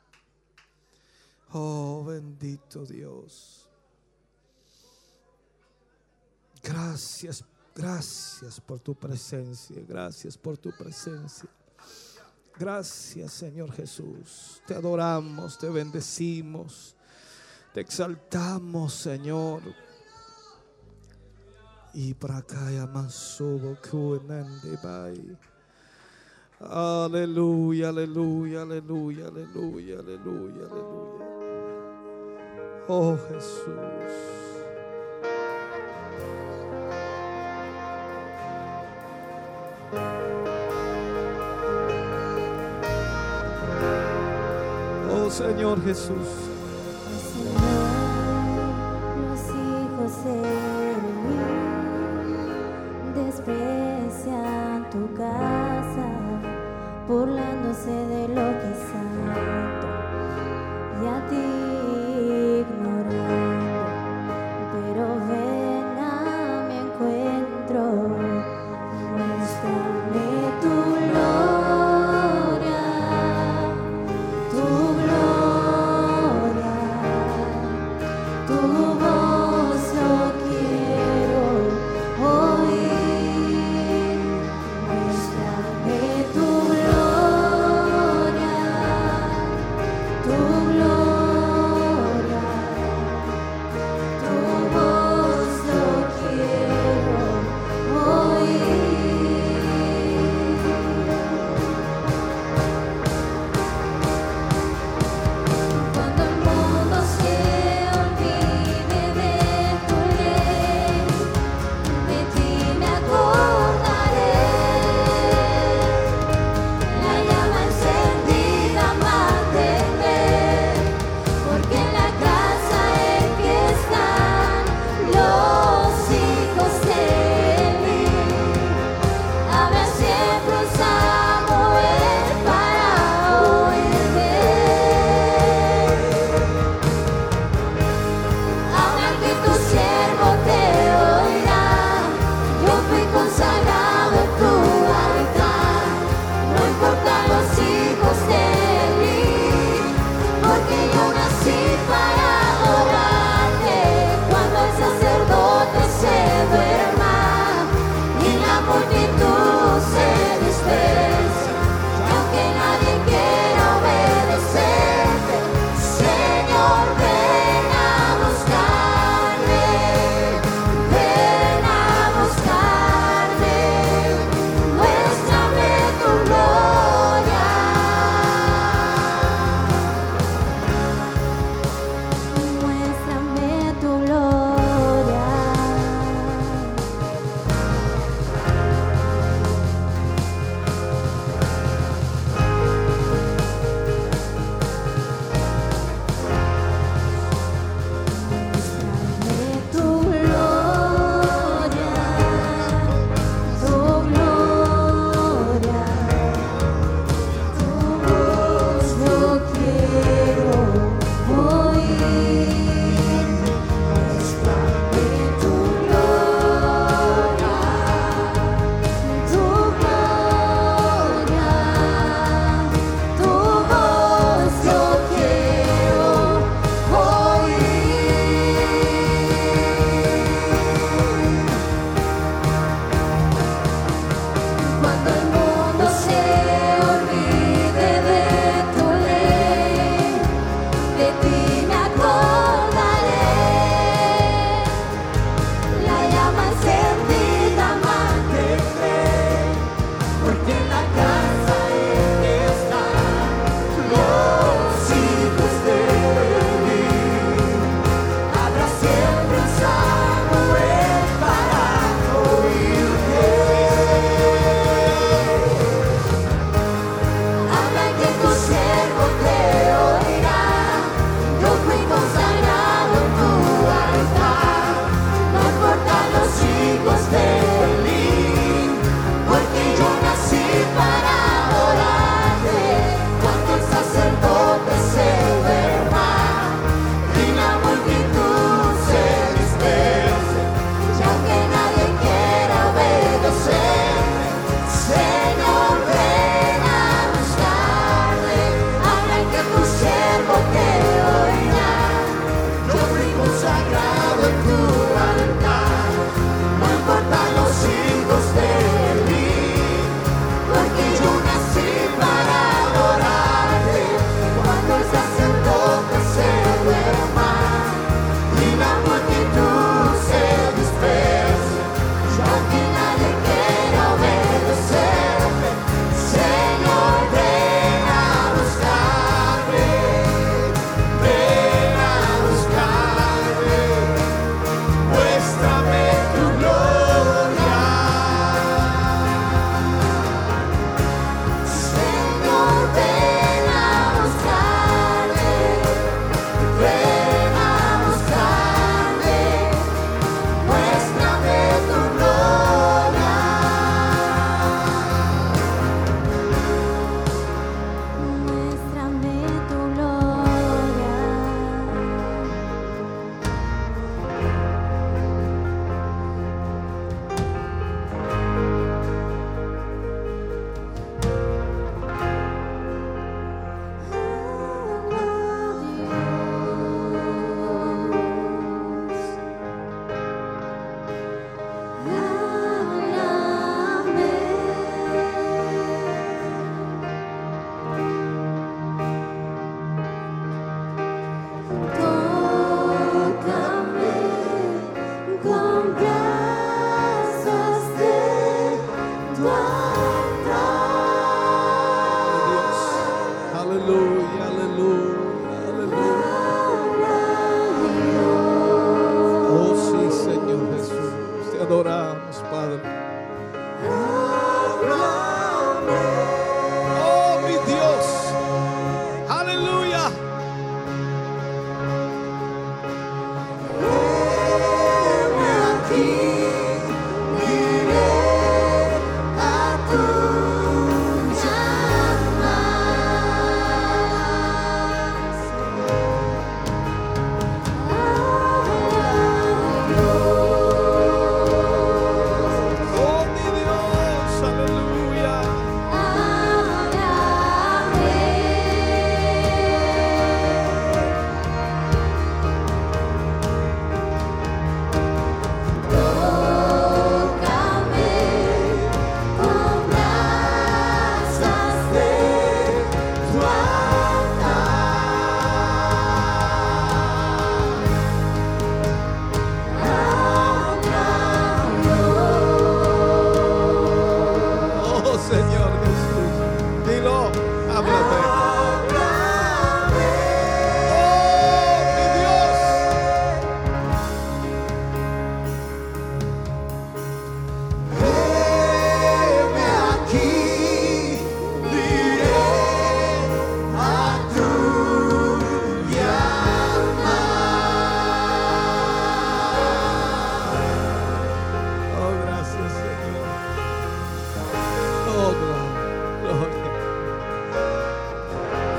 Oh, bendito Dios. Gracias, gracias por tu presencia. Gracias por tu presencia. Gracias, Señor Jesús. Te adoramos, te bendecimos, te exaltamos, Señor. Y para acá subo bai. Aleluya, aleluya, aleluya, aleluya, aleluya, aleluya. Oh, Jesús. Oh, Señor Jesús. Los hijos desprecian tu casa. burlándose de lo que es santo y a ti ignorando. Pero ven a mi encuentro, muéstrame tu gloria, tu gloria, tu voz yo quiero oír. Muéstrame tu gloria, tu gloria.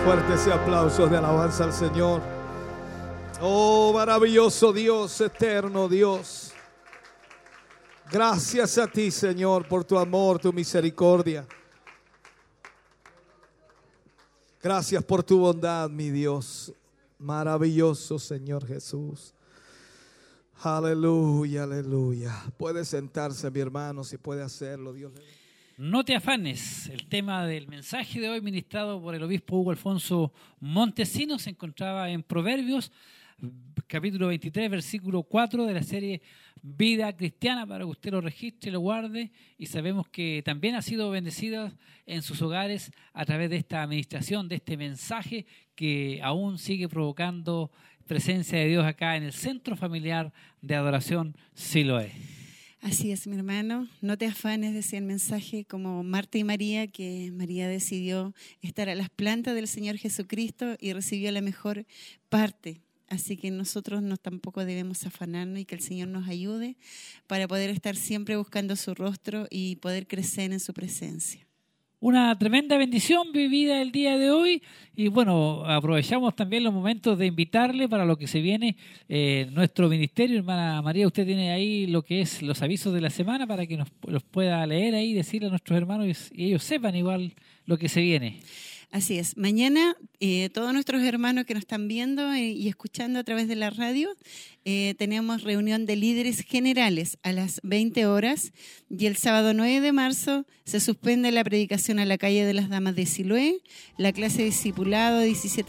fuerte ese aplauso de alabanza al Señor. Oh, maravilloso Dios, eterno Dios. Gracias a ti, Señor, por tu amor, tu misericordia. Gracias por tu bondad, mi Dios. Maravilloso Señor Jesús. Aleluya, aleluya. Puede sentarse, mi hermano, si puede hacerlo. Dios le bendiga. No te afanes. El tema del mensaje de hoy ministrado por el obispo Hugo Alfonso Montesinos se encontraba en Proverbios, capítulo 23, versículo 4 de la serie Vida Cristiana, para que usted lo registre y lo guarde. Y sabemos que también ha sido bendecida en sus hogares a través de esta administración, de este mensaje que aún sigue provocando presencia de Dios acá en el Centro Familiar de Adoración Siloé. Así es, mi hermano. No te afanes, decía el mensaje, como Marta y María, que María decidió estar a las plantas del Señor Jesucristo y recibió la mejor parte. Así que nosotros tampoco debemos afanarnos y que el Señor nos ayude para poder estar siempre buscando su rostro y poder crecer en su presencia. Una tremenda bendición vivida el día de hoy y bueno, aprovechamos también los momentos de invitarle para lo que se viene nuestro ministerio. Hermana María, usted tiene ahí lo que es los avisos de la semana para que los pueda leer ahí, decirle a nuestros hermanos y ellos sepan igual lo que se viene. Así es. Mañana todos nuestros hermanos que nos están viendo y escuchando a través de la radio, tenemos reunión de líderes generales a las 20 horas y el sábado 9 de marzo se suspende la predicación a la calle de las Damas de Siloé, la clase de discipulado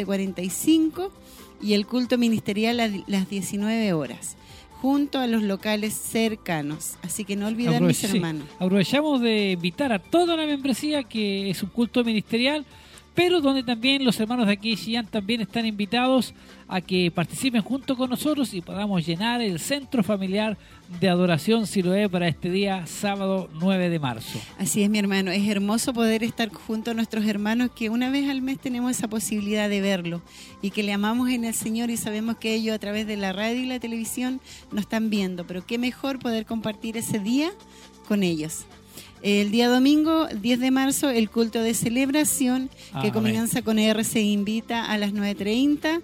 17:45 y el culto ministerial a las 19 horas. Junto a los locales cercanos. Así que no olvidar, mis hermanos. Aprovechamos de invitar a toda la membresía, que es un culto ministerial, pero donde también los hermanos de aquí de Chillán también están invitados a que participen junto con nosotros y podamos llenar el Centro Familiar de Adoración Siloé para este día sábado 9 de marzo. Así es, mi hermano, es hermoso poder estar junto a nuestros hermanos que una vez al mes tenemos esa posibilidad de verlo y que le amamos en el Señor y sabemos que ellos a través de la radio y la televisión nos están viendo, pero qué mejor poder compartir ese día con ellos. El día domingo, 10 de marzo, el culto de celebración que comienza con RC Invita a las 9:30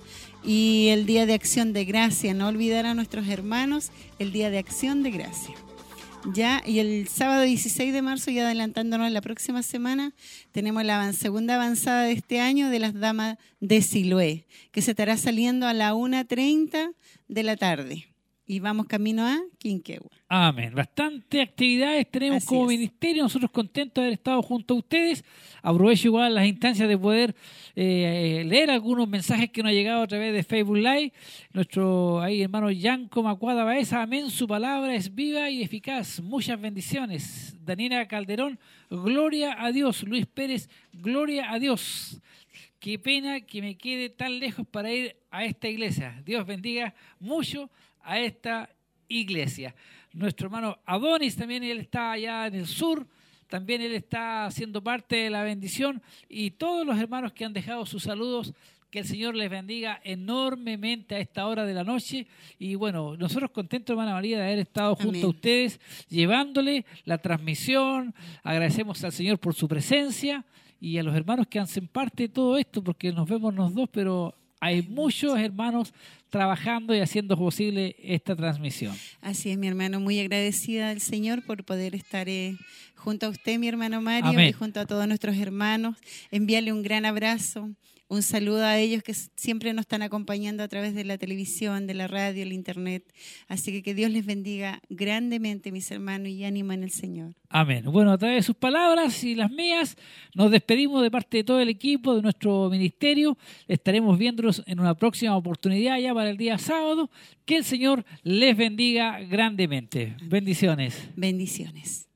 y el día de acción de gracia. No olvidar a nuestros hermanos el día de acción de gracia. Ya, y el sábado 16 de marzo, ya adelantándonos la próxima semana, tenemos la segunda avanzada de este año de las Damas de Siloé, que se estará saliendo a la 1:30 de la tarde. Y vamos camino a Quinquegua. Amén. Bastante actividades tenemos. Así como ministerio. Nosotros contentos de haber estado junto a ustedes. Aprovecho igual las instancias de poder leer algunos mensajes que nos han llegado a través de Facebook Live. Nuestro hermano Yanko Macuada Baeza. Amén. Su palabra es viva y eficaz. Muchas bendiciones. Daniela Calderón. Gloria a Dios. Luis Pérez. Gloria a Dios. Qué pena que me quede tan lejos para ir a esta iglesia. Dios bendiga mucho a esta iglesia. Nuestro hermano Adonis también, él está allá en el sur, también él está siendo parte de la bendición, y todos los hermanos que han dejado sus saludos, que el Señor les bendiga enormemente a esta hora de la noche. Y bueno, nosotros contentos, hermana María, de haber estado junto a ustedes, llevándole la transmisión. Agradecemos al Señor por su presencia y a los hermanos que hacen parte de todo esto, porque nos vemos los dos, pero hay muchos hermanos trabajando y haciendo posible esta transmisión. Así es, mi hermano, muy agradecida al Señor por poder estar junto a usted, mi hermano Mario, Amén. Y junto a todos nuestros hermanos. Enviarle un gran abrazo, un saludo a ellos que siempre nos están acompañando a través de la televisión, de la radio, el internet. Así que Dios les bendiga grandemente, mis hermanos, y ánimo en el Señor. Amén. Bueno, a través de sus palabras y las mías, nos despedimos de parte de todo el equipo de nuestro ministerio. Estaremos viéndonos en una próxima oportunidad ya para el día sábado. Que el Señor les bendiga grandemente. Bendiciones. Bendiciones.